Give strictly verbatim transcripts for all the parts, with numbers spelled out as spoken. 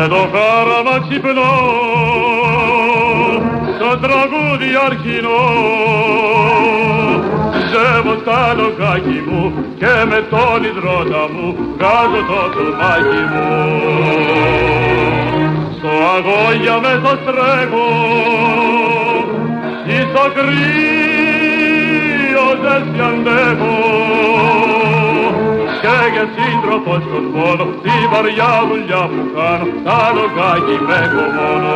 με το χάραμα ξυπνώ, στο τραγούδι αρχινό. Ζεύω στα λογάκι μου και με τον υδρότα μου βγάζω το κομμάκι μου. Στο αγώγια μέσα στρέχω, ή στο κρύο ζέστη αντέχω, και για σύντροφο στον πόνο τη βαριά δουλειά που κάνω, τα λογάκι με έχω μόνο.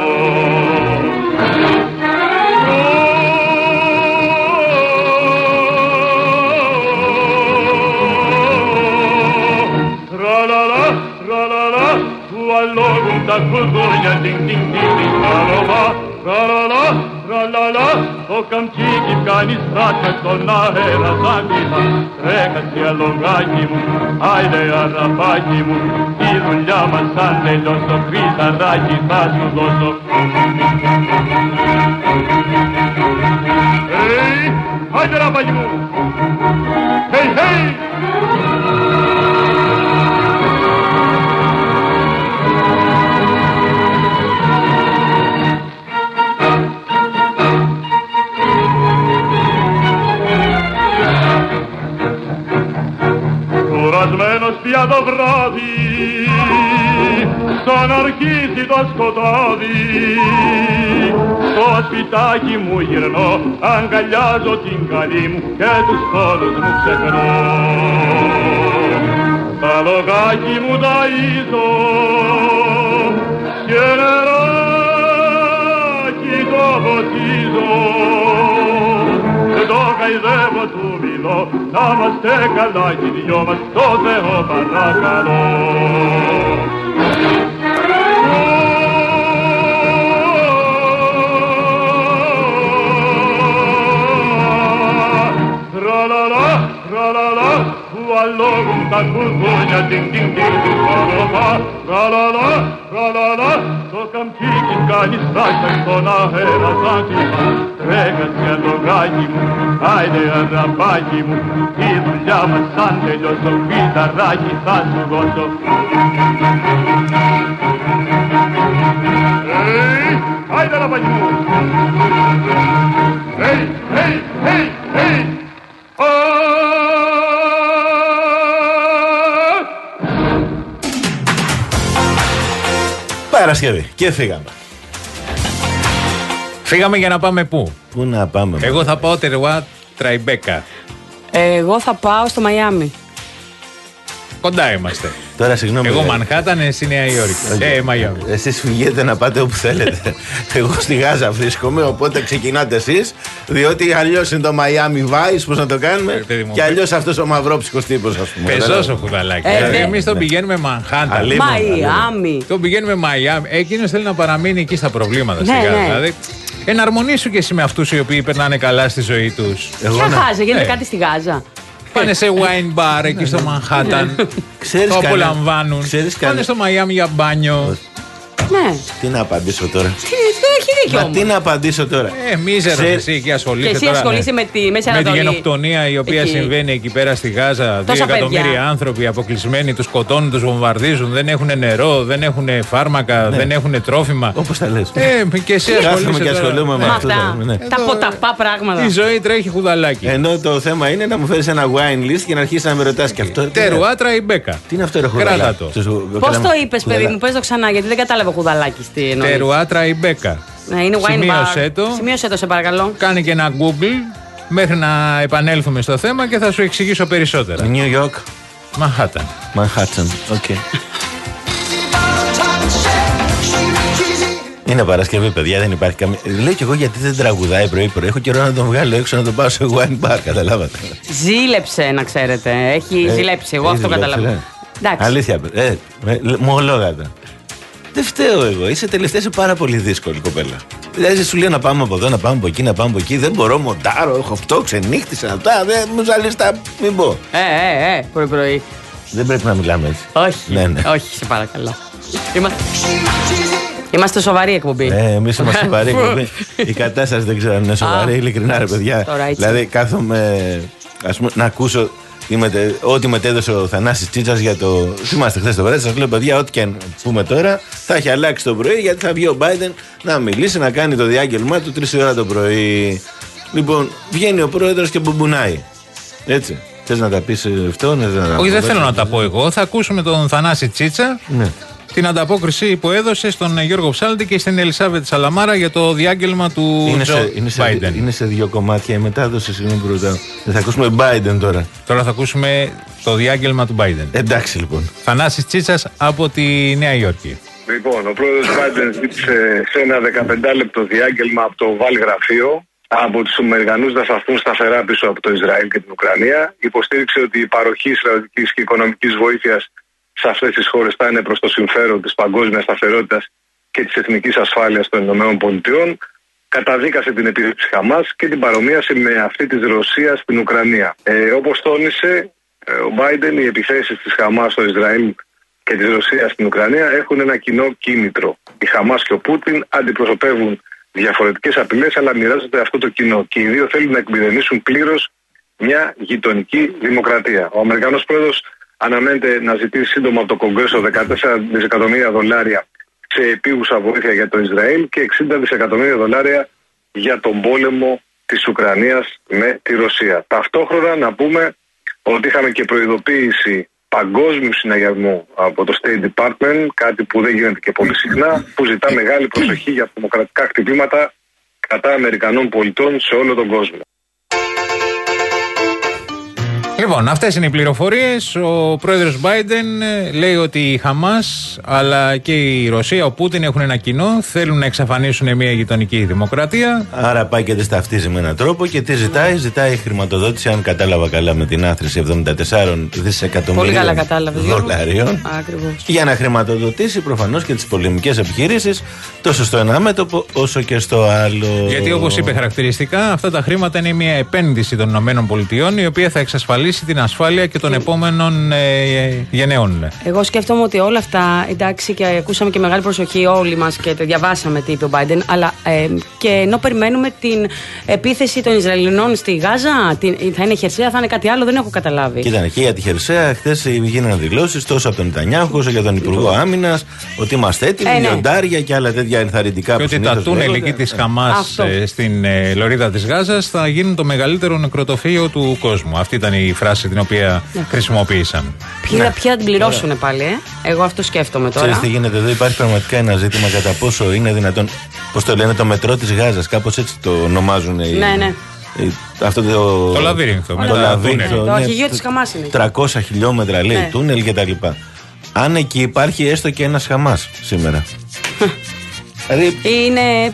Tra-la-la, tra-la-la, του αλόγουν τα κουδούνια, τιν τιν τιν τιν, tra-la-la, tra-la-la, tra-la-la, το καμτσίκι κάνει στράτια στον αέρα σαν κύμα. Τρέχασε αλογάκι μου, άιντε αραπάκι μου, τη δουλειά μας αν τελειώσω, χρυσαράκι θα σου δώσω. Hey, άιντε αραπάκι μου, hey, hey! Κουρασμένος πια το βράδυ, σαν αρχίσει το σκοτάδι, στο σπιτάκι μου γυρνώ, αγκαλιάζω την καλή μου και τους πόνους μου ξεχνώ. Τα λογάκι μου ταΐζω και νεράκι το ποτίζω, το καηδεύω του μιλώ, να είμαστε καλά κι οι δυο μας, το Θεό παρακαλώ. Tra-la-la, tra-la-la, του αλόγουν τα κουδούνια, τιν τιν τιν τιν, tra-la-la, tra-la-la, το καμτσίκι κάνει στάχια στον αέρα σαν κύμα. Τρέχασε αλογάκι μου, άιντε αραπάκι μου, τη δουλειά μας σαν τελειώσω, φυταράκι θα σου δώσω. Hey, άιντε αραπάκι μου! Hey, hey, hey, hey! Παρασκευή και φύγαμε. Φύγαμε για να πάμε πού? Πού να πάμε? Εγώ θα πάω Τερουά Τραϊμπέκα. Εγώ θα πάω στο Μαϊάμι. Κοντά είμαστε. Τώρα συγγνώμη. Εγώ Μανχάταν, εσύ Νέα Υόρκη. Okay. Ε, Μαϊάμι. Εσείς φυγείτε να πάτε όπου θέλετε. Εγώ στη Γάζα βρίσκομαι, οπότε ξεκινάτε εσείς. Διότι αλλιώς είναι το Miami Vice, πώς να το κάνουμε. Ε, και αλλιώς αυτός ο μαυρόψυχος τύπος, ας πούμε. Πεζός ο Χουδαλάκη. Ε, δηλαδή, εμείς τον πηγαίνουμε Μανχάταν. Μαϊάμι. Τον πηγαίνουμε Μαϊάμι. Εκείνος θέλει να παραμείνει εκεί στα προβλήματα. Ναι, σιγά, ναι. δηλαδή. Εναρμονίσου και εσύ με αυτούς οι οποίοι περνάνε καλά στη ζωή τους. Ποια Γάζα, γίνεται κάτι στη Γάζα? Πάνε σε wine bar εκεί στο Μανχάταν. Το απολαμβάνουν. Πάνε στο Μαϊάμι για μπάνιο. Ναι. Τι να απαντήσω τώρα? Έχει δίκιο. Μα τι να απαντήσω τώρα? Ε, μίζερος εσύ εκεί ασχολείσαι. Και εσύ τώρα, ασχολείσαι ναι. με τη Μέση Ανατολή. Με τη γενοκτονία η οποία εκεί συμβαίνει εκεί πέρα στη Γάζα. Δύο εκατομμύρια άνθρωποι αποκλεισμένοι, τους σκοτώνουν, τους βομβαρδίζουν. Δεν έχουν νερό, δεν έχουν φάρμακα, ναι. δεν έχουν τρόφιμα. Όπως τα λες. Ε, και εσύ ασχολείσαι και ασχολούμαι με αυτά. Ναι. Τα ποταπά πράγματα. Η ζωή τρέχει Χουδαλάκι. Ενώ το θέμα είναι να μου φέρεις ένα wine list και να αρχίσεις να με ρωτάς και αυτό. Τερουά Τραϊμπέκα. Τι είναι αυτό, ρε Χουδαλάκι? Πώς το είπες, παιδί μου, πες το ξανά, γιατί δεν κατάλαβα Χουδαλάκι. Τερουά Τραϊμπέκα. Ναι, είναι wine Σημείωσέ bar. το. Σημείωσέ το, σε παρακαλώ. Κάνε και ένα Google μέχρι να επανέλθουμε στο θέμα και θα σου εξηγήσω περισσότερα. New York. Manhattan. Manhattan, οκ. Okay. Είναι Παρασκευή, παιδιά, δεν υπάρχει καμία. Λέω κι εγώ γιατί δεν τραγουδάει πρωί-πρωί. Έχω καιρό να τον βγάλω έξω να τον πάω σε wine bar, καταλάβατε. Ζήλεψε, να ξέρετε. Έχει ε, ζηλέψει, εγώ αυτό καταλαβαίνω. Ναι. Αλήθεια, ε, μολόγατα. Δεν φταίω εγώ. Είσαι τελευταία, είσαι πάρα πολύ δύσκολη κοπέλα. Δηλαδή σου λέω να πάμε από εδώ, να πάμε από εκεί, να πάμε από εκεί. Δεν μπορώ, μοντάρω, έχω αυτό, ξενύχτησα αυτά. Δεν μου ζαλείς τα. Μην πω. Ε, ε, ε, πρωί-πρωί. Δεν πρέπει να μιλάμε έτσι. Όχι. Ναι, ναι. Όχι, σε παρακαλώ. Είμαστε, είμαστε σοβαρή εκπομπή. Ε, εμείς είμαστε σοβαρή εκπομπή. Η κατάσταση δεν ξέρω αν είναι σοβαρή, ειλικρινά, ρε παιδιά. Δηλαδή κάθομαι ας πούμε, να ακούσω μετε, ό,τι μετέδωσε ο Θανάσης Τσίτσας για το. Θυμάστε χθες το βράδυ, σας λέω παιδιά, ό,τι και αν πούμε τώρα, θα έχει αλλάξει το πρωί γιατί θα βγει ο Biden να μιλήσει, να κάνει το διάγγελμά του τρεις ώρα το πρωί. Λοιπόν, βγαίνει ο πρόεδρος και μπουμπουνάει. Έτσι. Θες να τα πεις αυτό, ναι, δεν Όχι, δεν θέλω να τα πω εγώ. Θα ακούσουμε τον Θανάση Τσίτσα. Ναι. Την ανταπόκριση που έδωσε στον Γιώργο Ψάλτη και στην Ελισάβετ Σαλαμάρα για το διάγγελμα του είναι Τζο σε, είναι Biden. Σε, είναι σε δύο κομμάτια η μετάδοση, συγγνώμη που ρωτάω. Θα ακούσουμε Biden τώρα. Τώρα θα ακούσουμε το διάγγελμα του Biden. Εντάξει λοιπόν. Θανάσης Τσίτσας από τη Νέα Υόρκη. Λοιπόν, ο πρόεδρος Biden ζήτησε σε ένα δεκαπέντε λεπτό διάγγελμα από το Βαλ Γραφείο από τους Αμερικανούς να σταθούν σταθερά πίσω από το Ισραήλ και την Ουκρανία. Υποστήριξε ότι η παροχή στρατιωτικής και οικονομικής βοήθειας σε αυτές τις χώρες θα είναι προς το συμφέρον της παγκόσμιας σταθερότητας και της εθνικής ασφάλειας των ΗΠΑ. Καταδίκασε την επίθεση της Χαμάς και την παρομοίασε με αυτή της Ρωσίας στην Ουκρανία. Ε, όπως τόνισε ε, ο Biden, οι επιθέσεις της Χαμάς στο Ισραήλ και της Ρωσίας στην Ουκρανία έχουν ένα κοινό κίνητρο. Η Χαμάς και ο Πούτιν αντιπροσωπεύουν διαφορετικές απειλές, αλλά μοιράζονται αυτό το κοινό. Και οι δύο θέλουν να εκμηδενήσουν πλήρως μια γειτονική δημοκρατία. Ο Αμερικανός πρόεδρος αναμένεται να ζητήσει σύντομα από το Κογκρέσο δεκατέσσερα δισεκατομμύρια δολάρια σε επίγουσα βοήθεια για το Ισραήλ και εξήντα δισεκατομμύρια δολάρια για τον πόλεμο της Ουκρανίας με τη Ρωσία. Ταυτόχρονα να πούμε ότι είχαμε και προειδοποίηση παγκόσμιου συναγερμού από το State Department, κάτι που δεν γίνεται και πολύ συχνά, που ζητά μεγάλη προσοχή για δημοκρατικά χτυπήματα κατά Αμερικανών πολιτών σε όλο τον κόσμο. Λοιπόν, αυτές είναι οι πληροφορίες. Ο πρόεδρος Biden λέει ότι η Χαμάς αλλά και η Ρωσία, ο Πούτιν έχουν ένα κοινό, θέλουν να εξαφανίσουν μια γειτονική δημοκρατία. Άρα πάει και τις ταυτίζει με έναν τρόπο και τι ζητάει, ζητάει χρηματοδότηση, αν κατάλαβα καλά με την άθρηση εβδομήντα τέσσερα δισεκατομμυρίων δολαρίων. Ακριβώς. Για να χρηματοδοτήσει προφανώς και τις πολεμικές επιχειρήσεις τόσο στο ένα μέτωπο όσο και στο άλλο. Γιατί όπως είπε χαρακτηριστικά, αυτά τα χρήματα είναι μια επένδυση των ΗΠΑ η οποία θα εξασφαλίσει την ασφάλεια και των επόμενων ε, γενεών. Εγώ σκέφτομαι ότι όλα αυτά, εντάξει, και ακούσαμε και μεγάλη προσοχή όλοι μας και το διαβάσαμε τι είπε ο Biden, αλλά ε, και ενώ περιμένουμε την επίθεση των Ισραηλινών στη Γάζα, την, θα είναι χερσαία, θα είναι κάτι άλλο, δεν έχω καταλάβει. Κοίτα, και για τη χερσαία, χθες γίνανε δηλώσεις τόσο από τον Νετανιάχου όσο και τον Υπουργό Άμυνας ότι είμαστε έτοιμοι, ε, ναι. λιοντάρια και άλλα τέτοια ενθαρρυντικά που συνήθως. Και ότι τα τούνελ εκεί της Χαμάς ε, στην ε, λωρίδα της Γάζας θα γίνουν το μεγαλύτερο νεκροτοφείο του κόσμου. Αυτή ήταν η φράση την οποία ναι. χρησιμοποίησαν. Ποιοι ναι. θα την πληρώσουν yeah. πάλι, ε? Εγώ αυτό σκέφτομαι τώρα. Ξέρεις τι γίνεται εδώ, υπάρχει πραγματικά ένα ζήτημα κατά πόσο είναι δυνατόν. Πώς το λένε, το μετρό της Γάζας, κάπως έτσι το ονομάζουν. Ναι, ναι. Η, αυτό το, το λαβύρινθο. Το λαβύρινθο. Το αρχηγείο της Χαμάς είναι. τριακόσια χιλιόμετρα λέει ναι. τούνελ κτλ. Αν εκεί υπάρχει έστω και ένας Χαμάς σήμερα. Δηλαδή. Είναι.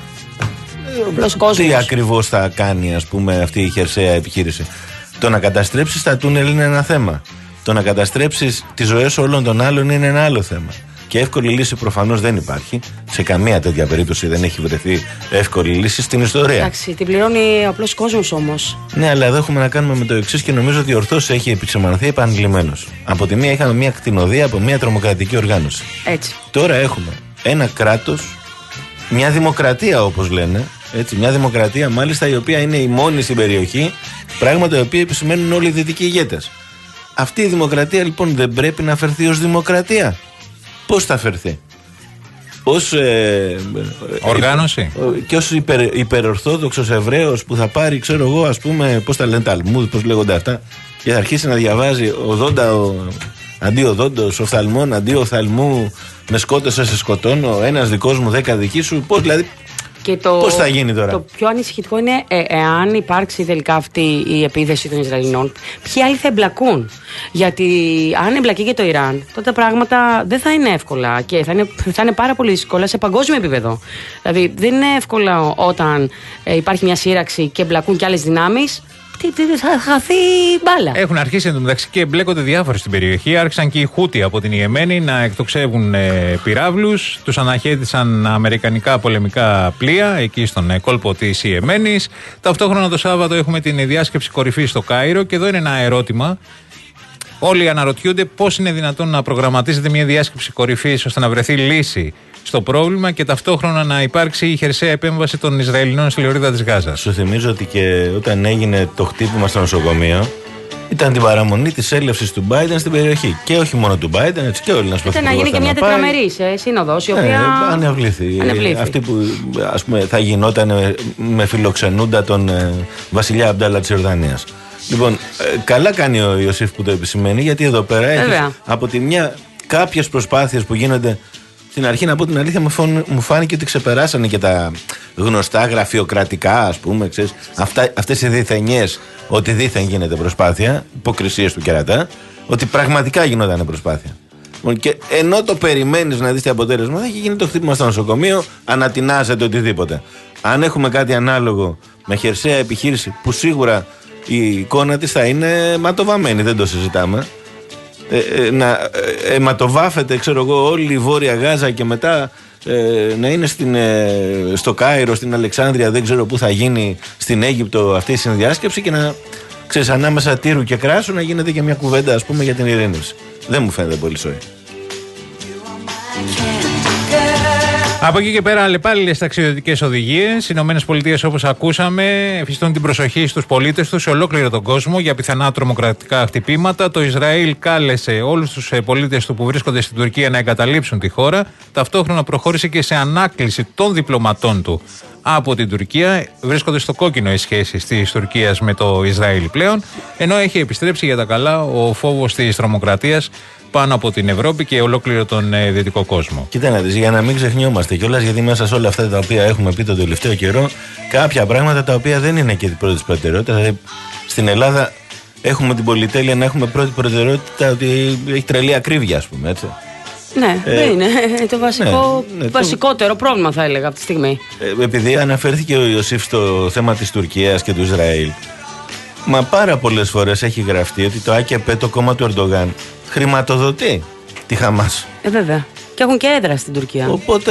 Τι ακριβώς θα κάνει, ας πούμε, αυτή η χερσαία επιχείρηση. Το να καταστρέψεις τα τούνελ είναι ένα θέμα. Το να καταστρέψεις τις ζωές όλων των άλλων είναι ένα άλλο θέμα. Και εύκολη λύση προφανώς δεν υπάρχει. Σε καμία τέτοια περίπτωση δεν έχει βρεθεί εύκολη λύση στην ιστορία. Εντάξει, την πληρώνει απλός κόσμος όμως. Ναι, αλλά εδώ έχουμε να κάνουμε με το εξής και νομίζω ότι ορθώς έχει επισημανθεί επανειλημμένος. Από τη μία είχαμε μια κτηνοδία από μια τρομοκρατική οργάνωση. Έτσι. Τώρα έχουμε ένα κράτος, μια δημοκρατία όπως λένε. Έτσι, μια δημοκρατία μάλιστα η οποία είναι η μόνη στην περιοχή, πράγμα το οποίο επισημαίνουν όλοι οι δυτικοί ηγέτες. Αυτή η δημοκρατία λοιπόν δεν πρέπει να φερθεί ως δημοκρατία. Πώς θα φερθεί? Ως ε, οργάνωση ε, και ως υπερ, υπερορθόδοξος Εβραίος που θα πάρει, ξέρω εγώ, ας πούμε, πώς τα λένε, Ταλμούδ, πώς λέγονται αυτά, και θα αρχίσει να διαβάζει οδόντα ο, αντί οδόντος, οφθαλμόν αντί οφθαλμού, με σκότωσα σε σκοτώνω, ένας δικός μου δέκα δική σου. Πώς δηλαδή? Και το, πώς θα γίνει τώρα? Το πιο ανησυχητικό είναι ε, εάν υπάρξει τελικά αυτή η επίθεση των Ισραηλινών, ποιοι άλλοι θα εμπλακούν. Γιατί αν εμπλακεί και το Ιράν, τότε τα πράγματα δεν θα είναι εύκολα και θα είναι, θα είναι πάρα πολύ δύσκολα σε παγκόσμιο επίπεδο. Δηλαδή δεν είναι εύκολα όταν ε, υπάρχει μια σύραξη και εμπλακούν και άλλες δυνάμεις. Θα χαθεί μπάλα. Έχουν αρχίσει εντωμεταξύ και εμπλέκονται διάφοροι στην περιοχή. Άρχισαν και οι Χούτι από την Ιεμένη να εκτοξεύουν ε, πυράβλους. Τους αναχέτησαν αμερικανικά πολεμικά πλοία εκεί στον ε, κόλπο της Ιεμένης. Ταυτόχρονα το Σάββατο έχουμε την διάσκεψη κορυφής στο Κάιρο. Και εδώ είναι ένα ερώτημα. Όλοι αναρωτιούνται πώς είναι δυνατόν να προγραμματίζεται μια διάσκεψη κορυφής ώστε να βρεθεί λύση στο πρόβλημα και ταυτόχρονα να υπάρξει η χερσαία επέμβαση των Ισραηλινών στη λωρίδα της Γάζας. Σου θυμίζω ότι και όταν έγινε το χτύπημα στο νοσοκομείο, ήταν την παραμονή της έλευσης του Biden στην περιοχή. Και όχι μόνο του Biden, έτσι και όλοι να σπαθούν. Ήταν να γίνει και μια τετραμερής ε, σύνοδος, η οποία. Ε, ανεβλήθη. ανεβλήθη. Αυτή που ας πούμε, θα γινόταν με φιλοξενούντα τον ε, βασιλιά Αμπτάλα της Ιορδανίας. Λοιπόν, ε, καλά κάνει ο Ιωσήφ που το επισημαίνει, γιατί εδώ πέρα έχει από τη μια κάποιες προσπάθειες που γίνονται. Στην αρχή, να πω την αλήθεια, μου φάνηκε ότι ξεπεράσανε και τα γνωστά γραφειοκρατικά, ας πούμε, ξέρεις, αυτά, αυτές οι διθενιές, ότι δίθεν γίνεται προσπάθεια, υποκρισίες του κερατά, ότι πραγματικά γινόταν προσπάθεια. Και ενώ το περιμένεις να δεις τι αποτέλεσμα, θα έχει γίνει το χτύπημα στο νοσοκομείο, ανατινάζεται οτιδήποτε. Αν έχουμε κάτι ανάλογο με χερσαία επιχείρηση, που σίγουρα η εικόνα της θα είναι ματοβαμμένη, δεν το συζητάμε. Ε, ε, να ε, αιματοβάφεται, ξέρω εγώ, όλη η Βόρεια Γάζα και μετά ε, να είναι στην, ε, στο Κάιρο, στην Αλεξάνδρεια, δεν ξέρω πού θα γίνει, στην Αίγυπτο αυτή η συνδιάσκεψη, και να ξέρεις, ανάμεσα τύρου και κράσου να γίνεται και μια κουβέντα, ας πούμε, για την ειρήνευση. Δεν μου φαίνεται πολύ σοή. Από εκεί και πέρα, αλλεπάλληλες ταξιδιωτικές οδηγίες. Οι Ηνωμένες Πολιτείες, όπως ακούσαμε, εφιστούν την προσοχή στους πολίτες τους σε ολόκληρο τον κόσμο για πιθανά τρομοκρατικά χτυπήματα. Το Ισραήλ κάλεσε όλους τους πολίτες του που βρίσκονται στην Τουρκία να εγκαταλείψουν τη χώρα. Ταυτόχρονα προχώρησε και σε ανάκληση των διπλωματών του από την Τουρκία. Βρίσκονται στο κόκκινο οι σχέσεις της Τουρκίας με το Ισραήλ πλέον, ενώ έχει επιστρέψει για τα καλά ο φόβος της τρομοκρατίας πάνω από την Ευρώπη και ολόκληρο τον ε, δυτικό κόσμο. Κοίτα να δεις, για να μην ξεχνιόμαστε κιόλας, γιατί μέσα σε όλα αυτά τα οποία έχουμε πει τον τελευταίο καιρό, κάποια πράγματα τα οποία δεν είναι και την πρώτη προτεραιότητα. Δηλαδή, στην Ελλάδα έχουμε την πολυτέλεια να έχουμε πρώτη προτεραιότητα ότι έχει τρελή ακρίβεια, ας πούμε, έτσι. Ναι, ε, δεν είναι το βασικό, ναι, ναι, βασικότερο το... πρόβλημα, θα έλεγα αυτή τη στιγμή. Ε, επειδή αναφέρθηκε ο Ιωσήφ στο θέμα της Τουρκίας και του Ισραήλ, μα πάρα πολλές φορές έχει γραφτεί ότι το ΑΚΕΠ, το κόμμα του Ερντογάν, χρηματοδοτεί τη Χαμάς. Ε, βέβαια. Και έχουν και έδρα στην Τουρκία. Οπότε.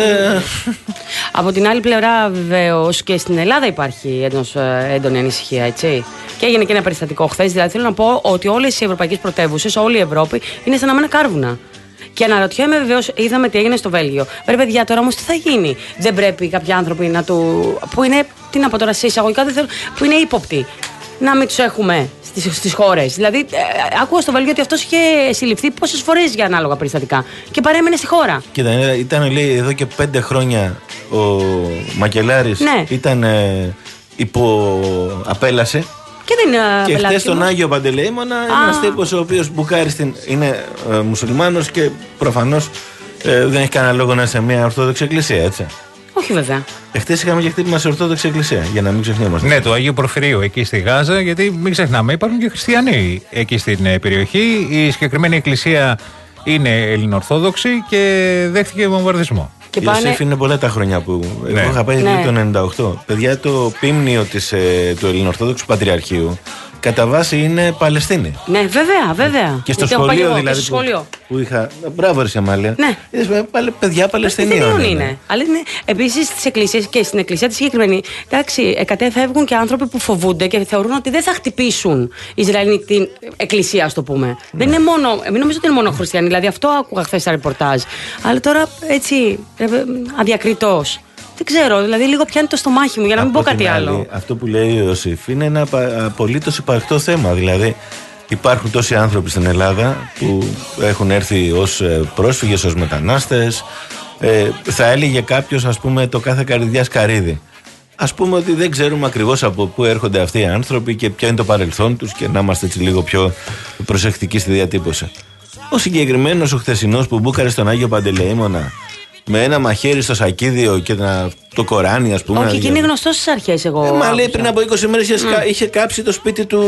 Από την άλλη πλευρά, βεβαίως, και στην Ελλάδα υπάρχει έντονος, έντονη ανησυχία, έτσι. Και έγινε και ένα περιστατικό χθες. Δηλαδή, θέλω να πω ότι όλες οι ευρωπαϊκές πρωτεύουσες, όλη η Ευρώπη, είναι σαν να μένουν κάρβουνα. Και αναρωτιέμαι, βεβαίως, είδαμε τι έγινε στο Βέλγιο. Βρε, παιδιά, τώρα όμως τι θα γίνει. Δεν πρέπει κάποιοι άνθρωποι να του. Που είναι. Τι να πω τώρα, σε εισαγωγικά δεν θέλω. Που είναι ύποπτοι. Να μην τους έχουμε στις, στις χώρες. Δηλαδή, ε, ακούω στο Βέλγιο ότι αυτός είχε συλληφθεί πόσες φορές για ανάλογα περιστατικά και παρέμενε στη χώρα. Κοίτα, ήταν, λέει, εδώ και πέντε χρόνια ο Μακελάρης, ναι. Ήταν ε, υπό απέλαση. Και δεν είναι Και χτες τον Άγιο Παντελεήμονα, ένας τύπος ο οποίος μπουκάρει στην. Είναι ε, μουσουλμάνος και προφανώς ε, δεν έχει κανένα λόγο να είναι σε μια Ορθόδοξη Εκκλησία, έτσι. Όχι, βέβαια. Εχθές είχαμε και χτύπημα σε Ορθόδοξη Εκκλησία, για να μην ξεχνιόμαστε. Ναι, το Αγίου Πορφυρίου εκεί στη Γάζα, γιατί μην ξεχνάμε, υπάρχουν και χριστιανοί εκεί στην ε, περιοχή. Η συγκεκριμένη εκκλησία είναι ελληνοορθόδοξη και δέχτηκε βομβαρδισμό. Και πάνε... Ιωσήφ, είναι πολλά τα χρόνια που. Ναι. Εγώ είχα πάει ναι. το ενενήντα οκτώ. Παιδιά, το πίμνιο της, ε, του Ελληνοορθόδοξου Πατριαρχείου κατά βάση είναι Παλαιστίνη. Ναι, βέβαια, βέβαια. Και στο σχολείο εγώ, δηλαδή. Και στο σχολείο. Που, που είχα. Μπράβο, ρε Αμάλια. Ναι. Είδες, παιδιά Παλαιστινίων. είναι. είναι. Αλλά είναι. Επίσης στις εκκλησίες και στην εκκλησία τη συγκεκριμένη. Εντάξει, εκατέφευγουν και άνθρωποι που φοβούνται και θεωρούν ότι δεν θα χτυπήσουν οι Ισραηλοί την εκκλησία, α το πούμε. Ναι. Δεν είναι μόνο. Μην νομίζω ότι είναι μόνο χριστιανοί. Δηλαδή αυτό άκουγα χθες στα ρεπορτάζ. Αλλά τώρα έτσι αδιακριτώς. Δεν ξέρω, δηλαδή λίγο πιάνει το στομάχι μου για να μην πω κάτι άλλη, άλλο. Αυτό που λέει ο Ιωσήφ είναι ένα απολύτως υπαρκτό θέμα. Δηλαδή, υπάρχουν τόσοι άνθρωποι στην Ελλάδα που έχουν έρθει ως πρόσφυγες, ως μετανάστες. Ε, θα έλεγε κάποιος, ας πούμε, το κάθε καρδιάς καρύδι. Ας πούμε ότι δεν ξέρουμε ακριβώς από πού έρχονται αυτοί οι άνθρωποι και ποιο είναι το παρελθόν τους, και να είμαστε έτσι λίγο πιο προσεκτικοί στη διατύπωση. Ο συγκεκριμένος ο χθεσινός που μπούκαρε στον Άγιο Παντελεήμονα με ένα μαχαίρι στο σακίδιο και να, το Κοράνι, ας πούμε. Όχι, και είναι γνωστό στις αρχές, εγώ. Ε, μα λέει πριν από είκοσι μέρες είχε, mm. είχε κάψει το σπίτι του.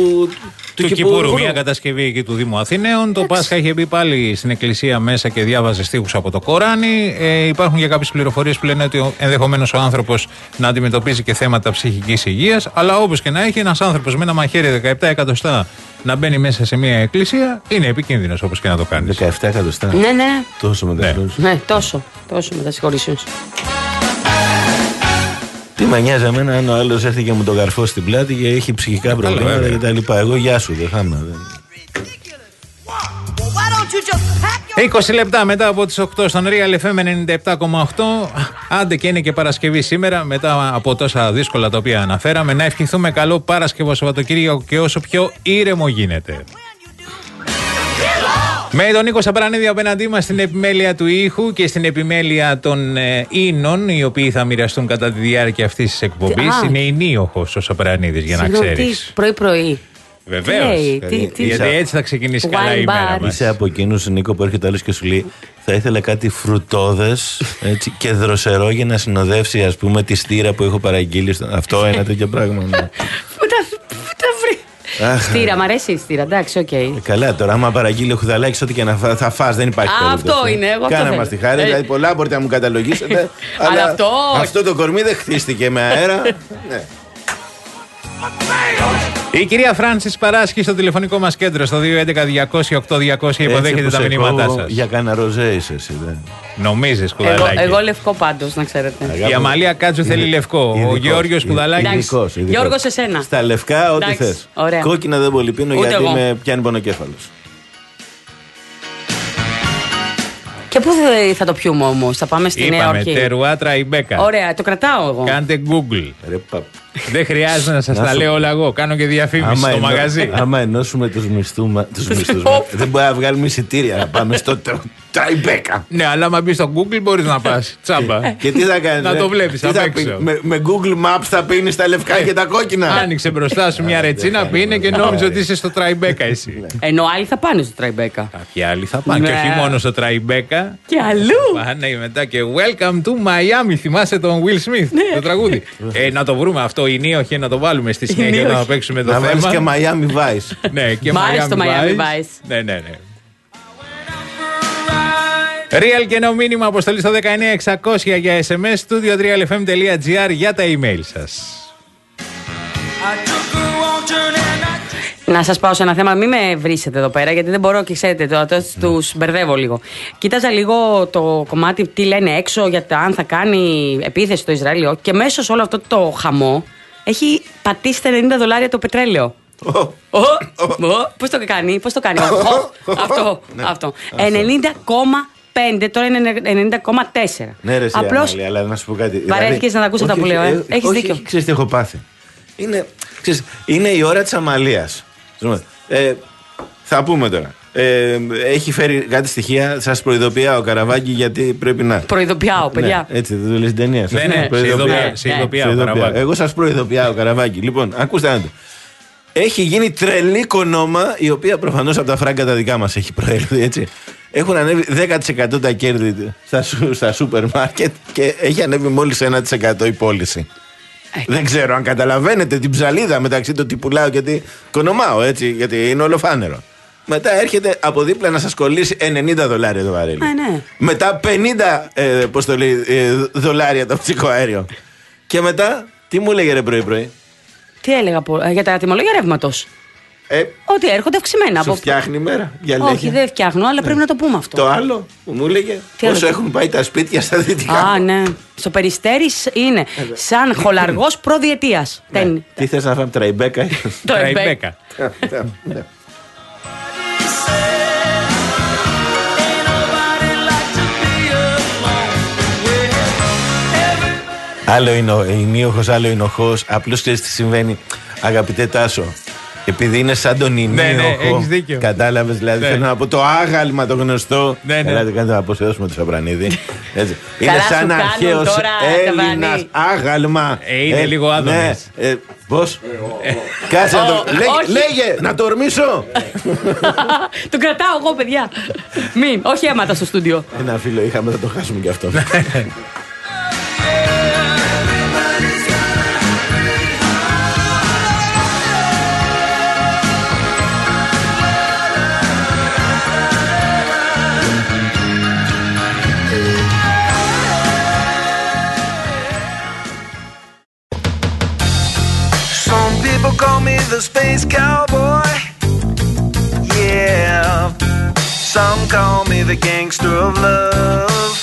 Του, του Κυπουρού, μια κατασκευή εκεί του Δήμου Αθηναίων. Το Πάσχα είχε μπει πάλι στην εκκλησία μέσα και διάβαζε στίχους από το Κοράνι. Ε, υπάρχουν και κάποιες πληροφορίες που λένε ότι ενδεχομένως ο άνθρωπος να αντιμετωπίζει και θέματα ψυχικής υγείας. Αλλά όπως και να έχει, ένας άνθρωπος με ένα μαχαίρι δεκαεπτά εκατοστά να μπαίνει μέσα σε μια εκκλησία είναι επικίνδυνος, όπως και να το κάνει. δεκαεπτά εκατοστά. Ναι, ναι. Τόσο μετασχολήσεις. Ναι, τόσο. Τόσο μετασχολήσεις. Τι με νοιάζει εμένα αν ο άλλος έρθει και μου το καρφώσει στην πλάτη και έχει ψυχικά προβλήματα κτλ. Εγώ γεια σου, δεν θα είμαι. είκοσι λεπτά μετά από τις οκτώ στον Real εφ εμ ενενήντα επτά κόμμα οκτώ. Άντε και είναι και Παρασκευή σήμερα, μετά από τόσα δύσκολα τα οποία αναφέραμε. Να ευχηθούμε καλό Παρασκευό Σαββατοκύριακο και όσο πιο ήρεμο γίνεται. Με τον Νίκο Σαπρανίδη απέναντί μας στην επιμέλεια του ήχου και στην επιμέλεια των ε, ίνων, οι οποίοι θα μοιραστούν κατά τη διάρκεια αυτής της εκπομπής. Είναι ενίοχος ο Σαπρανίδης, για να ξέρεις. Πρωί-πρωί. Βεβαίως. Γιατί έτσι θα ξεκινήσει καλά η ημέρα μας. Είσαι από εκείνους, Νίκο, που έρχεται άλλος και σου λέει: θα ήθελα κάτι φρουτόδες έτσι, και δροσερό για να συνοδεύσει, ας πούμε, τη στήρα που έχω παραγγείλει. Αυτό ένα τέτοιο πράγμα. Ναι. Πού τα βρει. Στήρα, μ' αρέσει η στήρα, εντάξει, οκ. Okay. Ε, καλά, τώρα άμα παραγγείλει ο χουδαλάκης, ό,τι και να φά, θα φας, δεν υπάρχει περίπτωση. Αυτό είναι, εγώ αυτό Κάνα μας τη χάρη, δηλαδή πολλά μπορείτε να μου καταλογίσετε. Αλλά αυτό, αυτό το κορμί δεν χτίστηκε με αέρα. Ναι. Η κυρία Φράνσις παράσχει στο τηλεφωνικό μας κέντρο στο δύο έντεκα διακόσια οκτώ διακόσια. Υποδέχεται τα μηνύματά σας. Για κάνα ροζέ είσαι εσύ, δεν. Νομίζεις, Κουδαλάκη? Εγώ, εγώ λευκό πάντως, να ξέρετε. Αγάπη. Η Αμαλία Κάτσου είναι, θέλει λευκό. ειδικός, ο Γεώργιος Κουδαλάκης. Γιώργος, εσένα. Στα λευκά, ό,τι θες. Κόκκινα δεν πολύ πίνω γιατί εγώ. Με πιάνει πονοκέφαλος. Και πού θα το πιούμε όμως, θα πάμε στη Νέα Υόρκη? Είπαμε, Τερουά Τραϊμπέκα. Ωραία, το κρατάω εγώ. Κάντε Google. Ρε, πα... Δεν χρειάζεται να σας να τα σου... λέω όλα εγώ. Κάνω και διαφήμιση άμα στο ενώ... μαγαζί. Άμα ενώσουμε τους μισθούς, τους μισθούς δεν μπορεί να βγάλουμε εισιτήρια να πάμε στο Τραϊμπέκα. Ναι, αλλά άμα μπεις στο Google μπορείς να πας. Τσάμπα. Και τι θα κάνεις? Να το βλέπεις απ' έξω. Με, με Google Maps θα πίνεις τα λευκά και τα κόκκινα. Άνοιξε μπροστά σου μια ρετσίνα, πίνε και νόμιζε ότι είσαι στο Τραϊμπέκα εσύ. Ενώ άλλοι θα πάνε στο Τραϊμπέκα. Κάποιοι άλλοι θα πάνε. Και όχι μόνο στο Τραϊμπέκα. Και αλλού. Πάνε μετά και Welcome to Miami. Θυμάσαι τον Will Smith το τραγούδι? Να το βρούμε αυτό, η νίοχη, να το βάλουμε στη συνέχεια να παίξουμε το θέμα. Να βάλεις και Miami Vice. Ναι, και Miami Vice. Ναι, ναι, ναι. Real και νέο μήνυμα αποστολή στο δεκαεννιά εξακόσια για ες εμ ες, studio real f m dot g r για τα email σας. Να σας πάω σε ένα θέμα, μην με βρίσετε εδώ πέρα, γιατί δεν μπορώ και ξέρετε, τώρα τους μπερδεύω λίγο. Κοίταζα λίγο το κομμάτι, τι λένε έξω για το αν θα κάνει επίθεση στο Ισραήλ, και μέσα σε όλο αυτό το χαμό έχει πατήσει τα ενενήντα δολάρια το πετρέλαιο. Πώς το κάνει, πώς το κάνει, αυτό, αυτό. ενενήντα κόμμα πέντε, τώρα είναι ενενήντα κόμμα τέσσερα. Ναι, ρε, απλώς αλλά να σου πω κάτι. Βαρέθηκες να τα ακούσεις αυτά που λέω, ε. Έχεις δίκιο. Ξέρεις τι έχω πάθει. Είναι, ξέρεις, είναι η ώρα της αμαλίας. Ε, θα πούμε τώρα. Ε, έχει φέρει κάτι στοιχεία. Σας προειδοποιάω, Καραβάκη, γιατί πρέπει να. Προειδοποιάω, παιδιά. Ναι, έτσι δεν το λες στην ταινία. Ναι, ναι, σε ειδοποιάω. Εγώ σας προειδοποιάω, Καραβάκη. Λοιπόν, ακούστε να το. Έχει γίνει τρελή κονόμα, η οποία προφανώς από τα φράγκα τα δικά μας έχει προέλθει, έτσι. Έχουν ανέβει δέκα τοις εκατό τα κέρδη στα, στα σούπερ μάρκετ και έχει ανέβει μόλις ένα τοις εκατό η πώληση. Δεν ξέρω αν καταλαβαίνετε την ψαλίδα μεταξύ του τι πουλάω και τι κονομάω, έτσι, γιατί είναι ολοφάνερο. Μετά έρχεται από δίπλα να σας κολλήσει ενενήντα δολάρια το βαρέλι. Ναι. Μετά πενήντα ε, πώς το λέει, ε, δολάρια το φυσικό αέριο. Και μετά, τι μου έλεγε ρε πρωί-πρωί? Τι έλεγα για τα τιμολόγια ρεύματος? Ε, ότι έρχονται αυξημένα. Σου από... φτιάχνει η μέρα για λέγε. Όχι, δεν φτιάχνω, αλλά ναι. πρέπει να το πούμε αυτό. Το άλλο που μου έλεγε, όσο έχουν πάει τα σπίτια στα δυτικά. Α, ναι. Στο Περιστέρις είναι σαν χολαργός προδιετίας. Ναι. Τι θες να φάμε, Τραϊμπέκα? Τραϊμπέκα. Άλλο είναι ο ενίοχος, άλλο είναι ο χος. Απλώς ξέρεις τι συμβαίνει, αγαπητέ Τάσο? Επειδή είναι σαν τον ενίοχο. Ναι, ναι, κατάλαβες, δηλαδή ναι. θέλω να πω το άγαλμα το γνωστό. Ναι, ναι. Ελάτε, κάντε να αποσιώσουμε το Σαπρανίδη. Είναι σαν αρχαίος Έλληνας άγαλμα. Ε, είναι ε, λίγο άδωνες. Ναι, ε, πώς? Κάτσε να το. Λέγε, να το ορμήσω. Το κρατάω εγώ, παιδιά. Μην, όχι αίματα στο στούντιο. Ένα φίλο είχαμε, θα το χάσουμε κι αυτό. People call me the space cowboy. Yeah. Some call me the gangster of love.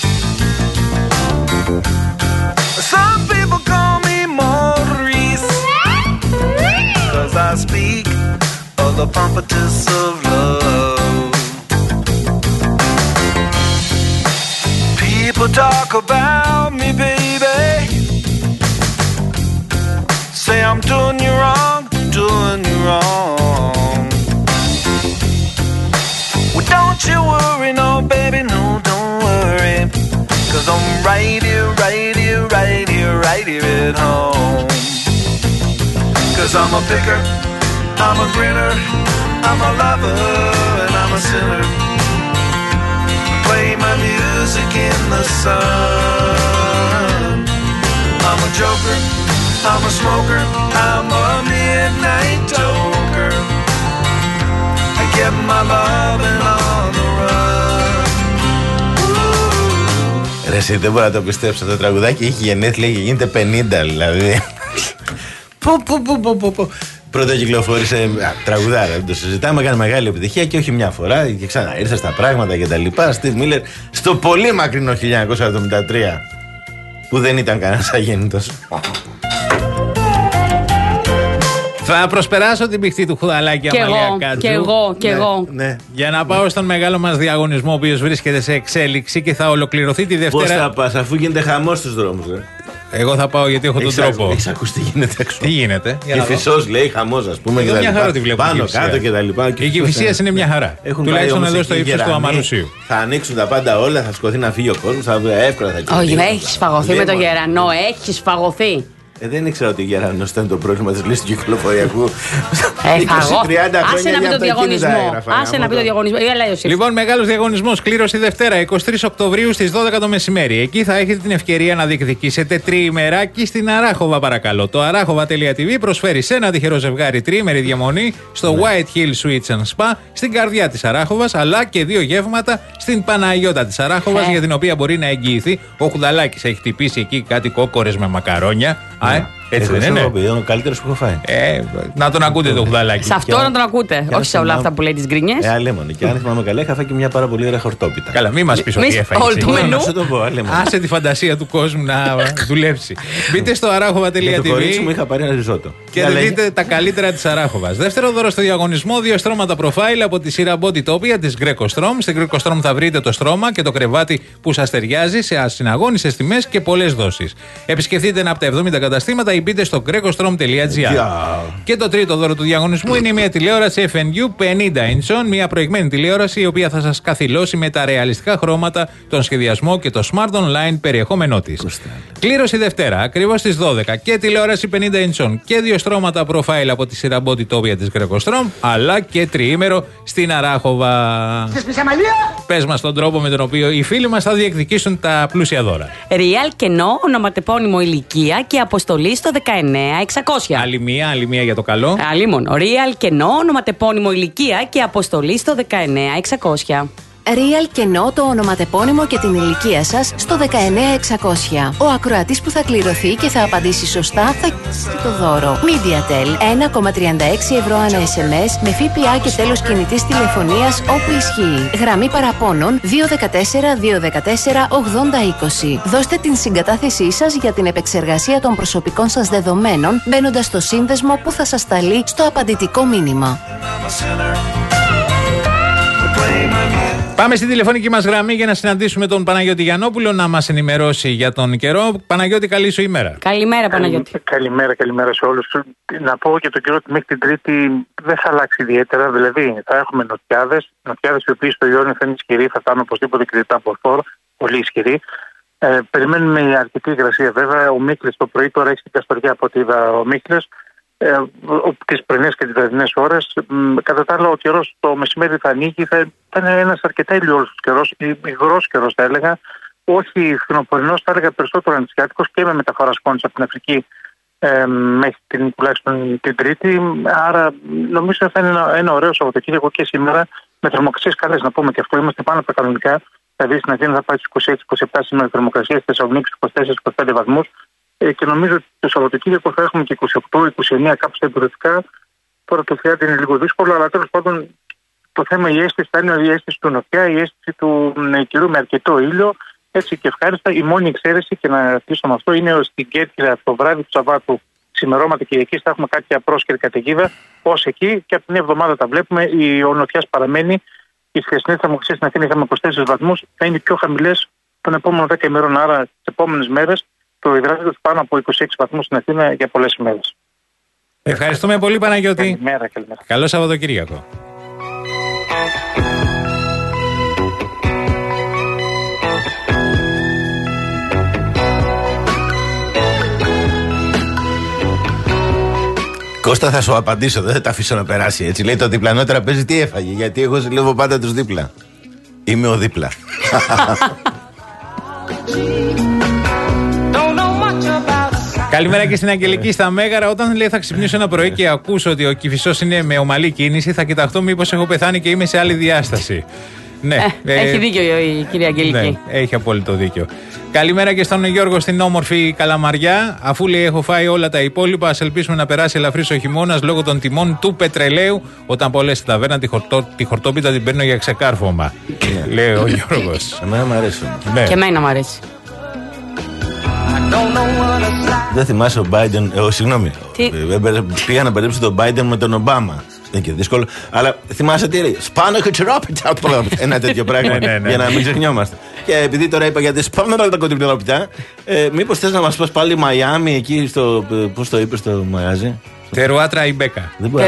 Some people call me Maurice, 'cause I speak of the pompatus of love. talk about me, baby. Say I'm doing you wrong, doing you wrong. Well, don't you worry, no, baby, no, don't worry. Cause I'm right here, right here, right here, right here at home. Cause I'm a picker, I'm a grinner, I'm a lover, and I'm a sinner. Play my music in the sun. I'm a joker, I'm a smoker, I'm a midnight toker. I get my loving on the run. Ρε εσύ, δεν μπορώ να το πιστέψω. Το τραγουδάκι έχει γενέθλια και γίνεται πενήντα δηλαδή. Πω πω πω πω πω. Πρώτα κυκλοφόρησε τραγουδάρα, δεν το συζητάμε, έκανε μεγάλη επιτυχία και όχι μια φορά και ξανά ήρθε στα πράγματα και τα λοιπά. Steve Miller στο πολύ μακρινό χίλια εννιακόσια εβδομήντα τρία που δεν ήταν κανένας αγέννητος. Θα προσπεράσω την πηχτή του Χουδαλάκη Αμαλία Κάτζου. Και εγώ, και ναι, εγώ. Ναι. Για να πάω στον μεγάλο μας διαγωνισμό, ο οποίος βρίσκεται σε εξέλιξη και θα ολοκληρωθεί τη Δευτέρα. Πώς θα πας, αφού γίνεται χαμός στους δρόμους, ρε. Εγώ θα πάω γιατί έχω Έχεις τον τρόπο. Έχεις ακούσει τι γίνεται έξω. Τι γίνεται. Η Φυσός λέει χαμός, ας πούμε. Εδώ μια χαρά τη βλέπω. Πάνω κάτω και τα λοιπά. Η Κηφισίας είναι μια χαρά. Τουλάχιστον εδώ στο ύψος του Αμαρουσίου. Θα ανοίξουν τα πάντα όλα, θα σκοθεί να φύγει ο κόσμος, θα εύκολα θα κερδίσει. Όχι, έχεις φαγωθεί με το γερανό, έχεις φαγωθεί. Ε, δεν ήξερα ότι ο γερανός ήταν το πρόβλημα της λύσης του κυκλοφοριακού. Ε, άσε να πει το διαγωνισμό. Άσε να πει το διαγωνισμό. Λοιπόν, μεγάλος διαγωνισμός, κλήρωση Δευτέρα, εικοστή τρίτη Οκτωβρίου στις δώδεκα το μεσημέρι. Εκεί θα έχετε την ευκαιρία να διεκδικήσετε τριημεράκι στην Αράχοβα, παρακαλώ. Το αράχοβα τελεία τι βι προσφέρει σε ένα τυχερό ζευγάρι τριήμερη διαμονή στο White Hill Suites and Spa στην καρδιά της Αράχοβας, αλλά και δύο γεύματα στην Παναγιώτα της Αράχοβας, για την οποία μπορεί να εγγυηθεί. Ο Χουδαλάκης έχει χτυπήσει εκεί κάτι κόκορες με μακαρόνια. Α, ε, έτσι δεν είναι. Είναι ο καλύτερος που έχω φάει. Ε, να τον ακούτε το Χουδαλάκι. Σε αυτό να τον ακούτε. Όχι σε όλα αυτά που λέει τις γκρινιές. Ε, αλέμονε. Και αν θυμάμαι καλά, είχα φάει και μια πάρα πολύ ωραία χορτόπιτα. Καλά, μην μας πεις ότι έφαγες. Όλο το μενού. Άσε τη φαντασία του κόσμου να δουλέψει. Μπείτε στο αράχοβα τελεία τι βι. Το κορίτσι μου είχα πάρει ένα ριζότο. Και δείτε τα καλύτερα της Αράχοβας. Δεύτερο δώρο στο διαγωνισμό, δύο στρώματα προφάιλ από τη σειρά Bodytopia της Greco Strom. Στην Greco Strom θα βρείτε το στρώμα και το κρεβάτι που σας ταιριάζει σε ασυναγώνισες τιμές και πολλές δόσεις. Επισκεφτείτε ένα από τα εβδομήντα καταστήματα ή μπείτε στο grecostrom τελεία gr. Yeah. Και το τρίτο δώρο του διαγωνισμού είναι μια τηλεόραση εφ εν γιου πενήντα ιντσών, μια προηγμένη τηλεόραση η οποία θα σας καθυλώσει με τα ρεαλιστικά χρώματα, τον σχεδιασμό και το smart online περιεχόμενό της. Κλήρωση Δευτέρα, ακριβώς στις δώδεκα, και τηλεόραση πενήντα ιντσών και δύο στρώματα προφάιλ από τη σειρά Bodytopia της Greco Strom, αλλά και τριήμερο στην Αράχοβα. Πες μας τον τρόπο με τον οποίο οι φίλοι μας θα διεκδικήσουν τα πλούσια δώρα. Real κενό, ονοματεπώνυμο ηλικία και αποστολή στο δεκαεννέα εξακόσια. Άλλη μία, άλλη μία για το καλό. Αλλήμον. Real κενό, ονοματεπώνυμο ηλικία και αποστολή στο δεκαεννέα εξακόσια. Real κενό το ονοματεπώνυμο και την ηλικία σας στο δεκαεννέα εξακόσια. Ο ακροατής που θα κληρωθεί και θα απαντήσει σωστά θα κερδίσει το δώρο. MediaTel ένα κόμμα τριάντα έξι ευρώ ανά ες εμ ες με ΦΠΑ και τέλος κινητής τηλεφωνίας όπου ισχύει. Γραμμή παραπώνων δύο ένα τέσσερα δύο ένα τέσσερα ογδόντα είκοσι. Δώστε την συγκατάθεσή σας για την επεξεργασία των προσωπικών σας δεδομένων μπαίνοντας στο σύνδεσμο που θα σας σταλεί στο απαντητικό μήνυμα. Πάμε στην τηλεφωνική μας γραμμή για να συναντήσουμε τον Παναγιώτη Γιαννόπουλο να μας ενημερώσει για τον καιρό. Παναγιώτη, καλή σου ημέρα. Καλημέρα, Παναγιώτη. Καλημέρα, καλημέρα σε όλους. Να πω και τον καιρό ότι μέχρι την Τρίτη δεν θα αλλάξει ιδιαίτερα. Δηλαδή, θα έχουμε νοτιάδες, νοτιάδες οι οποίες στο Ιόνιο θα είναι ισχυροί, θα φτάνουν οπωσδήποτε και τα μποφόρ, πολύ ισχυροί. Ε, περιμένουμε αρκετή υγρασία βέβαια. Ο Μίχλης το πρωί τώρα έχει στην Καστοριά από ό,τι είδα ο Μίχλης. Ε, τις πρωινές και τις βραδινές ώρες. Κατά τα άλλα, ο καιρός το μεσημέρι θα ανοίγει, θα, θα είναι ένας αρκετά ηλιόλουστος καιρός, υγρός καιρός θα έλεγα, όχι φθινοπορεινός, θα έλεγα περισσότερο ανοιξιάτικος και με μεταφορά σκόνης από την Αφρική ε, μέχρι την, τουλάχιστον την Τρίτη. Άρα νομίζω θα είναι ένα, ένα ωραίο Σαββατοκύριακο και σήμερα με θερμοκρασίες καλές. Να πούμε και αυτό, είμαστε πάνω από τα κανονικά. Δηλαδή στην Αθήνα θα πάει στους είκοσι έξι είκοσι επτά σήμερα θερμοκρασία, στη Θεσσαλονίκη είκοσι τέσσερα είκοσι πέντε βαθμούς. Και νομίζω ότι το Σαββατοκύριακο θα έχουμε και είκοσι οκτώ είκοσι εννέα κάπου στα υπηρετικά. Τώρα το Φιάτι είναι λίγο δύσκολο, αλλά τέλος πάντων το θέμα η αίσθηση θα είναι η αίσθηση του νοτιά, η αίσθηση του καιρού με αρκετό ήλιο, έτσι και ευχάριστα. Η μόνη εξαίρεση, και να αρχίσω με αυτό, είναι στην Κέρκυρα το βράδυ του Σαββάτου, ξημερώματα Κυριακή, θα έχουμε κάποια πρόσκαιρη καταιγίδα, ως εκεί, και από την εβδομάδα τα βλέπουμε. Ο νοτιάς παραμένει. Η χθεσινή θερμοκρασία στην Αθήνα είχαμε είκοσι τέσσερις βαθμούς, θα είναι πιο χαμηλές των επόμενων δέκα ημερών. Άρα, τις επόμενες μέρες προειδράζεται πάνω από είκοσι έξι βαθμούς στην Αθήνα για πολλές ημέρες. Ευχαριστούμε πολύ, Παναγιώτη. Καλημέρα, καλημέρα. Καλό Σαββατοκύριακο. Κώστα, θα σου απαντήσω, δεν θα τα αφήσω να περάσει έτσι. Λέει το διπλανό τραπέζι τι έφαγε, γιατί εγώ ζηλεύω πάντα τους δίπλα. Είμαι ο δίπλα. Καλημέρα και στην Αγγελική στα Μέγαρα. Όταν λέει θα ξυπνήσω ένα πρωί και ακούσω ότι ο Κηφισός είναι με ομαλή κίνηση, θα κοιταχτώ μήπως έχω πεθάνει και είμαι σε άλλη διάσταση. Ναι, ε, έχει δίκιο η κυρία Αγγελική. Ναι, έχει απόλυτο δίκιο. Καλημέρα και στον Γιώργο στην όμορφη Καλαμαριά. Αφού λέει έχω φάει όλα τα υπόλοιπα, ας ελπίσουμε να περάσει ελαφρύς ο χειμώνας λόγω των τιμών του πετρελαίου. Όταν πολλές στη ταβέρνα τη, χορτό, τη χορτόπιτα την παίρνω για ξεκάρφωμα. Λέει ο Γιώργος. Εμένα μου αρέσει. Ναι. Και εμένα μου αρέσει. Δεν θυμάσαι ο Biden. Εγώ, συγγνώμη. Πήγα να μπερδέψω τον Biden με τον Ομπάμα. Δεν είναι και δύσκολο. Αλλά θυμάσαι τι λέει. Σπάνω και τσιρόπιτα. Ένα τέτοιο πράγμα. Για να μην ξεχνιόμαστε. Και επειδή τώρα είπα για τη σπάνω τα κοντιπληρόπιτα, μήπως θες να μας πας πάλι Μαϊάμι εκεί στο. Πώς το είπες το Μαγάζι? Τερουά Τραϊμπέκα.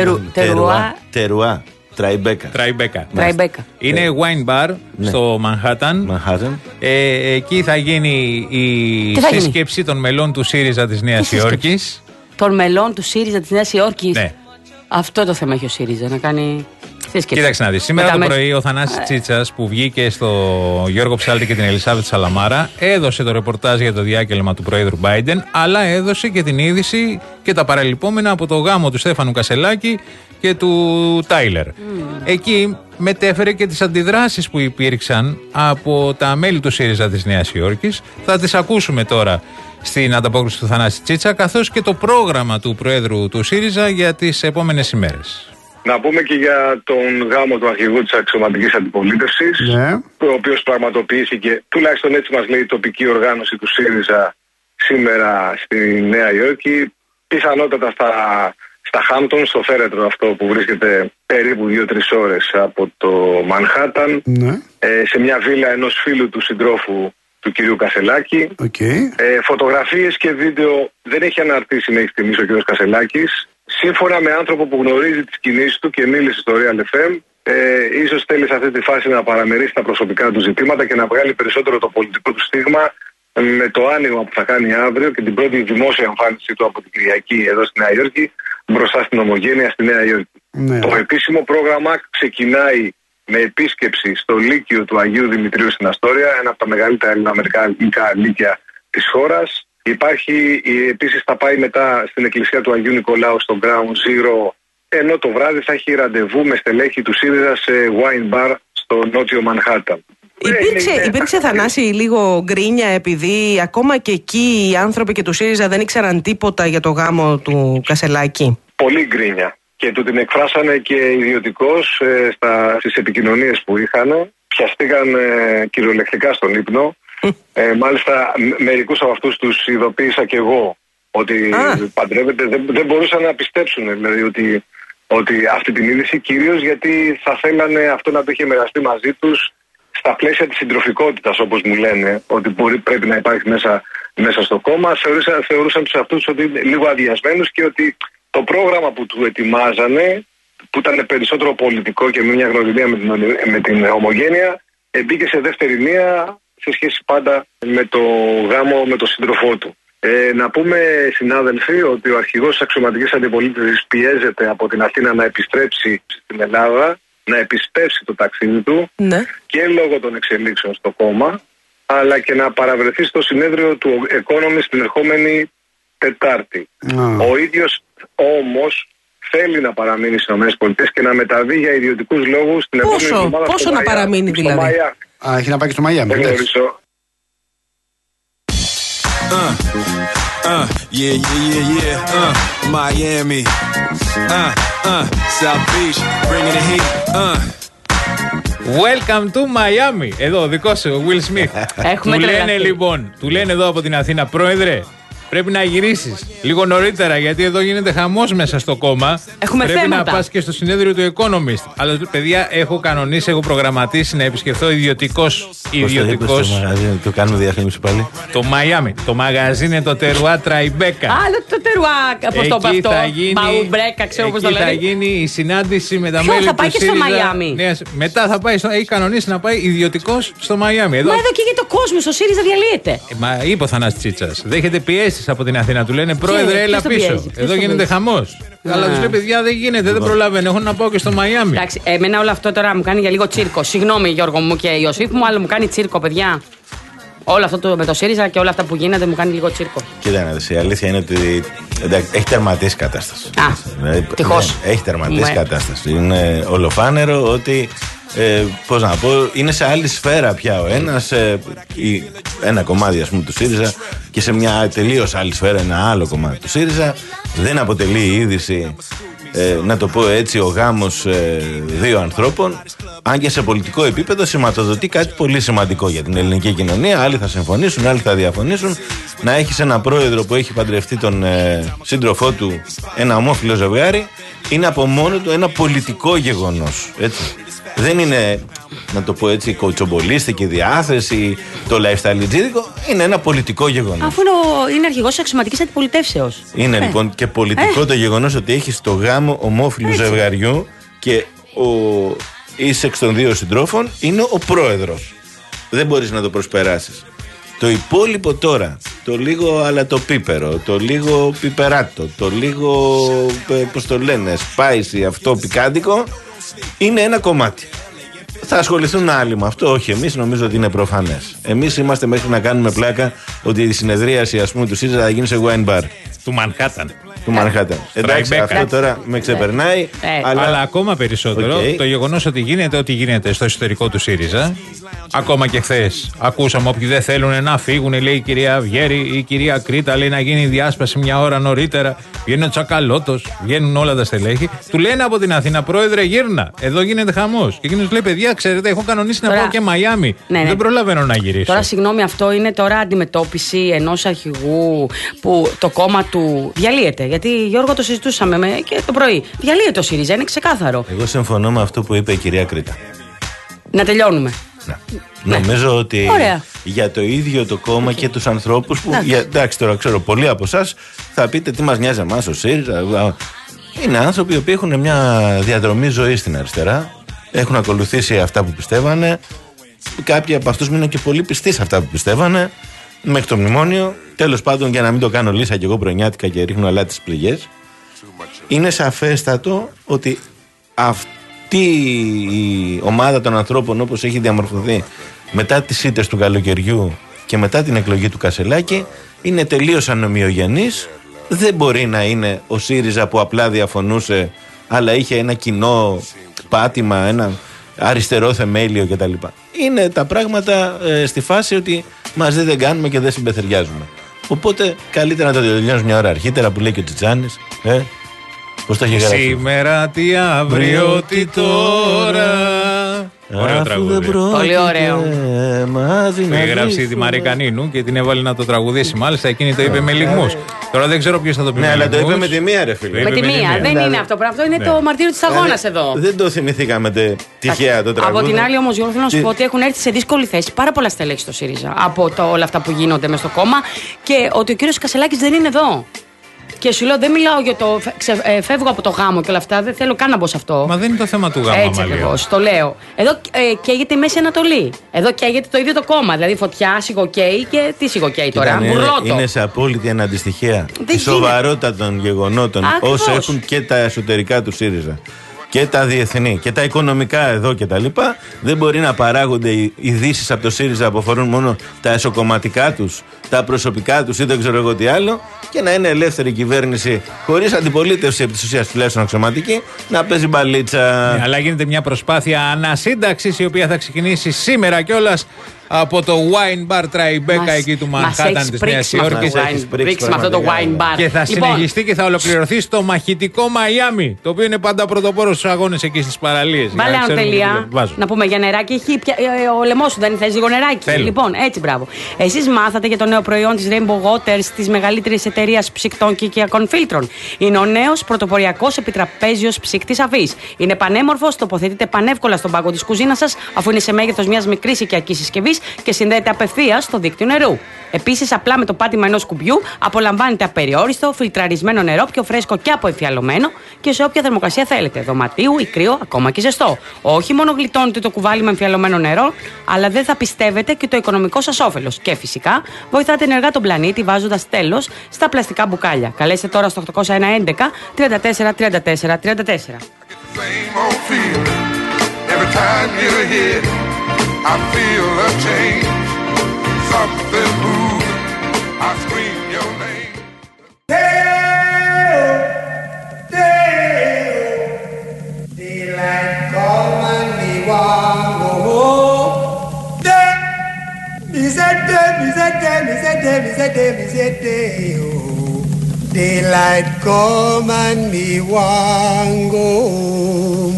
Τερουά. Τερουά. Τραϊμπέκα. Τραϊμπέκα. Τραϊμπέκα. Είναι wine bar ναι. στο Manhattan. Manhattan. Ε, εκεί θα γίνει η σύσκεψη γίνει? των μελών του ΣΥΡΙΖΑ της Νέας Υόρκης. Των μελών του ΣΥΡΙΖΑ της Νέας Υόρκης. Ναι. Αυτό το θέμα έχει ο ΣΥΡΙΖΑ, να κάνει σύσκεψη. Κοίταξε να δεις. Σήμερα το πρωί ο Θανάσης Τσίτσας που βγήκε στο Γιώργο Ψάλτη και την Ελισάβετ Σαλαμάρα έδωσε το ρεπορτάζ για το διάκελμα του Προέδρου Biden, αλλά έδωσε και την είδηση και τα παραλειπόμενα από το γάμο του Στέφανου Κασελάκη και του Τάιλερ. Mm. Εκεί μετέφερε και τις αντιδράσεις που υπήρξαν από τα μέλη του ΣΥΡΙΖΑ της Νέας Υόρκης. Θα τις ακούσουμε τώρα στην ανταπόκριση του Θανάση Τσίτσα, καθώς και το πρόγραμμα του Προέδρου του ΣΥΡΙΖΑ για τις επόμενες ημέρες. Να πούμε και για τον γάμο του αρχηγού της αξιωματικής αντιπολίτευσης, ναι. ο οποίος πραγματοποιήθηκε, τουλάχιστον έτσι μας λέει η τοπική οργάνωση του ΣΥΡΙΖΑ σήμερα στη Νέα Υόρκη, πιθανότατα στα, στα Χάμπτον, στο φέρετρο αυτό που βρίσκεται περίπου δύο τρεις ώρες από το Μανχάταν, ναι. ε, σε μια βίλα ενός φίλου του συντρόφου του κυρίου Κασελάκη. Okay. Ε, φωτογραφίες και βίντεο δεν έχει αναρτήσει μέχρι στιγμής ο κύριος Κασελάκης. Σύμφωνα με άνθρωπο που γνωρίζει τις κινήσεις του και μίλησε στο Real εφ εμ, ε, ίσως θέλει σε αυτή τη φάση να παραμερίσει τα προσωπικά του ζητήματα και να βγάλει περισσότερο το πολιτικό του στίγμα με το άνοιγμα που θα κάνει αύριο και την πρώτη δημόσια εμφάνισή του από την Κυριακή εδώ στη Νέα Υόρκη μπροστά στην Ομογένεια στη Νέα Υόρκη. Ναι. Το επίσημο πρόγραμμα ξεκινάει με επίσκεψη στο Λύκειο του Αγίου Δημητρίου στην Αστόρια, ένα από τα μεγαλύτερα ελληνοαμερικανικά λύκεια της χώρας. Υπάρχει, επίσης θα πάει μετά στην εκκλησία του Αγίου Νικολάου στο Ground Zero, ενώ το βράδυ θα έχει ραντεβού με στελέχη του ΣΥΡΙΖΑ σε wine bar στο νότιο Μανχάταν. Υπήρξε, είναι... υπήρξε Θανάση λίγο γκρίνια επειδή ακόμα και εκεί οι άνθρωποι και του ΣΥΡΙΖΑ δεν ήξεραν τίποτα για το γάμο του Κασελάκη. Πολύ γκρίνια. Και του την εκφράσανε και ιδιωτικώς ε, στις επικοινωνίες που είχαν. Πιαστήκαν ε, κυριολεκτικά στον ύπνο. Ε, μάλιστα μερικούς από αυτούς τους ειδοποίησα και εγώ ότι ah. παντρεύεται. Δεν, δεν μπορούσαν να πιστέψουν δηλαδή ότι, ότι αυτή την είδηση, κυρίως γιατί θα θέλανε αυτό να το είχε μοιραστεί μαζί τους στα πλαίσια της συντροφικότητας, όπως μου λένε, ότι μπορεί, πρέπει να υπάρχει μέσα, μέσα στο κόμμα. Θεωρούσαν, θεωρούσαν τους αυτούς ότι είναι λίγο αδειασμένους και ότι το πρόγραμμα που του ετοιμάζανε, που ήταν περισσότερο πολιτικό και με μια γνωριμία με την, με την Ομογένεια, μπήκε σε δεύτερη μία σε σχέση πάντα με το γάμο με τον σύντροφό του. Ε, να πούμε, συνάδελφοι, ότι ο αρχηγός της αξιωματικής αντιπολίτευσης πιέζεται από την Αθήνα να επιστρέψει στην Ελλάδα, να επισπεύσει το ταξίδι του, ναι. και λόγω των εξελίξεων στο κόμμα, αλλά και να παραβρεθεί στο συνέδριο του Economist την ερχόμενη Τετάρτη. Mm. Ο ίδιος όμως θέλει να παραμείνει στις ΗΠΑ και να μεταβεί για ιδιωτικούς λόγους την επόμενη εβδομάδα. Πόσο να παραμείνει δηλαδή? Α, έχει να πάει και στο Μαϊάμι. Δεν γνωρίζω. Uh, uh, yeah, yeah, yeah, yeah, uh, Miami, uh, uh, South Beach, bringing the heat, uh. Welcome to Miami. Εδώ ο δικός σου, ο Will Smith. Έχουμε του λένε λοιπόν, του λένε εδώ από την Αθήνα, πρόεδρε, Πρέπει να γυρίσεις λίγο νωρίτερα, γιατί εδώ γίνεται χαμός μέσα στο κόμμα. Έχουμε Πρέπει θέματα. να πας και στο συνέδριο του Economist. Αλλά παιδιά, έχω κανονίσει, έχω προγραμματίσει να επισκεφθώ ιδιωτικός. Ιδιωτικός. Το μαγαζί, το κάνουμε διαφήμιση πάλι. Το Μαϊάμι. Το μαγαζί είναι το Τερουά Τραϊμπέκα. Άλλο το Τερουά. Πώς το Εκεί είπα θα αυτό. γίνει, Μαουμπρέκα, ξέρω πώς το εκεί θα λένε. γίνει η συνάντηση με τα Ποιο, μέλη θα του πάει και στο ΣΥΡΙΖΑ. Μαϊάμι? Νέας- μετά θα πάει στο, έχει κανονίσει να πάει ιδιωτικός στο Μαϊάμι. Εδώ, Μα εδώ καίγεται ο κόσμος, ο ΣΥΡΙΖΑ διαλύεται. Ε, Μα είπε ο Θανάσης Τσίτσας. Δέχεται πιέσεις από την Αθήνα. Του λένε πρόεδρε, ποιος έλα το πίσω. πιέζει, ποιος Εδώ το γίνεται πιέζει? χαμός. Αλλά του λέει παιδιά δεν γίνεται, δεν προλαβαίνω. Έχω να πάω και στο Μαϊάμι. Εντάξει, εμένα όλο αυτό τώρα μου κάνει για λίγο τσίρκο. Συγγνώμη Γιώργο μου και Ιωσήφ μου, αλλά μου κάνει τσίρκο, παιδιά. Όλο αυτό το, με το ΣΥΡΙΖΑ και όλα αυτά που γίνεται μου κάνει λίγο τσίρκο. Κοίτα να δεις, η αλήθεια είναι ότι εντάξει, έχει τερματίσει η κατάσταση. Α, Δηλαδή, τυχώς. ναι, έχει τερματίσει η Ναι. κατάσταση. Είναι ολοφάνερο ότι, ε, πώς να πω, είναι σε άλλη σφαίρα πια ο ένας, ε, η, ένα κομμάτι ας πούμε του ΣΥΡΙΖΑ και σε μια τελείως άλλη σφαίρα ένα άλλο κομμάτι του ΣΥΡΙΖΑ. Δεν αποτελεί η είδηση, ε, να το πω έτσι, ο γάμος ε, δύο ανθρώπων, αν και σε πολιτικό επίπεδο σηματοδοτεί κάτι πολύ σημαντικό για την ελληνική κοινωνία. Άλλοι θα συμφωνήσουν, άλλοι θα διαφωνήσουν. Να έχεις ένα πρόεδρο που έχει παντρευτεί τον ε, σύντροφό του, ένα ομόφυλο ζευγάρι, είναι από μόνο του ένα πολιτικό γεγονός. Έτσι. Δεν είναι, να το πω έτσι, κοτσομπολίστικη διάθεση, το lifestyle-τζίδικο. Είναι ένα πολιτικό γεγονός. Αφού είναι, ο, είναι αρχηγός αξιωματικής αντιπολιτεύσεως. Είναι Ε. λοιπόν και πολιτικό Ε. το γεγονός ότι έχεις το γάμο ομόφυλου Έτσι. ζευγαριού και ο ίσεξ των δύο συντρόφων είναι ο πρόεδρος. Δεν μπορείς να το προσπεράσεις. Το υπόλοιπο τώρα, το λίγο αλατοπίπερο, το λίγο πιπεράτο, το λίγο, ε, πώς το λένε, spicy, αυτό πικάντικο, είναι ένα κομμάτι. Θα ασχοληθούν άλλοι με αυτό, όχι εμείς, νομίζω ότι είναι προφανές. Εμείς είμαστε μέχρι να κάνουμε πλάκα ότι η συνεδρίαση, ας πούμε, του ΣΥΡΙΖΑ θα γίνει σε wine bar Του Μανχάταν. του Μανχάταν. Εντάξει, Τραϊμπέκα. αυτό τώρα με ξεπερνάει. Ε, αλλά... Αλλά ακόμα περισσότερο Οκ. το γεγονός ότι γίνεται ό,τι γίνεται στο εσωτερικό του ΣΥΡΙΖΑ. Ακόμα και χθες ακούσαμε όποιοι δεν θέλουν να φύγουν, λέει η κυρία Βιέρη, η κυρία Κρήτα λέει να γίνει η διάσπαση μια ώρα νωρίτερα. Βγαίνει ο Τσακαλώτος, βγαίνουν όλα τα στελέχη. Του λένε από την Αθήνα, πρόεδρε, γύρνα. Εδώ γίνεται χαμός. Και εκείνος λέει, παιδιά, ξέρετε, έχω κανονίσει Τώρα- να πάω και Μαϊάμι. Ναι, ναι. Δεν προλαβαίνω να γυρίσω. Τώρα, συγγνώμη, αυτό είναι τώρα αντιμετώπιση ενός αρχηγού που το κόμμα του διαλύεται. Γιατί, Γιώργο, το συζητούσαμε με, και το πρωί. Διαλύεται ο ΣΥΡΙΖΑ, είναι ξεκάθαρο. Εγώ συμφωνώ με αυτό που είπε η κυρία Κρήτα. Να τελειώνουμε. Ναι. Νομίζω ότι Ωραία. για το ίδιο το κόμμα και τους ανθρώπους που. Εντάξει. Για, εντάξει, τώρα ξέρω πολλοί από εσάς θα πείτε τι μας νοιάζει εμάς ο ΣΥΡΙΖΑ. Είναι άνθρωποι οι οποίοι έχουν μια διαδρομή ζωής στην αριστερά. Έχουν ακολουθήσει αυτά που πιστεύανε. Κάποιοι από αυτούς μείνουν και πολύ πιστοί σε αυτά που πιστεύανε. Μέχρι το μνημόνιο. Τέλος πάντων, για να μην το κάνω λύσα και εγώ πρωινιάτικα και ρίχνω αλάτι στις πληγές. Είναι σαφέστατο ότι αυτή η ομάδα των ανθρώπων, όπως έχει διαμορφωθεί μετά τις ήττες του καλοκαιριού και μετά την εκλογή του Κασελάκη, είναι τελείως ανομοιογενής. Δεν μπορεί να είναι ο ΣΥΡΙΖΑ που απλά διαφωνούσε, αλλά είχε ένα κοινό πάτημα, ένα αριστερό θεμέλιο κτλ. Είναι τα πράγματα ε, στη φάση ότι μαζί δεν κάνουμε και δεν συμπεθεριάζουμε. Οπότε καλύτερα να το τελειώνεις μια ώρα αρχίτερα, που λέει και ο Τσιτσάνης. Ε, πώς το έχει γράψει. Σήμερα τι αύριο τι τώρα. Ωραίο Αφού τραγούδι. δεν πρόκειται Πολύ ωραίο. μαζί Με να έγραψε τη βρίσκουμε. Μαρικανίνου και την έβαλε να το τραγουδήσει. Μάλιστα εκείνη το είπε με λιγμούς. Τώρα δεν ξέρω ποιος θα το πει. Ναι, με αλλά το είπε λιγμούς. με τη μία, ρε φίλε. Το Με είπε τη με τη μία. μία. Δεν Δηλαδή- είναι αυτό. Αυτό είναι Ναι. το μαρτύριο της αγώνας Δηλαδή, εδώ. Δεν το θυμηθήκαμε τε- τυχαία το τραγούδι. Από την άλλη, όμως, Γιώργο, θέλω να σου Τι- πω ότι έχουν έρθει σε δύσκολη θέση πάρα πολλά στελέχη στο ΣΥΡΙΖΑ από το, όλα αυτά που γίνονται μες στο κόμμα και ότι ο κύριος Κασελάκης δεν είναι εδώ. Και σου λέω, δεν μιλάω για το. Ξε, ε, φεύγω από το γάμο και όλα αυτά, δεν θέλω καν να μπω σε αυτό. Μα δεν είναι το θέμα του γάμου, Έτσι Αμαλία. ακριβώς, το λέω. Εδώ ε, καίγεται η Μέση Ανατολή. Εδώ καίγεται το ίδιο το κόμμα. Δηλαδή φωτιά, σιγοκαίει και τι σιγοκαίει τώρα. Κοίτα, είναι, Μπουρλότο. είναι σε απόλυτη αναντιστοιχεία η γίνεται. σοβαρότητα των γεγονότων Ακριβώς. όσο έχουν και τα εσωτερικά του ΣΥΡΙΖΑ και τα διεθνή και τα οικονομικά εδώ και τα λοιπά. Δεν μπορεί να παράγονται οι ειδήσεις από το ΣΥΡΙΖΑ που αφορούν μόνο τα εσωκομματικά τους, τα προσωπικά τους ή δεν ξέρω εγώ τι άλλο, και να είναι ελεύθερη κυβέρνηση χωρίς αντιπολίτευση επί της ουσίας, τουλάχιστον αξιωματική, να παίζει μπαλίτσα. Ναι, αλλά γίνεται μια προσπάθεια ανασύνταξης η οποία θα ξεκινήσει σήμερα κιόλας Από το Wine Bar Tribeca εκεί του Μανχάταν της Νέας Υόρκης. Πρίξει με αυτό το Wine Bar. Και θα συνεχιστεί και θα ολοκληρωθεί στο μαχητικό Μαϊάμι, το οποίο είναι πάντα πρωτοπόρο στους αγώνες εκεί στις παραλίες. Βάλε ένα τελεία. Να πούμε για νεράκι. Έχει πια... Ο λαιμός σου δεν θες λίγο νεράκι. Θέλω. Λοιπόν, έτσι μπράβο. Εσείς μάθατε για το νέο προϊόν της Rainbow Waters, της μεγαλύτερης εταιρείας ψυκτών και οικιακών φίλτρων. Είναι ο νέος πρωτοποριακός επιτραπέζιος ψύκτης αφής. Είναι πανέμορφος, τοποθετείται πανεύκολα στον πάγκο της κουζίνας σας, αφού είναι σε μέγεθος μιας μικρής οικιακής συσκευής και συνδέεται απευθείας στο δίκτυο νερού. Επίσης, απλά με το πάτημα ενός κουμπιού απολαμβάνετε απεριόριστο, φιλτραρισμένο νερό, πιο φρέσκο και αποεμφιαλωμένο και σε όποια θερμοκρασία θέλετε. Δωματίου ή κρύο, ακόμα και ζεστό. Όχι μόνο γλιτώνετε το κουβάλι με εμφιαλωμένο νερό, αλλά δεν θα πιστεύετε και το οικονομικό σας όφελος. Και φυσικά βοηθάτε ενεργά τον πλανήτη βάζοντας τέλος στα πλαστικά μπουκάλια. Καλέστε τώρα στο οκτώ ένα ένα τριάντα τέσσερα τριάντα τέσσερα τριάντα τέσσερα. I feel a change, something moving, I scream your name. Day-o, day-o, daylight come and me want go home. Day, me say day, me say day, me say day, me say day, me say day-o, daylight come and me want go home.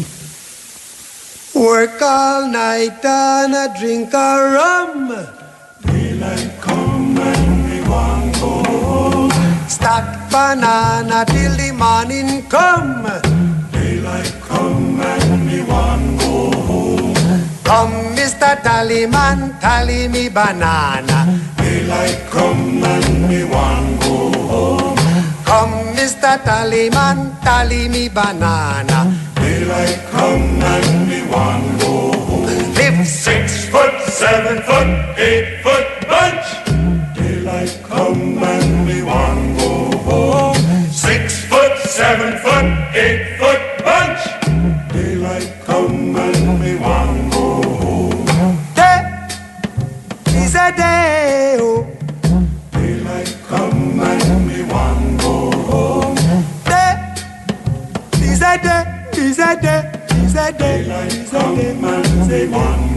Work all night and a drink a rum. Daylight come and we want go home. Stack banana till the morning come. Daylight come and we want go home. Come, Mister Tallyman, tally me banana. Daylight come and we want go home. Come, Mister Tallyman, tally me banana. Daylight come and we want go home. Live six foot, seven foot, eight foot bunch. Daylight come and we want go home. Six foot, seven foot, eight foot bunch. Daylight come and we want go home. Day is a day, oh. Daylight come and we want go home. Day is a day. Is a day, is a day, is a day, is a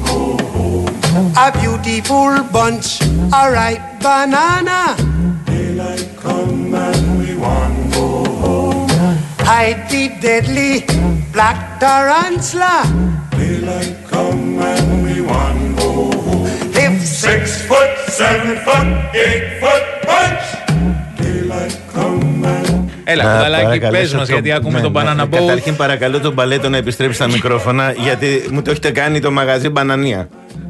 day. A beautiful bunch, a ripe banana. Daylight come and we want go home. Hide the deadly black tarantula. Daylight come and we want go home. Live six foot, seven foot, eight foot bunch. Daylight come and Έλα, κουδαλάκι, πες μας, γιατί ακούμε τον Banana Boat. Καταρχήν παρακαλώ τον Παλέτο να επιστρέψει στα μικρόφωνα, γιατί μου το έχετε κάνει το μαγαζί Μπανανία.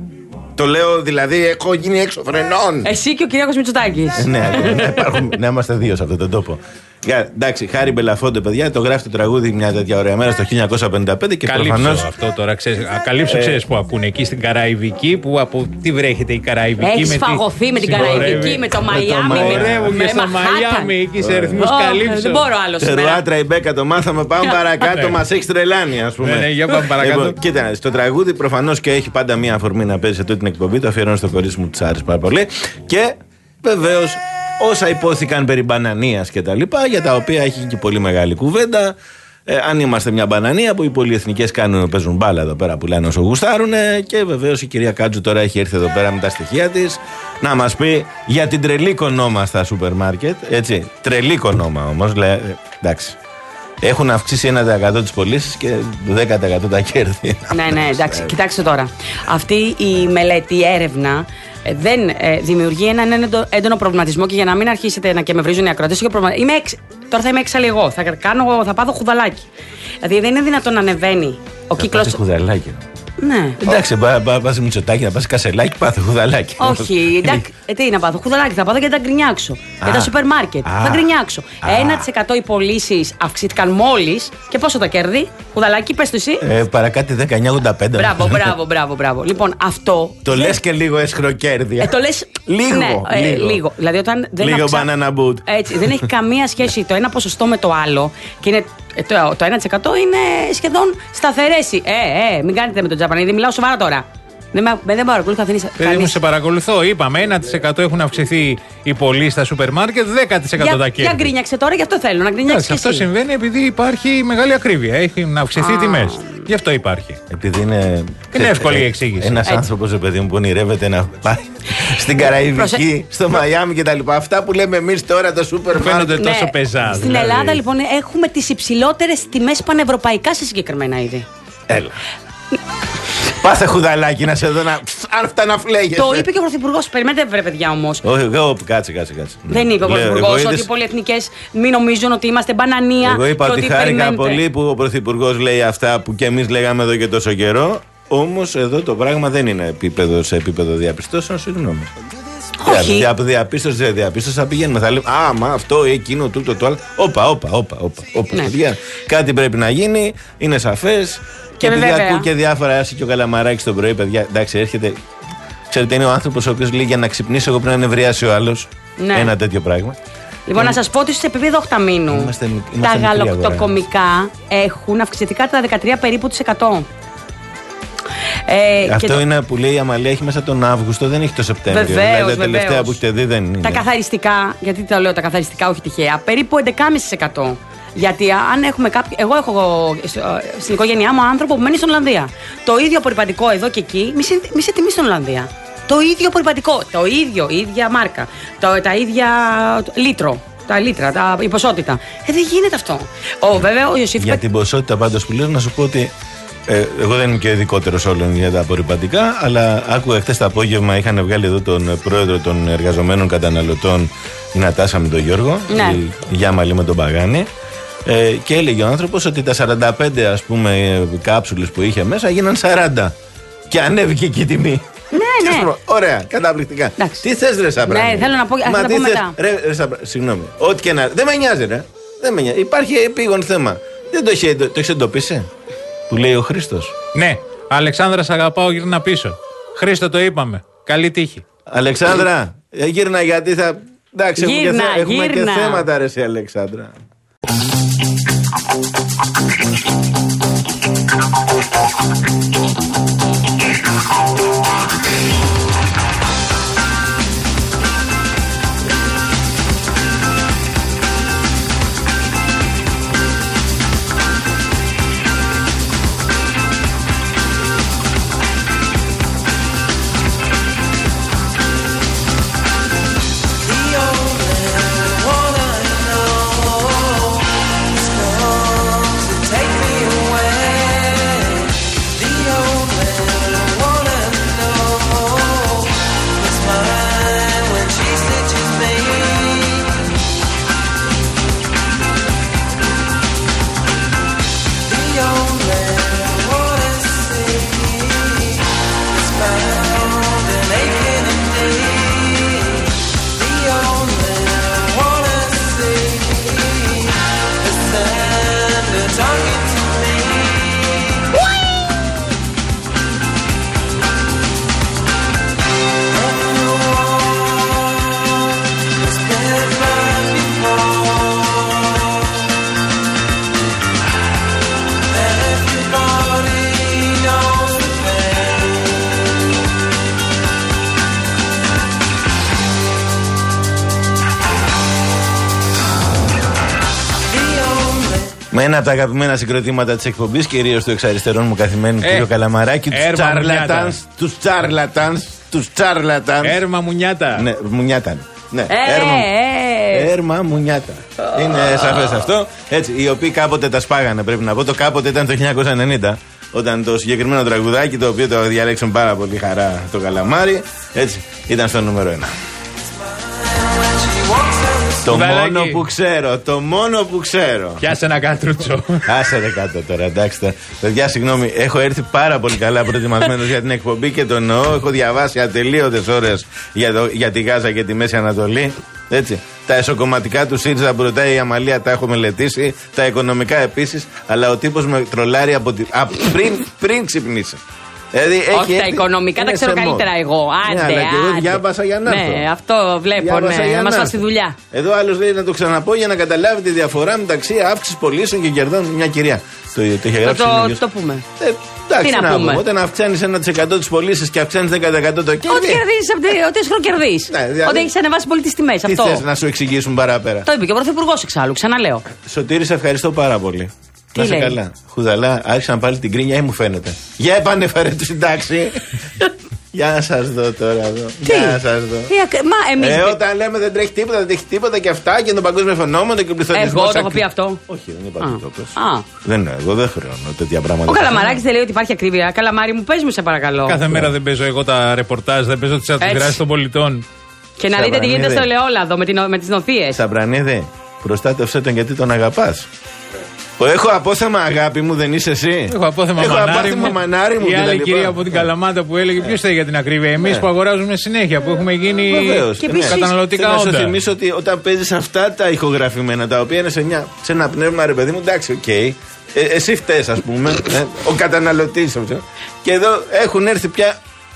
Το λέω, δηλαδή, έχω γίνει έξω φρενών. Εσύ και ο Κυριάκος Μητσοτάκης. Ναι, να, υπάρχουν, να είμαστε δύο σε αυτόν τον τόπο. Για, εντάξει, Χάρη Μπελαφόντε, παιδιά, το γράφει το τραγούδι μια τέτοια ωραία μέρα στο χίλια εννιακόσια πενήντα πέντε και καλύψω προφανώς. Αυτό τώρα, ξέρεις, καλύψω, ξέρεις που ακούνε εκεί στην Καραϊβική, που από τι βρέχεται η Καραϊβική. Έχεις με φαγωθεί τη... με την Καραϊβική, με το Μαϊάμι. Χορεύουν και στο Μαϊάμι, εκεί σε ρυθμούς καλύψω. Δεν μπορώ άλλο σήμερα. Τερουά Τραϊμπέκα, το μάθαμε, πάμε παρακάτω, μας έχει τρελάνει, ας πούμε. Ναι, για πάμε παρακάτω. Κοίτα, το τραγούδι προφανώς και έχει πάντα μία αφορμή να παίζει σε τούτη την εκπομπή, το αφιερώνω στο κορίτσι μου, της άρεσε πάρα πολύ. Και βεβαίως όσα υπόθηκαν περί μπανανίας και τα λοιπά, για τα οποία έχει και πολύ μεγάλη κουβέντα. Ε, αν είμαστε μια μπανανία που οι πολυεθνικές κάνουν, παίζουν μπάλα εδώ πέρα που λένε όσο γουστάρουνε. Και βεβαίως η κυρία Κάτζου τώρα έχει έρθει εδώ πέρα με τα στοιχεία της να μας πει για την τρελή κονόμα στα σούπερ μάρκετ. Έτσι, τρελή κονόμα όμως. Λέ, εντάξει. Έχουν αυξήσει ένα τοις εκατό τις πωλήσεις και δέκα τοις εκατό τα κέρδη. Ναι, ναι, εντάξει. Κοιτάξτε τώρα. Αυτή η μελέτη, η έρευνα, δεν ε, δημιουργεί έναν έντονο, έντονο προβληματισμό και για να μην αρχίσετε να και με βρίζουν οι ακροατές. Είμαι εξ, τώρα θα είμαι έξαλλη εγώ. Θα, κάνω, θα πάθω χουδαλάκι. Δηλαδή δεν είναι δυνατόν να ανεβαίνει ο κύκλος. Θα χουδαλάκι. Ναι. Εντάξει, πας Μητσοτάκη, να πας κασελάκι, πάθε χουδαλάκι. Όχι, εντάξει, ε, τι να πάθω, χουδαλάκι, θα πάθω και θα γκρινιάξω. Για τα σούπερ μάρκετ, θα γκρινιάξω. ένα τοις εκατό οι πωλήσεις αυξήθηκαν μόλις. Και πόσο τα κέρδη, χουδαλάκι, πες το εσύ. Ε, παρακάτι δεκαεννιά ογδόντα πέντε. Μπράβο, μπράβο, μπράβο, μπράβο. Λοιπόν, αυτό. Το λες και λίγο εσχροκέρδια. Ε, το λες. Λίγο. Ναι, ε, λίγο. λίγο. Δηλαδή, όταν δεν λίγο αυξα... banana boot. Έτσι, δεν έχει καμία σχέση το ένα ποσοστό με το άλλο. Και είναι, το, το ένα τοις εκατό είναι σχεδόν σταθερές. Ε, ε, μην κάνετε με τον Τζαπανίδη, μιλάω σοβαρά τώρα. Δεν, με, δεν παρακολουθώ καθένας. Παιδί μου, σε παρακολουθώ. Είπαμε ένα τοις εκατό έχουν αυξηθεί οι πωλήσεις στα σούπερ μάρκετ, δέκα τοις εκατό τα κέρδη. Για γκρίνιαξε τώρα, γι' αυτό θέλω να γκρίνιαξε. Αυτό συμβαίνει επειδή υπάρχει μεγάλη ακρίβεια. Έχουν αυξηθεί οι τιμές. Γι' αυτό υπάρχει. Επειδή είναι. Είναι εύκολη η εξήγηση. Ένας άνθρωπος, παιδί μου, που ονειρεύεται να πάει στην Καραϊβική, στο Μαϊάμι κτλ. Αυτά που λέμε εμείς τώρα, το σούπερ μάρκετ. Φαίνονται τόσο πεζά. Στην δηλαδή. Ελλάδα, λοιπόν, έχουμε τις υψηλότερες τιμές πανευρωπαϊκά σε συγκεκριμένα είδη. Έλα. Πάθε χουδαλάκι να σε δω να. Αν αυτά να φλέγεσαι. Το είπε και ο Πρωθυπουργός. Περιμένετε, βρε παιδιά όμως. Όχι, εγώ κάτσε, κάτσε, κάτσε. Δεν είπε ο Πρωθυπουργός ότι οι πολυεθνικές μην νομίζουν ότι είμαστε μπανανία. Εγώ είπα ότι χάρηκα περιμένετε. πολύ που ο Πρωθυπουργός λέει αυτά που και εμείς λέγαμε εδώ και τόσο καιρό. Όμως εδώ το πράγμα δεν είναι επίπεδο, σε επίπεδο διαπιστώσεων, συγγνώμη. Όχι. Από διαπίστωση σε διαπίστωση θα πηγαίνουμε. Θα λέμε Α, μα αυτό, εκείνο, τούτο, το άλλο. Όπα, όπα, όπα. όπα. Ναι. Παιδιά, κάτι πρέπει να γίνει, είναι σαφές. Και, Και επειδή βέβαια. ακούω και διάφορα, άσχη και ο Καλαμαράκης το πρωί, παιδιά, εντάξει, έρχεται. Ξέρετε, είναι ο άνθρωπος ο οποίος λέει για να ξυπνήσει, εγώ πρέπει να νευριάσει ο άλλος. Ναι. Ένα τέτοιο πράγμα. Λοιπόν, να σας πω ότι σε επίπεδο οχταμήνου Είμαστε- τα είμαστε μικρή αγορά. γαλακτοκομικά έχουν αυξητικά τα δεκατρία περίπου της εκατό. Ε, Αυτό και το- είναι που λέει η Αμαλία, έχει μέσα τον Αύγουστο, δεν έχει το Σεπτέμβριο. Βεβαίως, δηλαδή τα τελευταία βεβαίως. που έχετε δει δεν είναι. Τα καθαριστικά, γιατί το λέω τα καθαριστικά, όχι τυχαία, περίπου έντεκα κόμμα πέντε τοις εκατό. Γιατί αν έχουμε κάποιο. Εγώ έχω στην οικογένειά μου άνθρωπο που μένει στην Ολλανδία. Το ίδιο απορριπαντικό εδώ και εκεί, μισή, μισή τιμή στην Ολλανδία. Το ίδιο απορριπαντικό, το ίδιο, η ίδια μάρκα, το, τα ίδια λίτρο. Τα λίτρα, τα, η ποσότητα. Ε, δεν γίνεται αυτό. Ο, βέβαια, ο Ιωσήφ. Για την ποσότητα πάντως που λέω, να σου πω ότι ε, εγώ δεν είμαι και ειδικότερος όλων για τα απορριπαντικά, αλλά άκουγα χτες το απόγευμα, είχαν βγάλει εδώ τον πρόεδρο των εργαζομένων καταναλωτών, η Νατάσα με τον Γιώργο, Ναι. η Γιάμαλη με τον Παγάνη. Ε, και έλεγε ο άνθρωπος ότι τα σαράντα πέντε ας πούμε κάψουλες που είχε μέσα γίναν σαράντα. Και ανέβηκε και η τιμή. Ναι, ναι. Ωραία, καταπληκτικά. Εντάξει. Τι θες ρε Σαπράνη? Ναι, θέλω να πω- Μα θα τα τι πω θες, μετά. Ρε, ρε Σαπράνη, συγγνώμη. Ό,τι και να. Δεν με νοιάζει, ρε. Δεν με νοιάζει. Υπάρχει επίγον θέμα. Δεν το έχει το, το έχεις εντοπίσει. Που λέει ο Χρήστος. Ναι, Αλεξάνδρα, σ' αγαπάω, γύρνα πίσω. Χρήστο, το είπαμε. Καλή τύχη. Αλεξάνδρα, ε, γύρνα γιατί θα. Εντάξει, έχουμε, και, Γύρνα, θε- έχουμε και γύρνα. θέματα, ρε, εσύ, Αλεξάνδρα. Με ένα από τα αγαπημένα συγκροτήματα της εκπομπής, κυρίως του εξαριστερών μου καθημένου Ε, κύριο Καλαμαράκη, τους έρμα τσάρλατανς, τους τσάρλατανς, τους τσάρλατανς. Έρμα μουνιάτα. Ναι, μουνιάταν. Ναι, Ε, έρμα, ε. έρμα μουνιάτα. Είναι σαφές αυτό. Έτσι, οι οποίοι κάποτε τα σπάγανε, πρέπει να πω. Το κάποτε ήταν το χίλια εννιακόσια ενενήντα, όταν το συγκεκριμένο τραγουδάκι, το οποίο το διαλέξαν πάρα πολύ χαρά το Καλαμάρι, έτσι, ήταν στο νούμερο ένα. Το Βαλάκι. μόνο που ξέρω, το μόνο που ξέρω. Πιάσε ένα κατρούτσο. Άσε ρε κάτω τώρα, εντάξει. τα- Παιδιά, συγγνώμη, έχω έρθει πάρα πολύ καλά προετοιμασμένος για την εκπομπή και το εννοώ. Έχω διαβάσει ατελείωτες ώρες για, το, για τη Γάζα και τη Μέση Ανατολή. Έτσι. Τα εσωκομματικά του ΣΥΡΙΖΑ που ρωτάει η Αμαλία τα έχω μελετήσει. Τα οικονομικά επίσης. Αλλά ο τύπος με τρολάρει από τη, α, πριν, πριν ξυπνήσει. Δηλαδή, έχει Όχι, τα έρθει- οικονομικά τα είναι ξέρω σε μόδ. καλύτερα εγώ. Άντε, Ναι, αλλά και εγώ άντε. διάβασα για να έρθω. Ναι, αυτό βλέπω, Διάβασα ναι. για Να μας να φας τη έρθω. δουλειά. Εδώ άλλο λέει να το ξαναπώ για να καταλάβει τη διαφορά μεταξύ αύξηση πωλήσεων και κερδών. Μια κυρία. Το, το είχε Θα γράψει. το, ο το πούμε. ε, εντάξει, Τι να πούμε. Όταν αυξάνει ένα τοις εκατό τι πωλήσει και αυξάνει δέκα τοις εκατό το κέρδη. Ό,τι κερδίζει, ό,τι έχει κερδίσει. Ναι, δηλαδή- Ότι έχει ανεβάσει πολύ τι τιμέ. Τι Αυτό. θες να σου εξηγήσουν παραπέρα. Το είπε και ο Πρωθυπουργό εξάλλου, ξαναλέω. Σωτήρη, σε ευχαριστώ πάρα πολύ. Να είσαι καλά. Χουδαλά, άρχισαν πάλι την κρίνια ή μου φαίνεται. Για επανέφερε του συντάξει. Για να σας δω τώρα εδώ. Τι? Για να σας δω. Μα εμείς... Ε, όταν λέμε δεν τρέχει τίποτα, δεν τρέχει τίποτα και αυτά και τον παγκόσμιο φαινόμενο και ο πληθωρισμός. Εγώ το έχω πει αυτό. Όχι, δεν είπα ότι το πες. Δεν, εγώ δεν χρεώνω τέτοια πράγματα. Ο Καλαμαράκης δεν λέει ότι υπάρχει ακρίβεια. Καλαμάρι μου, πες μου σε παρακαλώ. Κάθε μέρα δεν παίζω εγώ τα ρεπορτάζ, δεν παίζω τις αντιδράσεις των πολιτών. Και να δείτε τι γίνεται στο ελαιόλαδο με, με τις νοθείες. Σαμπρανίδη, προστάτευσέ τον γιατί τον αγαπάς. Έχω απόθεμα αγάπη μου, δεν είσαι εσύ. Έχω απόθεμα Έχω μανάρι, απόθεμα μου. μανάρι μου. Η άλλη κυρία από την Καλαμάτα που έλεγε ποιος θέλει για την ακρίβεια. Εμείς που αγοράζουμε συνέχεια, που έχουμε γίνει καταναλωτικά όντα. Να σου θυμίσω ότι όταν παίζεις αυτά τα ηχογραφημένα, τα οποία είναι σε, μια, σε ένα πνεύμα, ρε παιδί μου, εντάξει, οκ. Okay. Ε, εσύ φταίς, ας πούμε. ε, ο καταναλωτής. Και εδώ έχουν έρθει πια.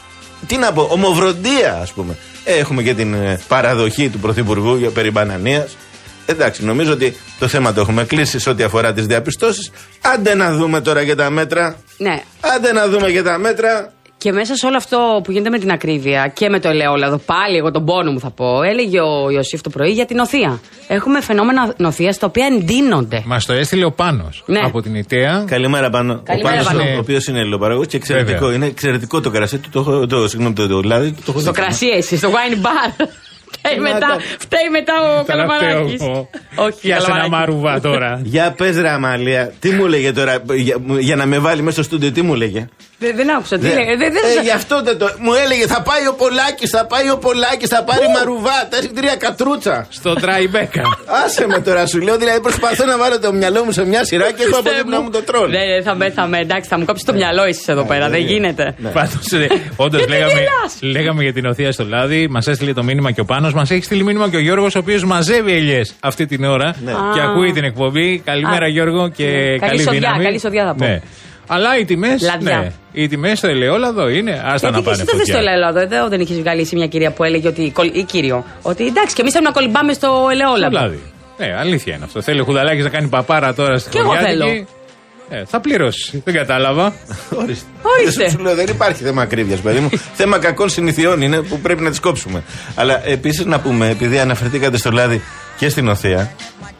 Τι να πω, ομοβροντία, ας πούμε. Ε, έχουμε και την ε, παραδοχή του Πρωθυπουργού για περί μπανανίας. Εντάξει, νομίζω ότι το θέμα το έχουμε κλείσει σε ό,τι αφορά τις διαπιστώσεις. Άντε να δούμε τώρα για τα μέτρα. Ναι. Άντε να δούμε για τα μέτρα. Και μέσα σε όλο αυτό που γίνεται με την ακρίβεια και με το ελαιόλαδο, πάλι εγώ τον πόνο μου θα πω, έλεγε ο Ιωσήφ το πρωί για την νοθεία. Έχουμε φαινόμενα νοθείας τα οποία εντείνονται. Μας το έστειλε ο Πάνος ναι. από την ΙΤΕΑ. Καλημέρα Πάνο. Καλημέρα, ο Πάνος, Πάνο. ο οποίος είναι ελληνοπαραγωγός και εξαιρετικό. Είναι εξαιρετικό το κρασί του. Το, το, συγγνώμη, το, το λάδι του. Το στο κρασί εσύ, στο wine bar. Φταίει μετά, φταίει μετά ο Καλαμαράκης. Όχι, για ένα μαρουβά τώρα. Για πες ρε Αμάλια, τι μου έλεγε τώρα για, για να με βάλει μέσα στο στούντιο, τι μου έλεγε. Δεν, δεν άκουσα, τι Δε, λέγε. Δεν, δεν, ε, γι' αυτό δεν το. Μου έλεγε θα πάει ο Πολάκης, θα πάει ο Πολάκης, θα πάρει μαρουβά, τα τρία κατρούτσα. Στο Τραϊμπέκα. Άσε με τώρα, σου λέω, δηλαδή προσπαθώ να βάλω το μυαλό μου σε μια σειρά και έχω από δίπλα μου το τρόλ. Δεν θα με, θα με, εντάξει, θα μου κόψει το μυαλό εσείς εδώ πέρα, δεν γίνεται. Πάντως, όντως λέγαμε για την νοθεία στο λάδι, μας έστειλε το μήνυμα και ο Πάνος, μας έχει στείλει μήνυμα και ο Γιώργος, ο οποίος μαζεύει ελιές αυτή την ώρα και ακούει την εκπομπή. Καλημέρα Γιώργο και καλή δύναμη. Καλή σοδιά θα πω. Αλλά οι τιμές, ναι, οι τιμές στο ελαιόλαδο είναι. Άστα να πάνε. Γιατί εσύ το στο ελαιόλαδο, εδώ δεν είχε βγάλει μια κυρία που έλεγε ότι. Ή κύριο, ότι εντάξει, και εμείς θέλουμε να κολυμπάμε στο ελαιόλαδο. Ναι, αλήθεια είναι αυτό. Θέλει ο Χουδαλάκης να κάνει παπάρα τώρα στην Χωριάτικη. Ε, θα πληρώσει. Δεν κατάλαβα. Ορίστε. Ορίστε. Σου λέω, δεν υπάρχει θέμα ακρίβειας, παιδί μου. Θέμα κακών συνηθιών είναι που πρέπει να τις κόψουμε. Αλλά επίσης να πούμε, επειδή αναφερθήκατε στο λάδι και στην νοθεία,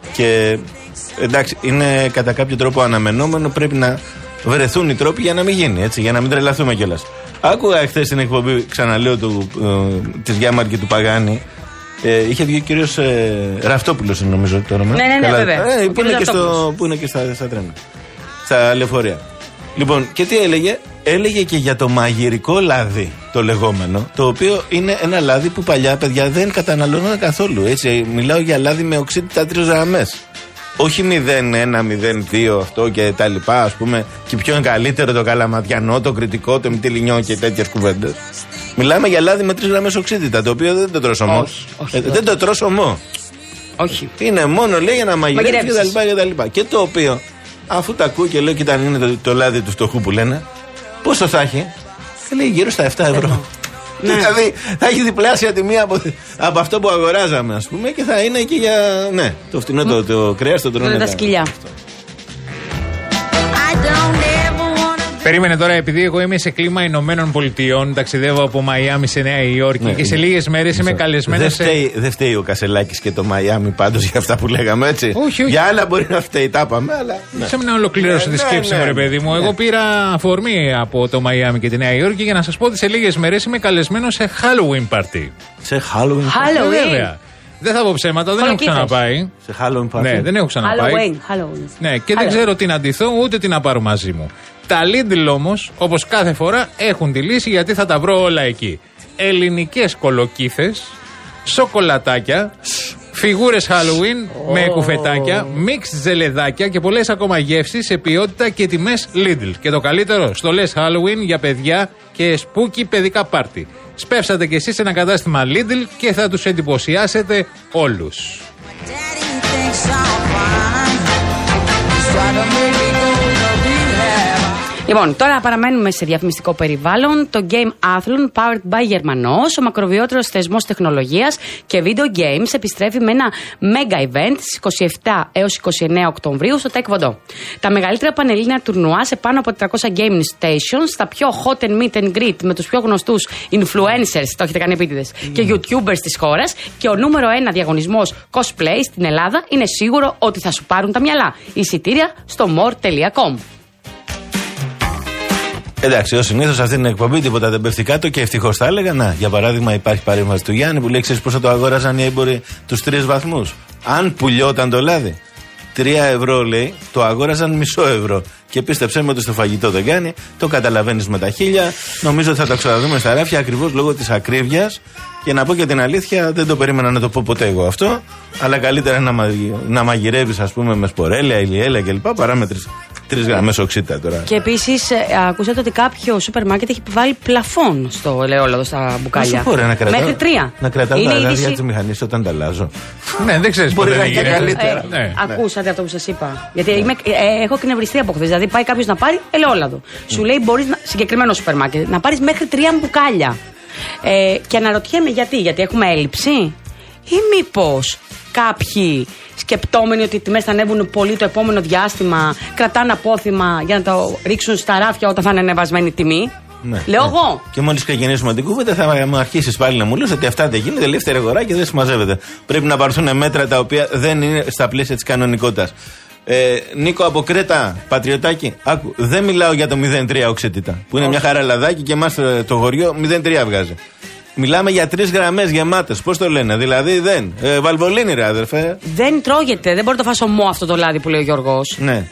και εντάξει, είναι κατά κάποιο τρόπο αναμενόμενο, πρέπει να βρεθούν οι τρόποι για να μην γίνει, έτσι, για να μην τρελαθούμε κιόλας. Άκουγα εχθές την εκπομπή, ξαναλέω, του, ε, της Γιάμαρ και του Παγάνη. Ε, είχε βγει ο κύριος ε, Ραυτόπουλος, νομίζω το όνομα. Ναι, ναι, ναι, βέβαια. Ε, που, είναι και στο, που είναι και στα, στα τρένα. Στα λεωφορεία. Λοιπόν, και τι έλεγε, έλεγε και για το μαγειρικό λάδι, το λεγόμενο, το οποίο είναι ένα λάδι που παλιά παιδιά δεν καταναλώνουν καθόλου. Έτσι, μιλάω για λάδι με οξύτητα τρεις γραμμές. Όχι μηδέν ένα, μηδέν δύο αυτό και τα λοιπά, ας πούμε, και ποιο είναι καλύτερο το καλαματιανό, το κριτικό, το μυτιλινιό και τέτοιες κουβέντες. Μιλάμε για λάδι με τρεις γραμμές οξύτητα, το οποίο δεν το τρως ομό. Όχι, όχι, ε, δεν το τρως ομό. Όχι. Είναι μόνο, λέει, για να μαγειρεύει και τα λοιπά και τα λοιπά. Και το οποίο, αφού τα ακούω και λέω, κοίτα, αν είναι το, το λάδι του φτωχού που λένε, πόσο θα έχει? Και λέει γύρω στα επτά ευρώ. Ναι. Δηλαδή θα έχει διπλάσια τιμή από, από αυτό που αγοράζαμε, ας πούμε, και θα είναι και για. Ναι, το φτηνό mm. το, το κρέας το τρώνε. Τα σκυλιά. Περίμενε τώρα, επειδή εγώ είμαι σε κλίμα Ηνωμένων Πολιτειών, ταξιδεύω από Μαϊάμι σε Νέα Υόρκη, ναι, και σε λίγες μέρες είμαι καλεσμένος. Δεν σε... φταίει, δε φταίει ο Κασελάκης και το Μαϊάμι πάντως για αυτά που λέγαμε, έτσι. Όχι, όχι. Για άλλα μπορεί να φταίει, τα είπαμε, αλλά. Ναι. Να ολοκληρώσω, ναι, τη σκέψη μου, ναι, ναι, ρε παιδί μου. Ναι. Εγώ πήρα αφορμή από το Μαϊάμι και τη Νέα Υόρκη για να σας πω ότι σε λίγες μέρες είμαι καλεσμένος σε Halloween party. Σε Halloween party. Βέβαια. Δεν θα πω ψέματα, δεν έχω ξαναπάει. Σε Halloween party. Ναι, δεν έχω ξαναπάει. Halloween, Halloween. Ναι, και Halloween. δεν ξέρω τι να ντυθώ ούτε τι να πάρω μαζί μου. Τα Lidl όμως, όπως κάθε φορά, έχουν τη λύση γιατί θα τα βρω όλα εκεί. Ελληνικές κολοκύθες, σοκολατάκια, φιγούρες Halloween oh. με κουφετάκια, μίξ ζελεδάκια και πολλές ακόμα γεύσεις σε ποιότητα και τιμές Lidl. Και το καλύτερο, στολές Halloween για παιδιά και σπούκι παιδικά πάρτι. Σπεύσατε κι εσείς σε ένα κατάστημα Lidl και θα τους εντυπωσιάσετε όλους. Λοιπόν, τώρα παραμένουμε σε διαφημιστικό περιβάλλον. Το Game Athlon, powered by Γερμανός, ο μακροβιότερος θεσμός τεχνολογίας και video games, επιστρέφει με ένα mega event στις είκοσι επτά έως είκοσι εννέα Οκτωβρίου στο Taekwondo. Τα μεγαλύτερα πανελλήνια τουρνουά σε πάνω από τετρακόσια gaming stations, τα πιο hot and meet and greet με τους πιο γνωστούς influencers, το έχετε κάνει επίτηδες, mm. και YouTubers της χώρας, και ο νούμερο ένα διαγωνισμός cosplay στην Ελλάδα, είναι σίγουρο ότι θα σου πάρουν τα μυαλά. Εισιτήρια στο more τελεία com. Εντάξει, ως συνήθως αυτή την εκπομπή τίποτα δεν πέφτει κάτω και ευτυχώς θα έλεγα. Να, για παράδειγμα, υπάρχει παρέμβαση του Γιάννη που λέει: ξέρεις πόσο το αγόραζαν οι έμποροι τους τρεις βαθμούς. Αν πουλιόταν το λάδι, τρία ευρώ λέει, το αγόραζαν μισό ευρώ. Και πίστεψέ με ότι στο φαγητό δεν κάνει, το καταλαβαίνεις με τα χίλια. Νομίζω ότι θα το ξαναδούμε στα ράφια ακριβώς λόγω της ακρίβειας. Και να πω και την αλήθεια, δεν το περίμενα να το πω ποτέ εγώ αυτό. Αλλά καλύτερα να, μαγει... να μαγειρεύεις, ας πούμε, με σπορέλαια, ηλιέλαια κλπ. Παρά με τρεις, τρεις γραμμές οξύτα τώρα. Και επίσης, ε, ακούσατε ότι κάποιο σούπερ μάρκετ έχει βάλει πλαφόν στο ελαιόλαδο στα μπουκάλια. Μπορεί να κρατάω, μέχρι τρία. Να κρατάω τα ράδια της μηχανής όταν τα αλλάζω. Ναι, δεν ξέρεις μπορεί να είναι καλύτερα. Ε, ναι. Ακούσατε αυτό που σας είπα. Γιατί είμαι, ε, έχω κνευριστεί από χθες. Δηλαδή, πάει κάποιο να πάρει ελαιόλαδο. Mm. Σου λέει, μπορείς, συγκεκριμένο σούπερ μάρκετ, να πάρεις μέχρι τρία μπουκάλια. Ε, και αναρωτιέμαι γιατί, γιατί έχουμε έλλειψη ή μήπως κάποιοι σκεπτόμενοι ότι οι τιμές θα ανέβουν πολύ το επόμενο διάστημα κρατάνε απόθυμα για να το ρίξουν στα ράφια όταν θα είναι ανεβασμένη τιμή. Ναι, λέω ναι. εγώ. Και μόλις ξεκινήσουμε την κούβεντα θα μου αρχίσεις πάλι να μου λες ότι αυτά δεν γίνεται, ελεύθερη αγορά και δεν συμμαζεύεται. Πρέπει να πάρθουν μέτρα τα οποία δεν είναι στα πλαίσια της κανονικότητας. Ε, Νίκο από Κρέτα, πατριωτάκι, άκου, δεν μιλάω για το μηδέν κόμμα τρία οξύτητα που είναι μια χαρά λαδάκι και εμάς το χωριό μηδέν κόμμα τρία βγάζει. Μιλάμε για τρεις γραμμές γεμάτες. Πώς το λένε, δηλαδή δεν. Ε, βαλβολίνη, ρε αδερφέ. Δεν τρώγεται, δεν μπορεί να το φας ομό αυτό το λάδι που λέει ο Γιώργος. Ναι.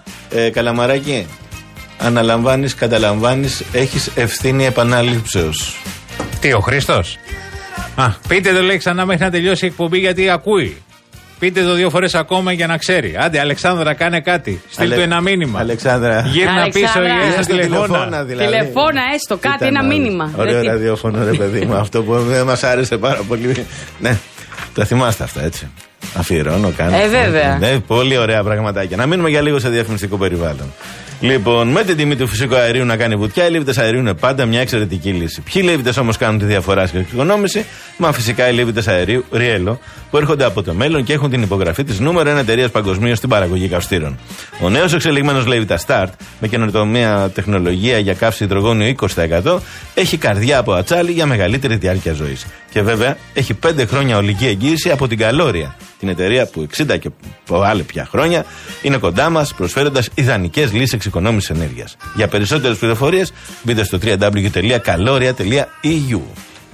Ε, Καλαμαράκι, αναλαμβάνεις, καταλαμβάνεις, έχεις ευθύνη επανάληψεως. Τι, ο Χρήστος. Α, πείτε το λέει ξανά μέχρι να τελειώσει η εκπομπή γιατί ακούει. Πείτε το δύο φορές ακόμα για να ξέρει. Άντε, Αλεξάνδρα, κάνε κάτι. Στείλ του ένα μήνυμα. Αλεξάνδρα. Γύρνα πίσω ή έστω τηλεφώνα. Δηλαδή. Τηλεφώνα, έστω κάτι, ένα μήνυμα. Ωραίο ραδιόφωνο, ρε παιδί μου. Αυτό που δεν μας άρεσε πάρα πολύ. Ναι, τα θυμάστε αυτά, έτσι. Αφιερώνω, κάνω. Ε, βέβαια. Ναι, πολύ ωραία πραγματάκια. Να μείνουμε για λίγο σε διαφημιστικό περιβάλλον. Λοιπόν, με την τιμή του φυσικού αερίου να κάνει βουτιά, οι λίβητες αερίου είναι πάντα μια εξαιρετική λύση. Ποιοι λίβητες όμως κάνουν τη διαφορά στην εξοικονόμηση? Μα φυσικά οι λίβητες αερίου Riello, που έρχονται από το μέλλον και έχουν την υπογραφή της νούμερο ένα εταιρείας παγκοσμίως στην παραγωγή καυστήρων. Ο νέος εξελιγμένος Levita Start, με καινοτομία τεχνολογία για καύση υδρογόνου είκοσι τοις εκατό, έχει καρδιά από ατσάλι για μεγαλύτερη διάρκεια ζωής. Και βέβαια έχει πέντε χρόνια ολική εγγύηση από την Καλόρια, την εταιρεία που εξήντα και άλλα πια χρόνια είναι κοντά μας, προσφέροντας ιδανικές λύσεις εξοικονόμησης ενέργειας. Για περισσότερες πληροφορίες μπείτε στο double-u double-u double-u τελεία kaloria τελεία e u.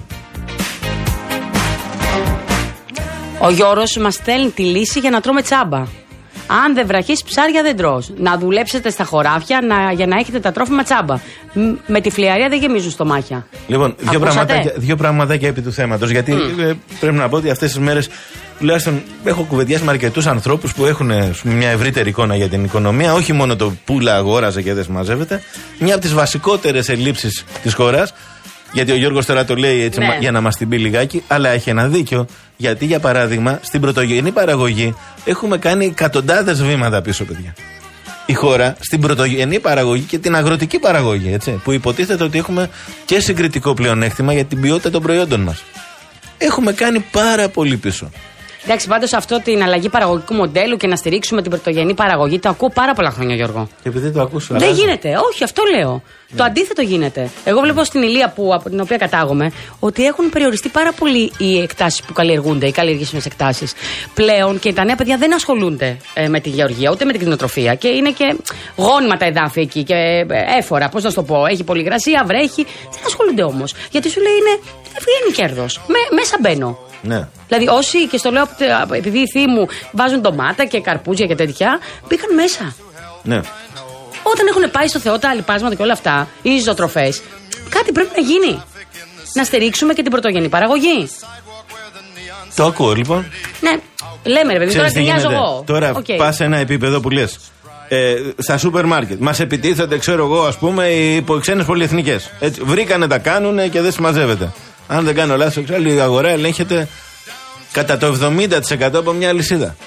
Ο Γιώργος μας στέλνει τη λύση για να τρώμε τσάμπα. Αν δεν βραχείς, ψάρια δεν τρως. Να δουλέψετε στα χωράφια να, για να έχετε τα τρόφιμα τσάμπα. Μ, με τη φλιαρία δεν γεμίζουν στομάχια. Λοιπόν, δύο πραγματάκια, δύο πραγματάκια επί του θέματος. Γιατί mm. ε, πρέπει να πω ότι αυτές τις μέρες τουλάχιστον έχω κουβεντιάσει με αρκετούς ανθρώπους που έχουν μια ευρύτερη εικόνα για την οικονομία. Όχι μόνο το πουλα αγόραζε και δεν συμμαζεύεται. Μια από τις βασικότερες ελλείψεις της χώρας. Γιατί ο Γιώργος τώρα το λέει έτσι ναι. για να μας την πει λιγάκι, αλλά έχει ένα δίκιο. Γιατί για παράδειγμα στην πρωτογενή παραγωγή έχουμε κάνει εκατοντάδες βήματα πίσω, παιδιά. Η χώρα στην πρωτογενή παραγωγή και την αγροτική παραγωγή, έτσι, που υποτίθεται ότι έχουμε και συγκριτικό πλεονέκτημα για την ποιότητα των προϊόντων μας. Έχουμε κάνει πάρα πολύ πίσω. Εντάξει, πάντως αυτό την αλλαγή παραγωγικού μοντέλου και να στηρίξουμε την πρωτογενή παραγωγή το ακούω πάρα πολλά χρόνια, Γιώργο. Και επειδή το ακούσω. Δεν αλλάζει. Γίνεται, όχι, αυτό λέω. Ναι. Το αντίθετο γίνεται. Εγώ βλέπω στην Ηλία που, από την οποία κατάγομαι ότι έχουν περιοριστεί πάρα πολύ οι εκτάσεις που καλλιεργούνται, οι καλλιεργήσιμες εκτάσεις. Πλέον και τα νέα παιδιά δεν ασχολούνται ε, με τη γεωργία ούτε με την κτηνοτροφία. Και είναι και γόνιμα τα εδάφη εκεί και ε, έφορα, πώς να σου το πω. Έχει πολυγρασία, βρέχει. Δεν ασχολούνται όμως. Γιατί σου λέει είναι, δεν βγαίνει κέρδος. Με, μέσα μπαίνω. Ναι. Δηλαδή, όσοι, και στο λέω επειδή οι θείοι μου βάζουν ντομάτα και καρπούζια και τέτοια, μπήκαν μέσα. Ναι. Όταν έχουν πάει στο Θεό τα αλλιπάσματα και όλα αυτά, οι ζωοτροφές, κάτι πρέπει να γίνει. Να στηρίξουμε και την πρωτογενή παραγωγή. Το ακούω λοιπόν. Ναι, λέμε ρε παιδί, τώρα γκρινιάζω εγώ. Τώρα okay. πας σε ένα επίπεδο που λες. Ε, στα σούπερ μάρκετ μας επιτίθεται, ξέρω εγώ, ας πούμε, οι ξένες πολυεθνικές. Έτσι, βρήκανε, τα κάνουνε και δεν συμμαζεύεται. Αν δεν κάνω λάθος, η αγορά ελέγχεται κατά το εβδομήντα τοις εκατό από μια αλυσίδα.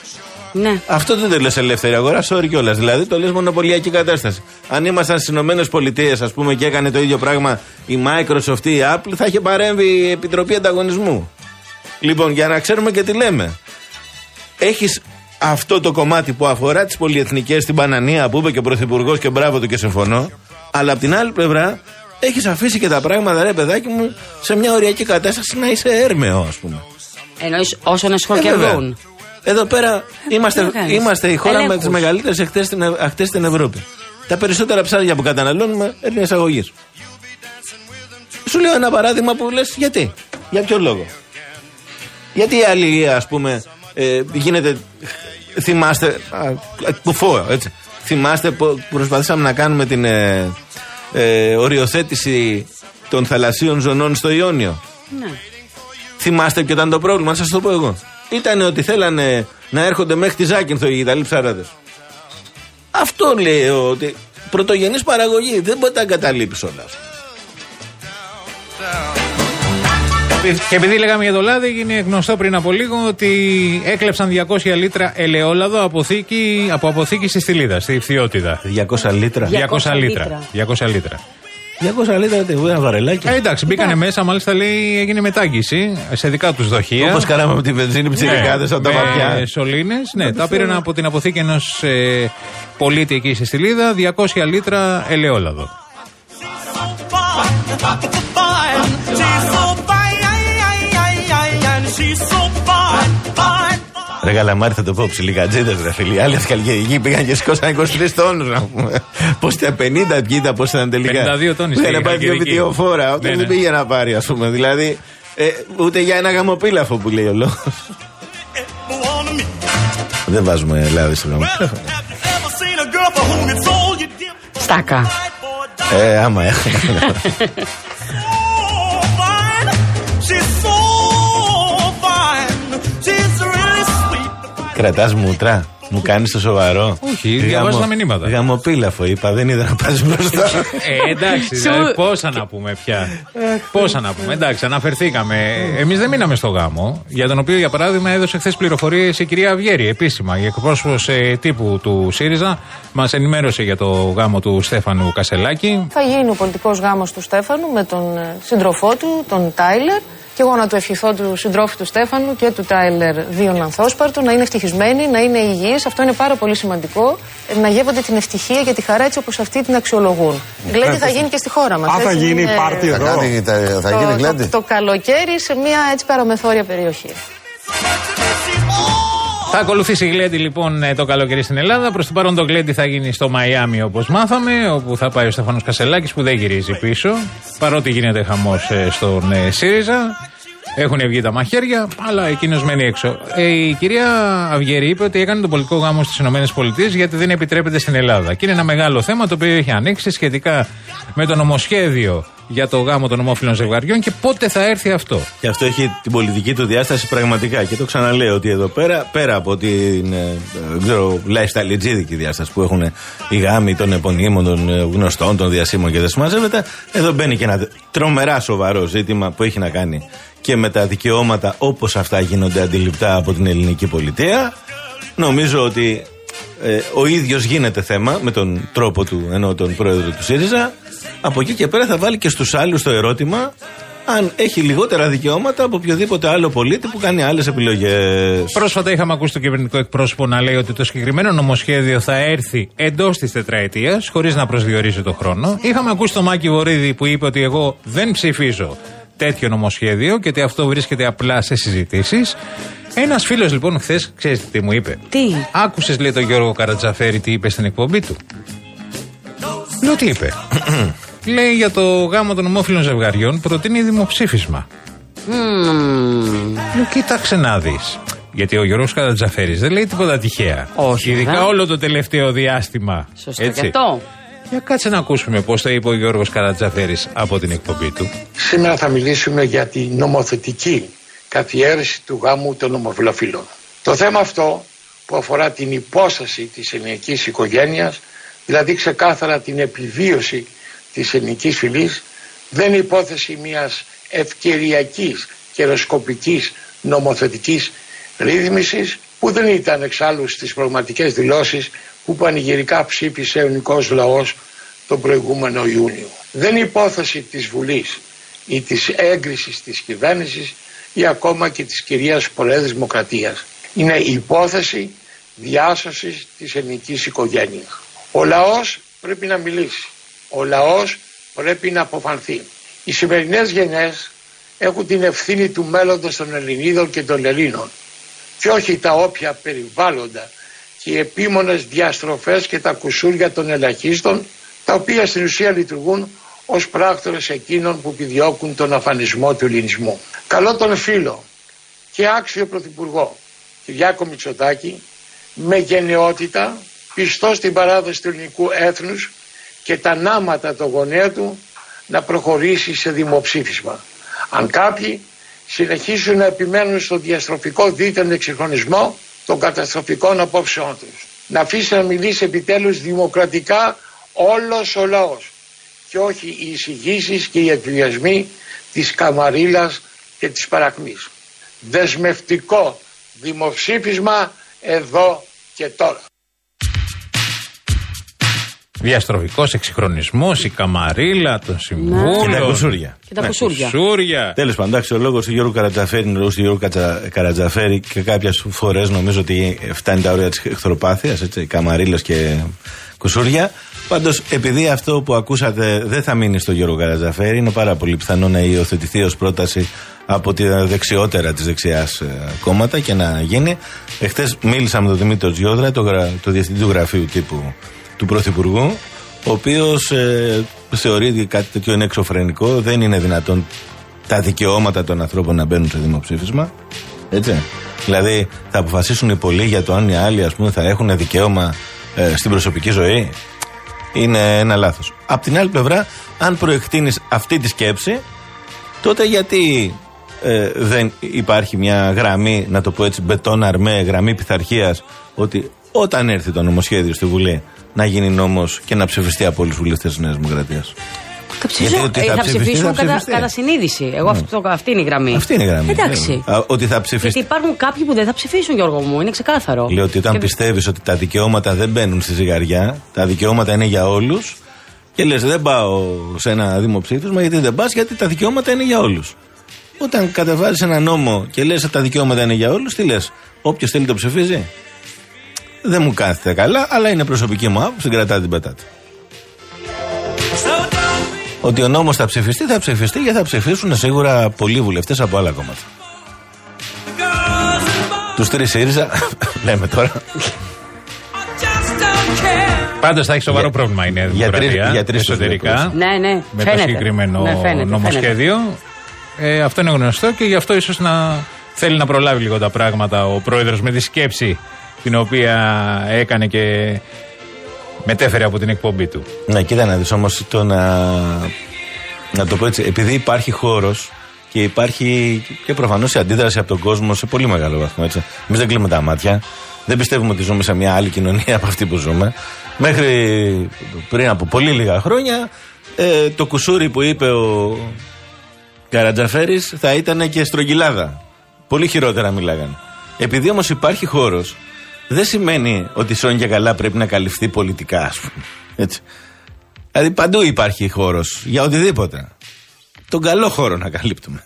Ναι. Αυτό δεν το λες ελεύθερη αγορά, sorry κιόλας. Δηλαδή το λες μονοπωλιακή κατάσταση. Αν ήμασταν στις Ηνωμένες Πολιτείες, ας πούμε, και έκανε το ίδιο πράγμα η Microsoft ή η Apple, θα είχε παρέμβει η Επιτροπή Ανταγωνισμού. Λοιπόν, για να ξέρουμε και τι λέμε. Έχεις αυτό το κομμάτι που αφορά τις πολυεθνικές, την Πανανία που είπε και ο Πρωθυπουργός και μπράβο του και συμφωνώ. Αλλά από την άλλη πλευρά έχεις αφήσει και τα πράγματα, ρε παιδάκι μου, σε μια οριακή κατάσταση να είσαι έρμεο, ας πούμε. Εννοείς όσων εσχοκερδούν. Ε, Εδώ πέρα είμαστε, είμαστε η χώρα Ελέγχους. με τις μεγαλύτερες εχθές στην, ακτές στην Ευρώπη. Τα περισσότερα ψάρια που καταναλώνουμε είναι εισαγωγής. Σου λέω ένα παράδειγμα που λες γιατί, για ποιο λόγο. Γιατί η αλληλεία, ας πούμε, ε, γίνεται, θυμάστε, κουφό, έτσι. Θυμάστε που προσπαθήσαμε να κάνουμε την ε, ε, οριοθέτηση των θαλασσίων ζωνών στο Ιόνιο. Ναι. Θυμάστε ποιο ήταν το πρόβλημα, να σας το πω εγώ. Ήτανε ότι θέλανε να έρχονται μέχρι τη Ζάκυνθο οι Ιταλοί ψαράδες. Αυτό λέω, ότι πρωτογενής παραγωγή δεν μπορεί να τα εγκαταλείψεις όλα. Και επειδή λέγαμε για το λάδι, έγινε γνωστό πριν από λίγο ότι έκλεψαν διακόσια λίτρα ελαιόλαδο από, θήκη, από αποθήκη στη Στυλίδα, στη Φθιώτιδα. διακόσια λίτρα. διακόσια λίτρα. διακόσια λίτρα. διακόσια λίτρα ένα βαρελάκι. Ε, εντάξει, μπήκανε μέσα, μάλιστα λέει έγινε μετάγγιση σε δικά του δοχεία. Όπως κάναμε με τη βενζίνη ψιλικάδες από τα βαθιά. Σωλήνες, ναι, τα πήραν από την αποθήκη ενός ε, πολίτη εκεί στη Στυλίδα, διακόσια λίτρα ελαιόλαδο. Ρε Καλαμάρη, θα το πω, ψιλικατζίδες ρε φίλοι. Άλλοι αυκαλγερικοί πήγαν και σκόσαν είκοσι τρεις τόνους, να πούμε. Πώς ήταν πενήντα, ποιοι ήταν, πώς ήταν τελικά. πενήντα δύο τόνοι. Πήγαν να πάρει δύο βιτιοφόρα, όταν δεν πήγε να πάρει, ας πούμε. Δηλαδή, ε, ούτε για ένα γαμοπίλαφο που λέει ο λόγος. Δεν βάζουμε λάδι στο γαμοπίλαφο. Στάκα. Ε, άμα έχουμε. Κρατάς μούτρα, μου κάνεις το σοβαρό. Όχι, διαβάζω τα μηνύματα. Γαμοπίλαφο είπα, δεν είδα να πας μπροστά. Ε, εντάξει, δηλαδή πόσα να πούμε πια. Πόσα να πούμε, εντάξει, αναφερθήκαμε. Εμείς δεν μείναμε στο γάμο, για τον οποίο για παράδειγμα έδωσε χθες πληροφορίες η κυρία Αυγέρη, επίσημα. Η εκπρόσωπος τύπου του ΣΥΡΙΖΑ μας ενημέρωσε για το γάμο του Στέφανου Κασελάκη. Θα γίνει ο πολιτικός γάμος του Στέφανου με τον σύντροφό του, τον Τάιλερ. Και εγώ να του ευχηθώ του συντρόφου του Στέφανου και του Τάιλερ δύο ανθόσπαρτο, να είναι ευτυχισμένοι, να είναι υγιείς. Αυτό είναι πάρα πολύ σημαντικό. Να γεύονται την ευτυχία και τη χαρά έτσι όπως αυτοί την αξιολογούν. Γλέντι θα γίνει και στη χώρα μας. Α, θα γίνει είναι... πάρτι εδώ. Θα, κάνει, θα, θα γίνει γλέντι. Το, το, το καλοκαίρι σε μια έτσι παραμεθόρια περιοχή. Θα ακολουθήσει η γλέντι λοιπόν το καλοκαίρι στην Ελλάδα. Προς το παρόν το γλέντι θα γίνει στο Μαϊάμι όπως μάθαμε, όπου θα πάει ο Στέφανος Κασελάκης που δεν γυρίζει πίσω. Παρότι γίνεται χαμός στον ΣΥΡΙΖΑ. Έχουν βγει τα μαχαίρια, αλλά εκείνος μένει έξω. Ε, η κυρία Αυγέρη είπε ότι έκανε τον πολιτικό γάμο στις ΗΠΑ γιατί δεν επιτρέπεται στην Ελλάδα. Και είναι ένα μεγάλο θέμα το οποίο έχει ανοίξει σχετικά με το νομοσχέδιο για το γάμο των ομόφυλων ζευγαριών και πότε θα έρθει αυτό. Και αυτό έχει την πολιτική του διάσταση πραγματικά. Και το ξαναλέω ότι εδώ πέρα, πέρα από την ξέρω, lifestyle τζίδικη διάσταση που έχουν οι γάμοι των επωνύμων, των γνωστών, των διασύμων και δεν συμμαζεύεται, εδώ μπαίνει και ένα τρομερά σοβαρό ζήτημα που έχει να κάνει και με τα δικαιώματα όπως αυτά γίνονται αντιληπτά από την ελληνική πολιτεία. Νομίζω ότι ε, ο ίδιος γίνεται θέμα με τον τρόπο του, ενώ τον πρόεδρο του ΣΥΡΙΖΑ. Από εκεί και πέρα θα βάλει και στους άλλους το ερώτημα αν έχει λιγότερα δικαιώματα από οποιοδήποτε άλλο πολίτη που κάνει άλλες επιλογές. Πρόσφατα είχαμε ακούσει τον κυβερνητικό εκπρόσωπο να λέει ότι το συγκεκριμένο νομοσχέδιο θα έρθει εντός της τετραετίας, χωρίς να προσδιορίζει το χρόνο. Είχαμε ακούσει τον Μάκη Βορίδη που είπε ότι εγώ δεν ψηφίζω τέτοιο νομοσχέδιο και ότι αυτό βρίσκεται απλά σε συζητήσεις. Ένας φίλος λοιπόν χθες, ξέρεις τι μου είπε. Τι? Άκουσες λέει τον Γιώργο Καρατζαφέρη τι είπε στην εκπομπή του. Λέω τι είπε. Λέει για το γάμο των ομόφυλων ζευγαριών προτείνει δημοψήφισμα. Mm. Λέω κοίταξε να δεις. Γιατί ο Γιώργος Καρατζαφέρης δεν λέει τίποτα τυχαία. Όχι. Ειδικά δε. όλο το τελευταίο διάστημα. Σωστά έτσι. Και αυτό. Για κάτσε να ακούσουμε πώς το είπε ο Γιώργος Καρατζαφέρης από την εκπομπή του. Σήμερα θα μιλήσουμε για τη νομοθετική καθιέρωση του γάμου των ομοφυλοφίλων. Το θέμα αυτό που αφορά την υπόσταση της ελληνικής οικογένειας, δηλαδή ξεκάθαρα την επιβίωση της ελληνικής φυλής, δεν είναι υπόθεση μιας ευκαιριακής καιροσκοπικής νομοθετικής ρύθμισης, που δεν ήταν εξάλλου στις πραγματικές δηλώσεις που πανηγυρικά ψήφισε ο ελληνικός λαός τον προηγούμενο Ιούνιο. Δεν είναι υπόθεση της Βουλής ή της έγκρισης της κυβέρνησης ή ακόμα και της κυρίας Προέδρου Δημοκρατίας. Είναι υπόθεση διάσωσης της ελληνικής οικογένειας. Ο λαός πρέπει να μιλήσει. Ο λαός πρέπει να αποφανθεί. Οι σημερινές γενιές έχουν την ευθύνη του μέλλοντος των Ελληνίδων και των Ελλήνων και όχι τα όποια περιβάλλοντα και οι επίμονες διαστροφές και τα κουσούρια των ελαχίστων, τα οποία στην ουσία λειτουργούν ως πράκτορες εκείνων που επιδιώκουν τον αφανισμό του ελληνισμού. Καλώ τον φίλο και άξιο Πρωθυπουργό Κυριάκο Μητσοτάκη με γενναιότητα, πιστό στην παράδοση του ελληνικού έθνους και τα νάματα των γονέων του να προχωρήσει σε δημοψήφισμα. Αν κάποιοι συνεχίσουν να επιμένουν στο διαστροφικό δίθεν εξυγχρονισμό των καταστροφικών απόψεών τους, να αφήσει να μιλήσει επιτέλους δημοκρατικά όλος ο λαός και όχι οι εισηγήσεις και οι εκβιασμοί της καμαρίλας και της παρακμής. Δεσμευτικό δημοψήφισμα εδώ και τώρα. Διαστροφικός εξυγχρονισμός, η καμαρίλα, το συμβούλιο. Και τα κουσούρια. Και τα κουσούρια. Τέλος πάντων, εντάξει, ο λόγος του Γιώργου Καρατζαφέρη είναι ο λόγος του Γιώργου Καρατζαφέρη και κάποιες φορές νομίζω ότι φτάνει τα όρια της εχθροπάθειας, έτσι, καμαρίλες και κουσούρια. Πάντως, επειδή αυτό που ακούσατε δεν θα μείνει στο Γιώργο Καρατζαφέρη, είναι πάρα πολύ πιθανό να υιοθετηθεί ως πρόταση από τη δεξιότερα της δεξιάς κόμματα και να γίνει. Εχθές μίλησα με τον Δημήτρη Τζιόδρα, το, γρα, το διευθυντή του γραφείου τύπου του Πρωθυπουργού, ο οποίος ε, θεωρεί ότι κάτι τέτοιο είναι εξωφρενικό. Δεν είναι δυνατόν τα δικαιώματα των ανθρώπων να μπαίνουν σε δημοψήφισμα. Έτσι. Δηλαδή, θα αποφασίσουν οι πολλοί για το αν οι άλλοι, ας πούμε, θα έχουν δικαίωμα ε, στην προσωπική ζωή. Είναι ένα λάθος. Απ' την άλλη πλευρά, αν προεκτείνεις αυτή τη σκέψη, τότε γιατί ε, δεν υπάρχει μια γραμμή, να το πω έτσι, μπετόν αρμέ, γραμμή πειθαρχίας, ότι όταν έρθει το νομοσχέδιο στη Βουλή να γίνει νόμος και να ψηφιστεί από όλους τους βουλευτές της Νέας Δημοκρατίας. Θα ψηφίσουν, θα θα ψηφίσουν θα κατά, κατά συνείδηση. Εγώ ναι. αυτό, αυτή είναι η γραμμή. Αυτή είναι η γραμμή. Εντάξει. Α, ότι θα ψηφιστεί. Γιατί υπάρχουν κάποιοι που δεν θα ψηφίσουν, Γιώργο μου, είναι ξεκάθαρο. Λέω ότι όταν και... πιστεύεις ότι τα δικαιώματα δεν μπαίνουν στη ζυγαριά, τα δικαιώματα είναι για όλους, και λες δεν πάω σε ένα δημοψήφισμα, γιατί δεν πας, γιατί τα δικαιώματα είναι για όλους. Όταν κατεβάζεις ένα νόμο και λες ότι τα δικαιώματα είναι για όλους, τι λες, όποιος θέλει το ψηφίζει. Δεν μου κάθεται καλά, αλλά είναι προσωπική μου άποψη, κρατάω την πατάτα. Ότι ο νόμος θα ψηφιστεί, θα ψηφιστεί και θα ψηφίσουν σίγουρα πολλοί βουλευτές από άλλα κόμματα. Τους τρεις ΣΥΡΙΖΑ, λέμε τώρα. Πάντως θα έχει σοβαρό για, πρόβλημα η Νέα Δημοκρατία για τρεις εσωτερικά. Ναι, ναι, με φαίνεται. το συγκεκριμένο ναι, φαίνεται, νομοσχέδιο. Ε, αυτό είναι γνωστό και γι' αυτό ίσως να θέλει να προλάβει λίγο τα πράγματα ο πρόεδρος με τη σκέψη την οποία έκανε και μετέφερε από την εκπομπή του. Ναι, κοίτα να δεις όμως το να, να το πω έτσι, επειδή υπάρχει χώρος και υπάρχει και προφανώς η αντίδραση από τον κόσμο σε πολύ μεγάλο βαθμό, έτσι. Εμείς δεν κλείνουμε τα μάτια, δεν πιστεύουμε ότι ζούμε σε μια άλλη κοινωνία από αυτή που ζούμε. Μέχρι πριν από πολύ λίγα χρόνια ε, το κουσούρι που είπε ο Καρατζαφέρης θα ήταν και στρογγυλάδα. Πολύ χειρότερα μιλάγανε. Επειδή όμως υπάρχει χώρος, δεν σημαίνει ότι σώνει και καλά πρέπει να καλυφθεί πολιτικά, ας πούμε. Έτσι. Δηλαδή παντού υπάρχει χώρος για οτιδήποτε. Τον καλό χώρο να καλύπτουμε.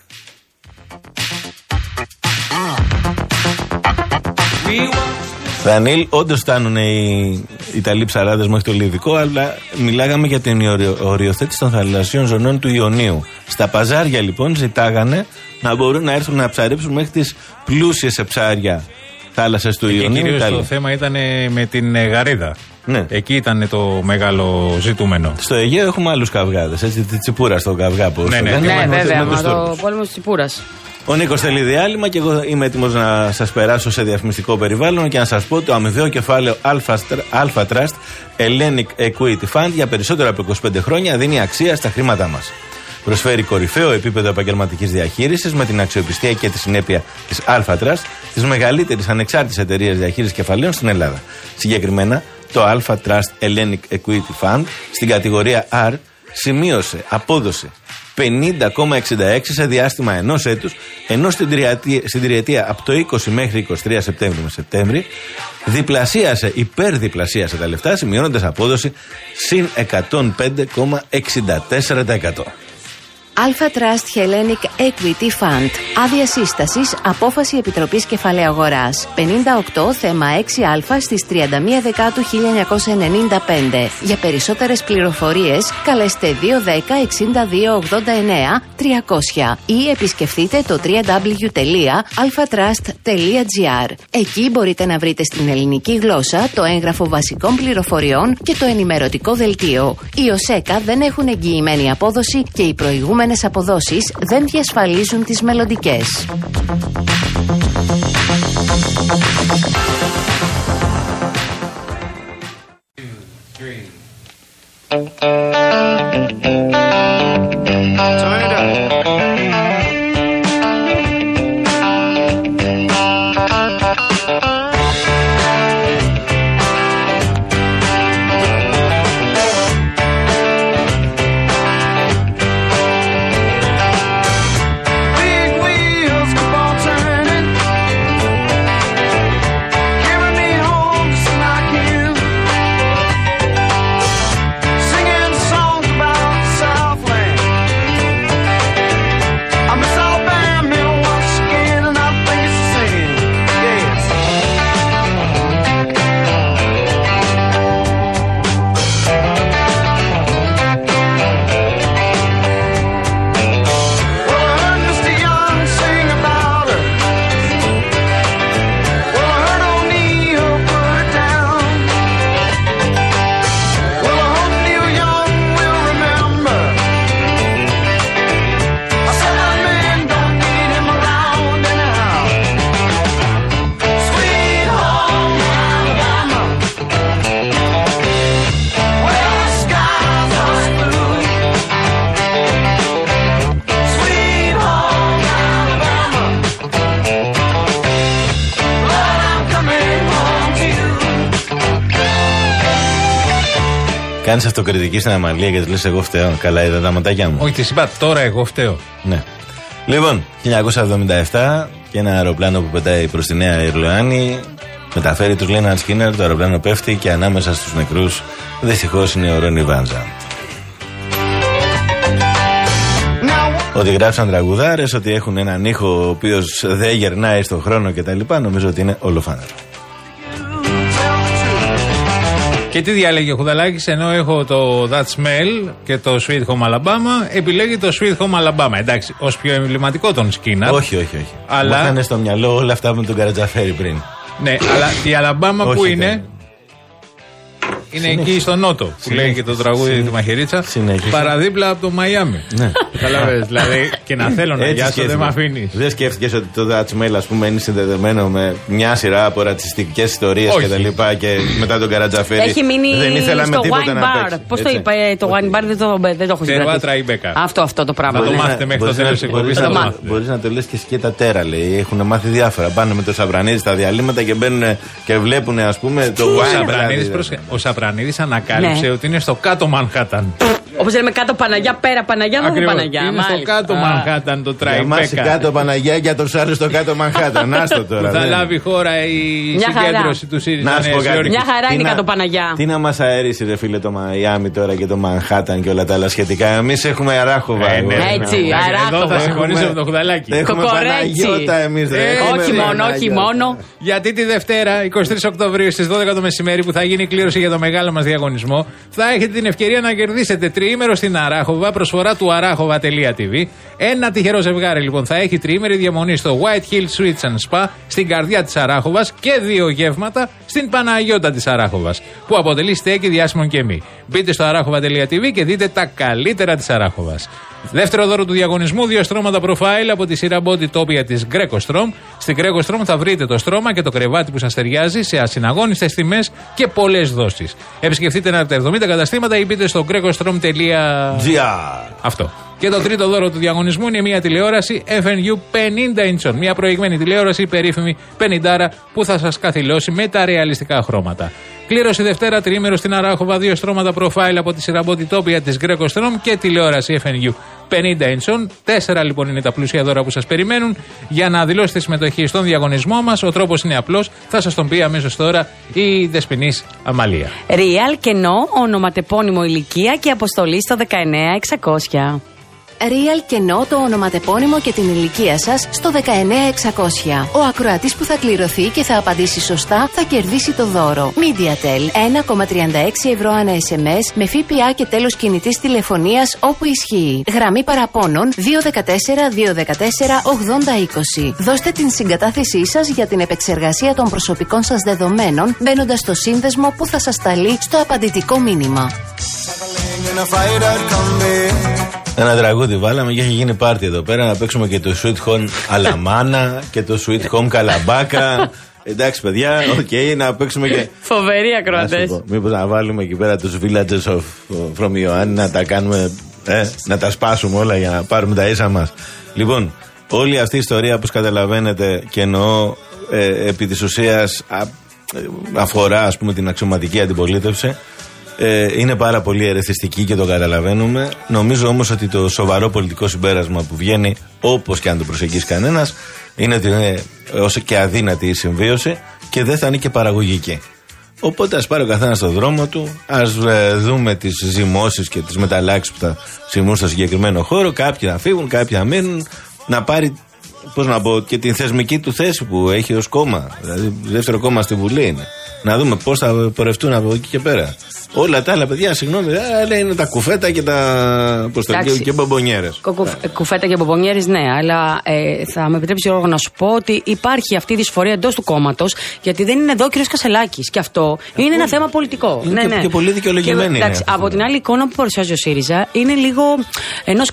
Δανίλ, όντως φτάνουν οι Ιταλοί ψαράδες μέχρι το Λιβικό, αλλά μιλάγαμε για την οριοθέτηση των θαλασσίων ζωνών του Ιωνίου. Στα παζάρια λοιπόν ζητάγανε να μπορούν να έρθουν να ψαρέψουν μέχρι τις πλούσιες σε ψάρια θάλασσες του Ιωνίου. Και κυρίως το θέμα ήταν με την Γαρίδα. Ναι. Εκεί ήταν το μεγάλο ζητούμενο. Στο Αιγαίο έχουμε άλλους καυγάδες. Έτσι, τη τσιπούρα στο καυγά που. Ναι, ναι, ναι, ναι, βέβαια, μα το πόλεμο της τσιπούρας. Ο Νίκος θέλει διάλειμμα και εγώ είμαι έτοιμος να σας περάσω σε διαφημιστικό περιβάλλον και να σας πω το αμοιβαίο κεφάλαιο Alpha Trust Hellenic Equity Fund για περισσότερα από είκοσι πέντε χρόνια δίνει αξία στα χρήματά μας. Προσφέρει κορυφαίο επίπεδο επαγγελματικής διαχείρισης με την αξιοπιστία και τη συνέπεια της Alpha Trust, της μεγαλύτερης ανεξάρτητης εταιρείας διαχείρισης κεφαλαίων στην Ελλάδα. Συγκεκριμένα, το Alpha Trust Hellenic Equity Fund στην κατηγορία R σημείωσε απόδοση πενήντα κόμμα εξήντα έξι σε διάστημα ενός έτους, ενώ στην τριετία, στην τριετία από το είκοσι μέχρι είκοσι τρία Σεπτέμβρη με Σεπτέμβρη διπλασίασε, υπερδιπλασίασε τα λεφτά, σημειώνοντας απόδοση συν εκατόν πέντε κόμμα εξήντα τέσσερα τοις εκατό. Alpha Trust Hellenic Equity Fund. Άδεια σύστασης, απόφαση Επιτροπής Κεφαλαίου Αγοράς. πενήντα οκτώ θέμα έξι α στις τριάντα μία Δεκάτου χίλια εννιακόσια ενενήντα πέντε. Για περισσότερες πληροφορίες καλέστε δύο δέκα εξήντα δύο ογδόντα εννέα τριακόσια ή επισκεφτείτε το double-u double-u double-u τελεία alphatrust τελεία gr. Εκεί μπορείτε να βρείτε στην ελληνική γλώσσα το έγγραφο βασικών πληροφοριών και το ενημερωτικό δελτίο. Οι ΟΣΕΚΑ δεν έχουν εγγυημένη απόδοση και οι προηγούμενες αποδόσεις δεν διασφαλίζουν τις μελλοντικές. Κάνεις αυτοκριτική στην Αμαλία και της λες εγώ φταίω. Καλά είδα τα ματάκια μου. Όχι, της είπα τώρα εγώ φταίω. Ναι. Λοιπόν, χίλια εννιακόσια εβδομήντα επτά και ένα αεροπλάνο που πετάει προς τη Νέα Ιρλανδία μεταφέρει τους Λέναρντ Σκίνερ, το αεροπλάνο πέφτει και ανάμεσα στους νεκρούς δυστυχώς είναι ο Ρόνι Βάντζα. Ότι γράψαν τραγουδάρες, ότι έχουν έναν ήχο ο οποίος δεν γερνάει στον χρόνο κτλ. Νομίζω ότι είναι ολοφάνερο. Και τι διάλεγε ο Χουδαλάκης, ενώ έχω το That Smell και το Sweet Home Alabama, επιλέγει το Sweet Home Alabama. Εντάξει, ως πιο εμβληματικό τον Σκίναρ. Όχι, όχι, όχι. Αλλά... μου είχαν στο μυαλό όλα αυτά με τον Καρατζαφέρη πριν. Ναι, αλλά η Αλαμπάμα που είναι. Δεν... Είναι Συνέχισε. εκεί στο νότο που Συνέχισε. λέει και το τραγούδι Συνέχισε. του Μαχαιρίτσα. Συνέχισε. Παραδίπλα από το Μαϊάμι. Ναι. Καταλαβαίνεις, δηλαδή και να θέλω να γιάσω δεν με αφήνει. Δεν σκέφτηκες ότι το Δατσμέλ, ας πούμε, είναι συνδεδεμένο με μια σειρά από ρατσιστικές ιστορίες και τα λοιπά και μετά τον Καρατζαφέρη. Έχει μείνει δεν ήθελα στο με τίποτα wine να bar. παίξει. Πώς το είπα, ε, το wine bar δεν το, δεν το έχω συγκρατήσει. Αυτό, αυτό το πράγμα. Θα το μάθετε μέχρι το τέλος της εκπομπής. Μπορείς να το λες και σκέτα τέρα, λέει. Έχουν μάθει διάφορα. Πάνε με το Σαπρανίδη στα διαλύματα και μπαίνουν και βλέπουν, ας πούμε, το wine. Ο Σαπρανίδης ανακάλυψε ότι είναι στο κάτω Μανχάταν. Όπως λέμε κάτω Παναγιά, πέρα Παναγιά, εδώ Παναγιά. Είναι στο κάτω Μανχάταν το Τραϊμπέκα. Κάτω Παναγιά για τους άλλους στο κάτω Μανχάταν. Άστο τώρα. Θα λάβει χώρα η συγκέντρωση του ΣΥΡΙΖΑ. Μια χαρά είναι κάτω Παναγιά. Τι να μας αέρίσει, ρε φίλε, το Μαϊάμι τώρα και το Μανχάταν και όλα τα άλλα σχετικά. Εμείς έχουμε αράχοβα. Έτσι, αράχοβα. Εδώ θα συμφωνήσω με τον Χουδαλάκη. Έχουμε Παναγιώτα εμείς. Όχι μόνο, όχι μόνο. Γιατί τη Δευτέρα, εικοστή τρίτη Οκτωβρίου στις δώδεκα το μεσημέρι που θα γίνει η κλήρωση για το μεγάλο μας διαγωνισμό, θα έχετε την ευκαιρία να κερδίσετε τριήμερο στην Αράχοβα, προσφορά του αράχοβα τελεία τι βι. Ένα τυχερό ζευγάρι λοιπόν θα έχει τριήμερη διαμονή στο White Hill Suites and Spa στην καρδιά της Αράχοβας και δύο γεύματα στην Παναγιώτα της Αράχοβας, που αποτελεί στέκι διάσημων και μη. Μπείτε στο αράχοβα τελεία τι βι και δείτε τα καλύτερα της Αράχοβας. Δεύτερο δώρο του διαγωνισμού, δύο στρώματα προφάιλ από τη σειρά Body Topia της Greco Strom. Στην Greco Strom θα βρείτε το στρώμα και το κρεβάτι που σας ταιριάζει σε ασυναγώνιστες τιμές και πολλές δόσεις. Επισκεφτείτε ένα από τα εβδομήντα καταστήματα ή μπείτε στο greco strom τελεία gr. Αυτό. Και το τρίτο δώρο του διαγωνισμού είναι μια τηλεόραση εφ εν γιου πενήντα ιντσών. Μια προηγμένη τηλεόραση, περίφημη πενήντα, που θα σας καθυλώσει με τα ρεαλιστικά χρώματα. Κλήρωση Δευτέρα, τριήμερο στην Αράχοβα, δύο στρώματα προφάιλ από τη σειρά Bodytopia της Greco Strom και τηλεόραση εφ εν γιου πενήντα ιντσών. Τέσσερα λοιπόν είναι τα πλούσια δώρα που σας περιμένουν. Για να δηλώσετε συμμετοχή στον διαγωνισμό μας, ο τρόπος είναι απλός. Θα σας τον πει αμέσως τώρα η Δεσποινής Αμαλία. Real κενό, ονοματεπώνυμο ηλικία και αποστολή στο δεκαεννέα εξακόσια. Real κενό το ονοματεπώνυμο και την ηλικία σας στο δεκαεννέα εξακόσια. Ο ακροατής που θα κληρωθεί και θα απαντήσει σωστά θα κερδίσει το δώρο. MediaTel ένα κόμμα τριάντα έξι ευρώ ανά ες εμ ες με ΦΠΑ και τέλος κινητής τηλεφωνίας όπου ισχύει. Γραμμή παραπώνων δύο ένα τέσσερα δύο ένα τέσσερα ογδόντα είκοσι. Δώστε την συγκατάθεσή σας για την επεξεργασία των προσωπικών σας δεδομένων μπαίνοντας στο σύνδεσμο που θα σας σταλεί στο απαντητικό μήνυμα. Ένα τραγούδι βάλαμε και έχει γίνει πάρτι εδώ πέρα. Να παίξουμε και το Sweet Home Αλαμάνα και το Sweet Home Καλαμπάκα. Εντάξει, παιδιά, οκ, okay, να παίξουμε και. Φοβεροί ακροατές. Μήπως να βάλουμε εκεί πέρα τους Villages of, from Ioanni, να τα κάνουμε. Ε, να τα σπάσουμε όλα για να πάρουμε τα ίσα μας. Λοιπόν, όλη αυτή η ιστορία, όπως καταλαβαίνετε, και εννοώ ε, επί της ουσίας α, αφορά, ας πούμε, την αξιωματική αντιπολίτευση. Ε, είναι πάρα πολύ ερεθιστική και το καταλαβαίνουμε. Νομίζω όμως ότι το σοβαρό πολιτικό συμπέρασμα που βγαίνει, όπως και αν το προσεγγίσει κανένας, είναι ότι είναι όσο και αδύνατη η συμβίωση και δεν θα είναι και παραγωγική. Οπότε ας πάρει ο καθένας στον δρόμο του, ας ε, δούμε τις ζυμώσεις και τις μεταλλάξεις που θα συμβούν στο συγκεκριμένο χώρο. Κάποιοι να φύγουν, κάποιοι να μείνουν, να πάρει, πώς να πω, και την θεσμική του θέση που έχει ως κόμμα. Δηλαδή, δεύτερο κόμμα στη Βουλή είναι. Να δούμε πώς θα πορευτούν από εκεί και πέρα. Όλα τα άλλα παιδιά, συγγνώμη, αλλά είναι τα κουφέτα και τα προστοκύου και μπομπονιέρες. Κουφέτα και μπομπονιέρες, ναι, αλλά ε, θα με επιτρέψει Γιώργο να σου πω ότι υπάρχει αυτή η δυσφορία εντός του κόμματος, γιατί δεν είναι εδώ ο κ. Κασελάκης. Και αυτό είναι, είναι ένα θέμα πολιτικό. Είναι ναι, και, ναι. και πολύ δικαιολογημένη. Και, εντάξει, από την άλλη, εικόνα που παρουσιάζει ο ΣΥΡΙΖΑ είναι λίγο ενός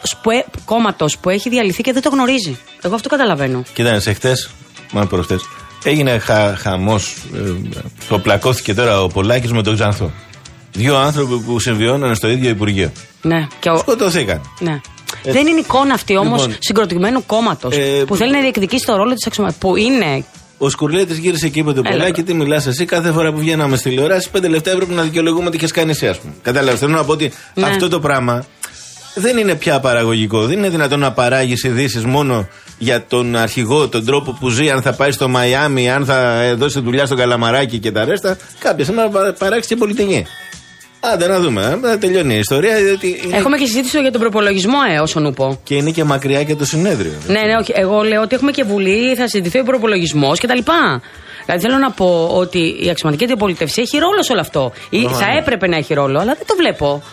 κόμματος που, που έχει διαλυθεί και δεν το γνωρίζει. Εγώ αυτό καταλαβαίνω. Κοίταξε, χτες, μάλλον προχτές, έγινε χα, χαμός. Ε, το πλακώθηκε τώρα ο Πολάκης με τον Ξανθό. Δύο άνθρωποι που συμβιώνανε στο ίδιο Υπουργείο. Ναι. Και ο... Σκοτωθήκαν. Ναι. Ε, δεν είναι εικόνα αυτή όμως λοιπόν, συγκροτημένου κόμματος ε, που θέλει να διεκδικήσει το ρόλο της αξιωματικής. Που είναι. Ο Σκουρλέτης γύρισε εκεί είπε το Πολάκη, τι μιλάς εσύ, κάθε φορά που βγαίναμε στη τηλεόραση, πέντε λεπτά έπρεπε να δικαιολογούμε τι είχες κάνει εσύ, ας πούμε. Κατάλαβες, θέλω να πω ότι ναι. αυτό το πράγμα δεν είναι πια παραγωγικό. Δεν είναι δυνατόν να παράγεις ειδήσεις μόνο για τον αρχηγό, τον τρόπο που ζει, αν θα πάει στο Μαϊάμι, αν θα δώσει δουλειά στο Καλαμαράκι και τα ρέστα. Κάποια στιγμή να παράξει και πολιτική. Άντε να δούμε, να τελειώνει η ιστορία. Είναι... Έχουμε και συζήτηση για τον προπολογισμό, ε, όσον ούπο. Και είναι και μακριά και το συνέδριο. Ναι, ναι, όχι. Εγώ λέω ότι έχουμε και βουλή, θα συζητηθεί ο προπολογισμό κτλ. Δηλαδή θέλω να πω ότι η αξιωματική αντιπολίτευση έχει ρόλο σε όλο αυτό. Ή θα έπρεπε να έχει ρόλο, αλλά δεν το βλέπω.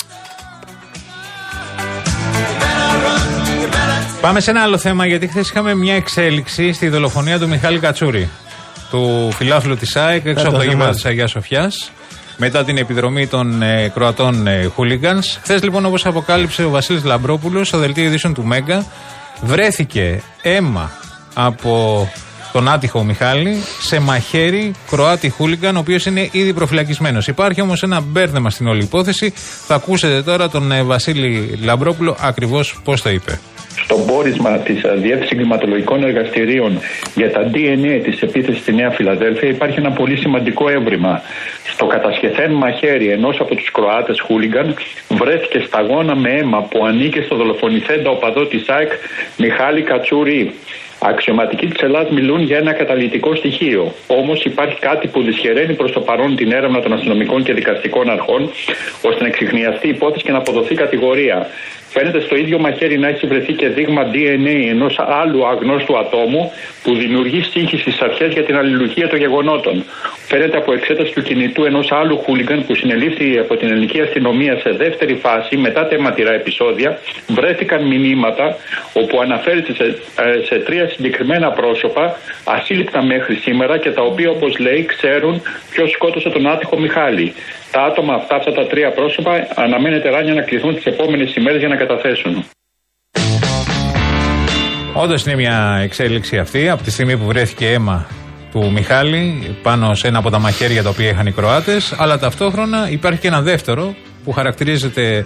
Πάμε σε ένα άλλο θέμα, γιατί χθες είχαμε μια εξέλιξη στη δολοφονία του Μιχάλη Κατσούρη, του φιλάθλου της ΑΕΚ, έξω από το γήπεδο της Αγίας Σοφιάς, μετά την επιδρομή των ε, Κροατών ε, χούλιγκανς. Χθες λοιπόν, όπως αποκάλυψε ο Βασίλης Λαμπρόπουλος στο δελτίο ειδήσεων του Μέγκα, βρέθηκε αίμα από τον άτυχο Μιχάλη σε μαχαίρι Κροάτι χούλιγκαν, ο οποίος είναι ήδη προφυλακισμένος. Υπάρχει όμως ένα μπέρδεμα στην όλη υπόθεση. Θα ακούσετε τώρα τον ε, Βασίλη Λαμπρόπουλο ακριβώς πώς το είπε. Στο πόρισμα της Διεύθυνσης Εγκληματολογικών Εργαστηρίων για τα ντι εν έι της επίθεσης στη Νέα Φιλαδέλφια υπάρχει ένα πολύ σημαντικό έβριμα. Στο κατασχεθέν μαχαίρι ενός από τους Κροάτες χούλιγκαν βρέθηκε σταγόνα με αίμα που ανήκε στο δολοφονηθέντα οπαδό της ΑΕΚ Μιχάλη Κατσούρη. Αξιωματικοί της Ελλάδας μιλούν για ένα καταλυτικό στοιχείο. Όμως υπάρχει κάτι που δυσχεραίνει προς το παρόν την έρευνα των αστυνομικών και δικαστικών αρχών, ώστε να εξιχνιαστεί η υπόθεση και να αποδοθεί κατηγορία. Φαίνεται στο ίδιο μαχαίρι να έχει βρεθεί και δείγμα ντι εν έι ενός άλλου αγνώστου ατόμου που δημιουργεί σύγχυση στις αρχές για την αλληλουχία των γεγονότων. Φαίνεται από εξέταση του κινητού ενός άλλου χούλιγκαν που συνελήφθη από την ελληνική αστυνομία σε δεύτερη φάση μετά τα αιματηρά επεισόδια, βρέθηκαν μηνύματα όπου αναφέρεται σε, σε τρία συγκεκριμένα πρόσωπα, ασύλληπτα μέχρι σήμερα και τα οποία, όπως λέει, ξέρουν ποιος σκότωσε τον άτυχο Μιχάλη. Τα άτομα αυτά, αυτά τα τρία πρόσωπα, αναμένεται ράνια να κληθούν τις επόμενες ημέρες για να καταθέσουν. Όντως είναι μια εξέλιξη αυτή, από τη στιγμή που βρέθηκε αίμα του Μιχάλη πάνω σε ένα από τα μαχαίρια τα οποία είχαν οι Κροάτες, αλλά ταυτόχρονα υπάρχει και ένα δεύτερο που χαρακτηρίζεται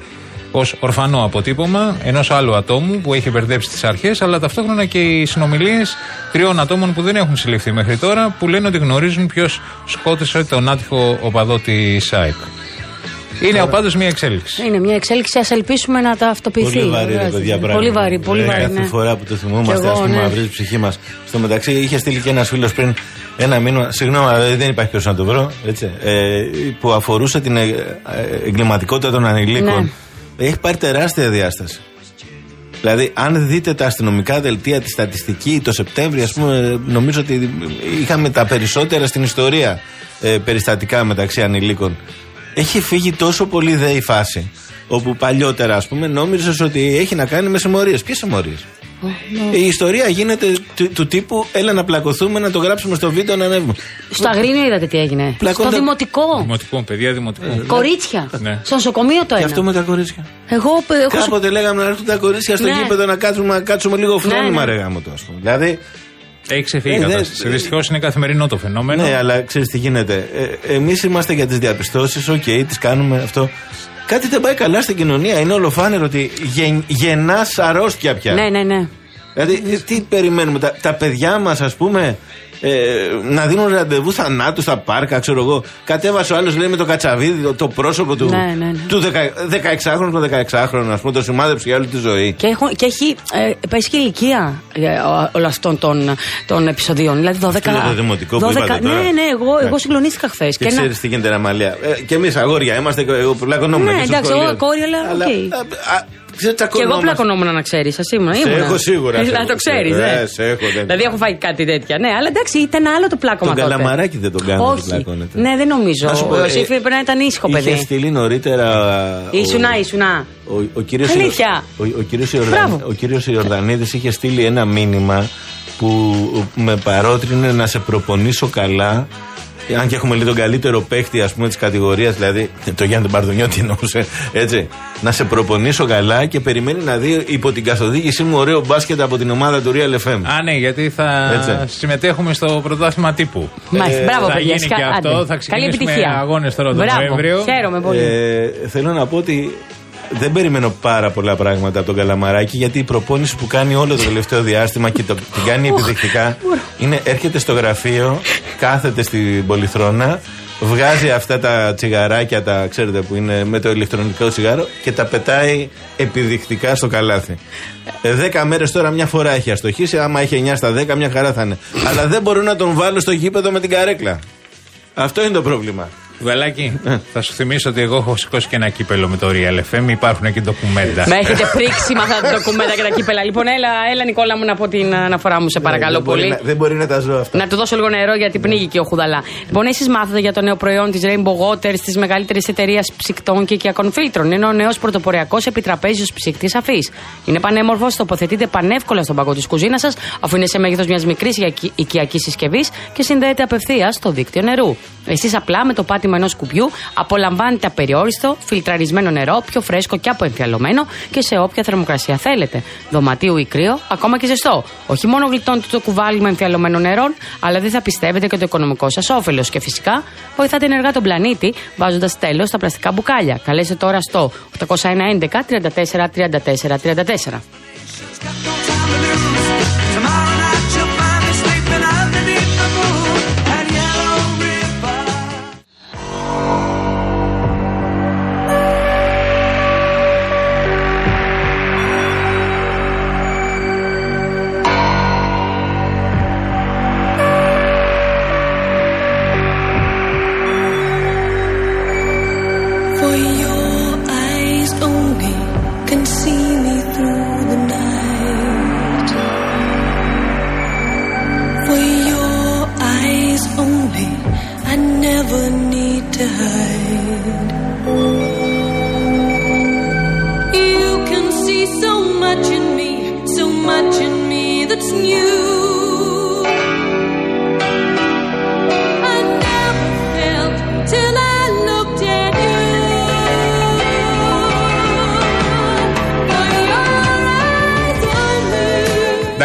ως ορφανό αποτύπωμα ενός άλλου ατόμου που έχει μπερδέψει τις αρχές, αλλά ταυτόχρονα και οι συνομιλίες τριών ατόμων που δεν έχουν συλληφθεί μέχρι τώρα, που λένε ότι γνωρίζουν ποιος σκότωσε τον άτυχο οπαδό της ΑΕΚ. Είναι πάντως μια εξέλιξη. Είναι μια εξέλιξη, ας ελπίσουμε να τα αυτοποιηθεί. Πολύ βαρύ, ρε παιδιά, πράγμα. Πολύ βαρύ, πολύ βαρύ. Κάθε ναι. φορά που το θυμόμαστε, ας πούμε, αυρίζει η ψυχή μας. Στο μεταξύ, είχε στείλει και ένας φίλος πριν ένα μήνυμα, συγγνώμη, αλλά δεν υπάρχει ποιος να το βρω, έτσι, ε, που αφορούσε την εγκληματικότητα των ανηλίκων. Ναι. Έχει πάρει τεράστια διάσταση. Δηλαδή, αν δείτε τα αστυνομικά δελτία, τη στατιστική, το Σεπτέμβριο, ας πούμε, νομίζω ότι είχαμε τα περισσότερα στην ιστορία ε, περιστατικά μεταξύ ανηλίκων. Έχει φύγει τόσο πολύ δε η φάση, όπου παλιότερα, ας πούμε, νόμιζες ότι έχει να κάνει με συμμορίες. Ποιες συμμορίες? Oh, no. Η ιστορία γίνεται του, του τύπου έλα να πλακωθούμε, να το γράψουμε στο βίντεο, να ανέβουμε. Στο Αγρίνιο είδατε τι έγινε. Πλακώντα... Στο δημοτικό. Δημοτικό, παιδιά δημοτικό. Ε, κορίτσια. Ναι. Στο νοσοκομείο το ένα. Και αυτό με τα κορίτσια. Εγώ, εγώ... Κάποτε λέγαμε να έρθουν τα κορίτσια στο ναι. γήπεδο να κάτσουμε, να κάτσουμε λίγο φρόνημα, ναι, ναι. ρε γάμο το, ας πούμε. Δηλαδή. Έχει ξεφύγει η κατάσταση. Δυστυχώς είναι καθημερινό το φαινόμενο. Ναι, αλλά ξέρεις τι γίνεται. Ε, εμείς είμαστε για τις διαπιστώσεις, οκ, okay, τις κάνουμε αυτό. Κάτι δεν πάει καλά στην κοινωνία. Είναι ολοφάνερο ότι γεν, γεννάς αρρώστια πια. Ναι, ναι, ναι. Δηλαδή, τι περιμένουμε, τα, τα παιδιά μας, ας πούμε, ε, να δίνουν ραντεβού θανάτου στα πάρκα, ξέρω εγώ. Κατέβασε ο άλλος, λέει, με το κατσαβίδι, το, το πρόσωπο του, ναι, ναι, ναι. του δεκαεξάχρονου, το δεκαεξάχρονου, ας πούμε, το σημάδεψε για όλη τη ζωή. Και, έχω, και έχει ε, πέσει και ηλικία όλων αυτών των, των επεισοδίων. Δηλαδή, δώδεκα. Αυτό είναι το δημοτικό δώδεκα, που είπατε τώρα. Ναι, ναι, εγώ, εγώ συγκλονίστηκα χθες. Και, και ξέρεις να... τι γίνεται, Ραμαλία. Ε, και εμείς αγόρια είμαστε, εγώ πλακωνόμουν. Ναι, εντάξει, εγώ κόρη, αλλά. Και εγώ πλακωνόμουν, να ξέρει, σα ήμουν. Σε έχω σίγουρα. Να το ξέρει, ναι. Δηλαδή έχω φάει κάτι τέτοια. Ναι, αλλά εντάξει, ήταν άλλο το πλάκωμα τότε. Τον Καλαμαράκι δεν τον κάνουμε. Όχι. Ναι, δεν νομίζω. Ο Σύφη πρέπει να ήταν ήσυχο παιδί. Είχε στείλει νωρίτερα. Ήσουνα, ήσουνα. Ο κύριος Ιορδανίδης είχε στείλει ένα μήνυμα που με παρότρινε να σε προπονήσω καλά. Αν και έχουμε λίγο τον καλύτερο παίχτη, ας πούμε, της κατηγορίας, δηλαδή το Γιάννη Μπαρδονιώτη εννοούσε, έτσι, να σε προπονήσω καλά και περιμένει να δει υπό την καθοδήγησή μου ωραίο μπάσκετ από την ομάδα του Real εφ εμ. Α, ναι, γιατί θα έτσι. συμμετέχουμε στο πρωτάθλημα τύπου. Μάλιστα, ε, μπράβο, θα παιδιά, γίνει και αυτό, θα ξεκινήσουμε αγώνες τώρα τον Νοέμβριο. Χαίρομαι πολύ. Ε, θέλω να πω ότι δεν περιμένω πάρα πολλά πράγματα από τον Καλαμαράκη, γιατί η προπόνηση που κάνει όλο το τελευταίο διάστημα και το, την κάνει επιδεικτικά είναι έρχεται στο γραφείο, κάθεται στην πολυθρόνα, βγάζει αυτά τα τσιγαράκια, τα ξέρετε που είναι με το ηλεκτρονικό τσιγάρο και τα πετάει επιδεικτικά στο καλάθι. Ε, δέκα μέρες τώρα μια φορά έχει αστοχήσει, άμα έχει εννιά στα δέκα μια χαρά θα είναι. Αλλά δεν μπορώ να τον βάλω στο γήπεδο με την καρέκλα. Αυτό είναι το πρόβλημα. Βελάκη, θα σου θυμίσω ότι εγώ έχω σηκώσει και ένα κύπελο με το Real εφ εμ. Υπάρχουν εκεί ντοκουμέντα. Με έχετε πρίξει με αυτά τα ντοκουμέντα και τα κύπελα. Λοιπόν, έλα, έλα Νικόλα μου, να πω την αναφορά μου, σε παρακαλώ δεν πολύ. Μπορεί να, δεν μπορεί να τα ζω αυτά. Να του δώσω λίγο νερό γιατί πνίγει και ο Χουδαλά. Λοιπόν, εσείς μάθατε για το νέο προϊόν της Rainbow Waters, της μεγαλύτερης εταιρείας ψυκτών και οικιακών φίλτρων. Είναι ο νέος πρωτοποριακός επιτραπέζιος ψύκτης αφής. Είναι πανέμορφος, τοποθετείται πανεύκολα στον παγκό της κουζίνας σας, αφού είναι σε μέγεθος μιας μικρής οικιακής συσκευής και συνδέεται απευθείας στο δίκτυο νερού. Εσείς απλά με το πάτημα ενός κουμπιού απολαμβάνετε απεριόριστο, φιλτραρισμένο νερό, πιο φρέσκο και αποεμφιαλωμένο και σε όποια θερμοκρασία θέλετε. Δωματίου ή κρύο, ακόμα και ζεστό. Όχι μόνο γλιτώνετε το κουβάλι με εμφιαλωμένο νερό, αλλά δεν θα πιστεύετε και το οικονομικό σας όφελος. Και φυσικά βοηθάτε ενεργά τον πλανήτη βάζοντας τέλος στα πλαστικά μπουκάλια. Καλέστε τώρα στο οκτώ ένα ένα τριάντα τέσσερα τριάντα τέσσερα τριάντα τέσσερα.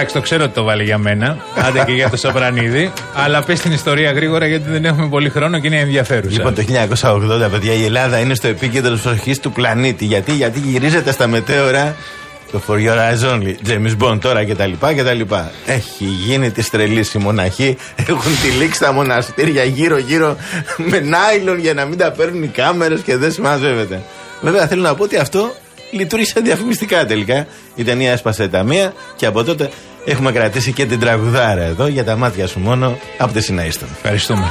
Εντάξει, το ξέρω ότι το βάλει για μένα. Άντε και για το Σοπρανίδη. Αλλά πες την ιστορία γρήγορα γιατί δεν έχουμε πολύ χρόνο και είναι ενδιαφέρουσα. Λοιπόν, το χίλια εννιακόσια ογδόντα, παιδιά, η Ελλάδα είναι στο επίκεντρο της προσοχής του πλανήτη. Γιατί, γιατί γυρίζεται στα μετέωρα το For Your Eyes Only, James Bond τώρα κτλ. κτλ. Έχει γίνει τη τρελή η μοναχή. Έχουν τυλίξει τα μοναστήρια γύρω-γύρω με νάιλον για να μην τα παίρνουν οι κάμερες και δεν συμμαζεύεται. Βέβαια, θέλω να πω ότι αυτό λειτουργήσε διαφημιστικά τελικά. Η ταινία έσπασε τα μία και από τότε έχουμε κρατήσει και την τραγουδάρα εδώ για τα μάτια σου μόνο από τη Σιναΐστον. Ευχαριστούμε.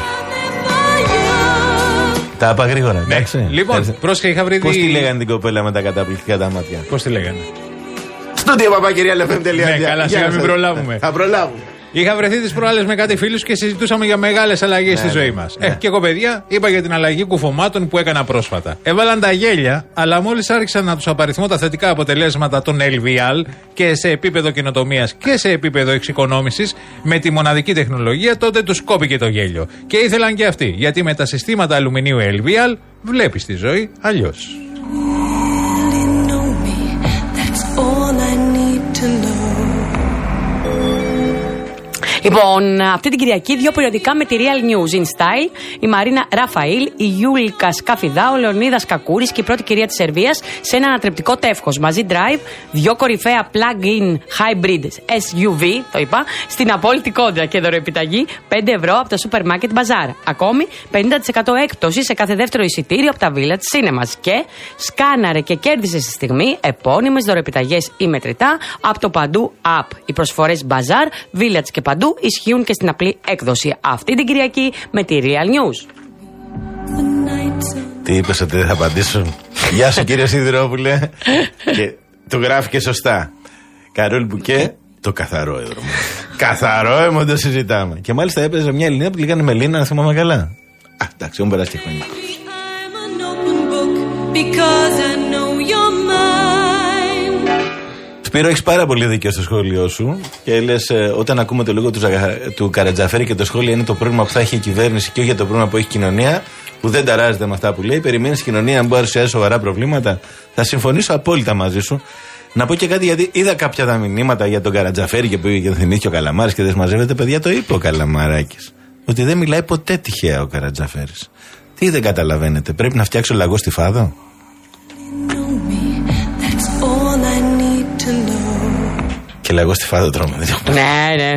Τα είπα γρήγορα, εντάξει. Ναι. Λοιπόν, πρόσεχε, είχα βρει. Πώς τη λέγανε την κοπέλα με τα καταπληκτικά τα μάτια? Πώς τη λέγανε? Στούντιο παπάκυρια ελ εφ εμ τελεία τζι άρ. Ναι, καλά, σιγά μην προλάβουμε. Θα προλάβουμε. Είχα βρεθεί τις προάλλες με κάτι φίλους και συζητούσαμε για μεγάλες αλλαγές ναι, στη ζωή μας. Ναι. Ε, και εγώ, παιδιά, είπα για την αλλαγή κουφωμάτων που έκανα πρόσφατα. Έβαλαν τα γέλια, αλλά μόλις άρχισα να τους απαριθμώ τα θετικά αποτελέσματα των ελ βι αλ και σε επίπεδο καινοτομίας και σε επίπεδο εξοικονόμησης με τη μοναδική τεχνολογία, τότε τους κόπηκε το γέλιο. Και ήθελαν και αυτοί, γιατί με τα συστήματα αλουμινίου ελ βι αλ βλέπεις τη ζωή αλλιώς. Λοιπόν, αυτή την Κυριακή δύο περιοδικά με τη Real News in Style. Η Μαρίνα Ραφαήλ, η Γιούλικα Σκαφιδά, ο Λεωνίδας Κακούρης και η πρώτη κυρία της Σερβίας σε ένα ανατρεπτικό τεύχος. Μαζί drive, δύο κορυφαία plug-in hybrid ες γιου βι, το είπα, στην απόλυτη κόντρα και δωροεπιταγή πέντε ευρώ από το Supermarket Bazaar. Ακόμη πενήντα τοις εκατό έκπτωση σε κάθε δεύτερο εισιτήριο από τα Village Cinemas. Και σκάναρε και κέρδισε στη στιγμή επώνυμες δωροεπιταγές ή μετρητά από το Παντού App. Οι προσφορές Bazaar, Village και Παντού ισχύουν και στην απλή έκδοση αυτή την Κυριακή με τη Real News. Τι είπες ότι δεν θα απαντήσουν? Γεια σου κύριε Σιδηρόπουλε. Και το γράφει και σωστά. Καρόλ Μπουκέ, το καθαρό έδρομο. Καθαρό έδρομο, το συζητάμε. Και μάλιστα έπαιζε μια Ελληνίδα που λέγανε Μελίνα, να θυμάμαι καλά. Α, εντάξει, μου περάσει και χρόνια. Σπύρο, έχεις πάρα πολύ δίκιο στο σχόλιο σου και λες ε, όταν ακούμε το λόγο του, του Καρατζαφέρη και το σχόλιο είναι το πρόβλημα που θα έχει η κυβέρνηση και όχι για το πρόβλημα που έχει η κοινωνία, που δεν ταράζεται με αυτά που λέει. Περιμένεις η κοινωνία να μπορεί να παρουσιάζει σοβαρά προβλήματα. Θα συμφωνήσω απόλυτα μαζί σου. Να πω και κάτι, γιατί είδα κάποια τα μηνύματα για τον Καρατζαφέρη και που δεν θυμήθηκε ο Καλαμάρης και δεν συμμαζεύεται. Παιδιά, το είπε ο Καλαμαράκης. Ότι δεν μιλάει ποτέ τυχαία ο Καρατζαφέρης. Τι δεν καταλαβαίνετε, πρέπει να φτιάξω λαγό στη Φάδο. Και λαγό στη Φάδο τρώμε. Ναι, ναι.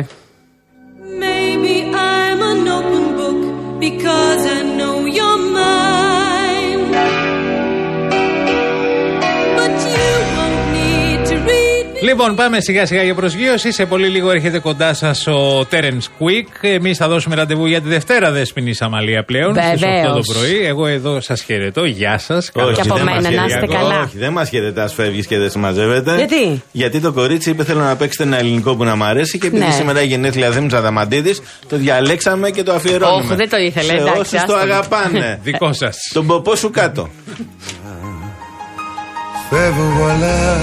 Λοιπόν, πάμε σιγά σιγά για προσγείωση. Σε πολύ λίγο έρχεται κοντά σας ο Terence Quick. Εμείς θα δώσουμε ραντεβού για τη Δευτέρα, Δέσποινη Αμαλία πλέον. Στις οκτώ το πρωί. Εγώ εδώ σας χαιρετώ. Γεια σας. Όχι, και από μένα να είστε καλά. Όχι, δεν μας χαιρετάς, φεύγεις και δεν συμμαζεύεται. Γιατί? Γιατί το κορίτσι είπε θέλω να παίξετε ένα ελληνικό που να μ' αρέσει και επειδή ναι. σήμερα η γενέθλια Δήμου Αδαμαντίδης, το διαλέξαμε και το αφιερώνουμε. Όχι, δεν το ήθελε. Σε εντάξει, όσους το αγαπάνε. Δικό σας. Τον ποπό σου κάτω. Φεύγω αλλά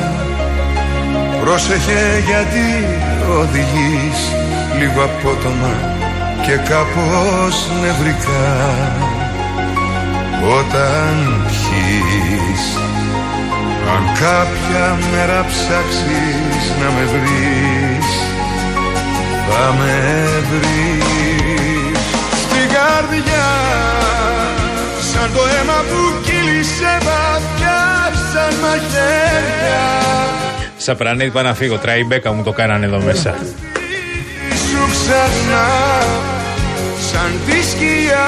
πρόσεχε γιατί οδηγείς λίγο απότομα και κάπως νευρικά. Όταν πιείς, αν κάποια μέρα ψάξεις να με βρεις, θα με βρεις στην καρδιά, σαν το αίμα που κύλησε βαθιά σαν μαχαίρια. Σαπρανίδη, πάω να φύγω. Τραϊμπέκα μου το κάνανε εδώ μέσα. Σου ξανά, σαν τη σκιά,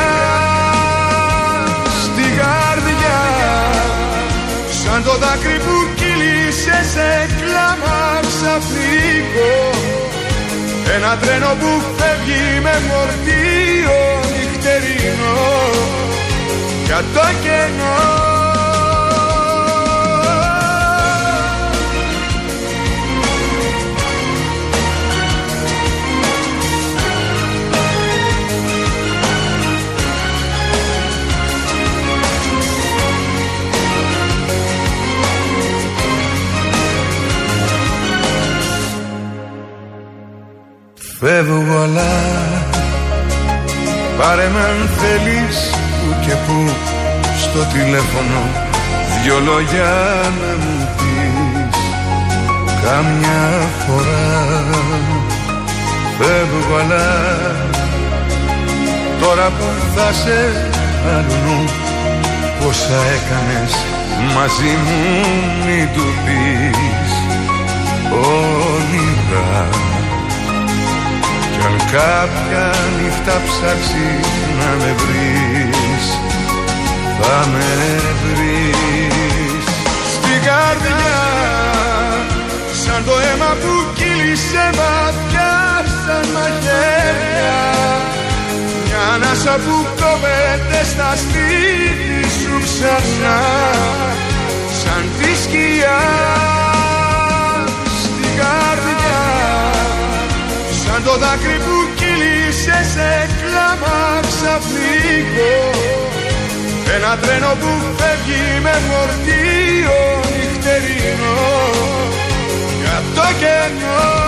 στη καρδιά, σαν το δάκρυ που κύλησε σε κλάμα ξαφνικό. Ένα τρένο που φεύγει με μορτίο νυχτερινό για το κενό. Φεύγω αλλά πάρε με αν θέλεις που και που στο τηλέφωνο δυο λόγια να μου πεις. Καμιά φορά φεύγω, αλλά τώρα που θα σε αλλού πόσα έκανες μαζί μου, μην του πεις όνειρα. Κι αν κάποια νύχτα ψάξεις να με βρεις, θα με βρεις στην καρδιά, σαν το αίμα που κύλησε βαθιά σαν μαχαίρια. Μια ανάσα που κόβεται στα σπίτι σου ξανά, σαν τη σκιά στην καρδιά, σαν το δάκρυ που κύλησε σε κλάμα ξαφνικό. Ένα τρένο που φεύγει με φορτίο νυχτερινό για το κενό.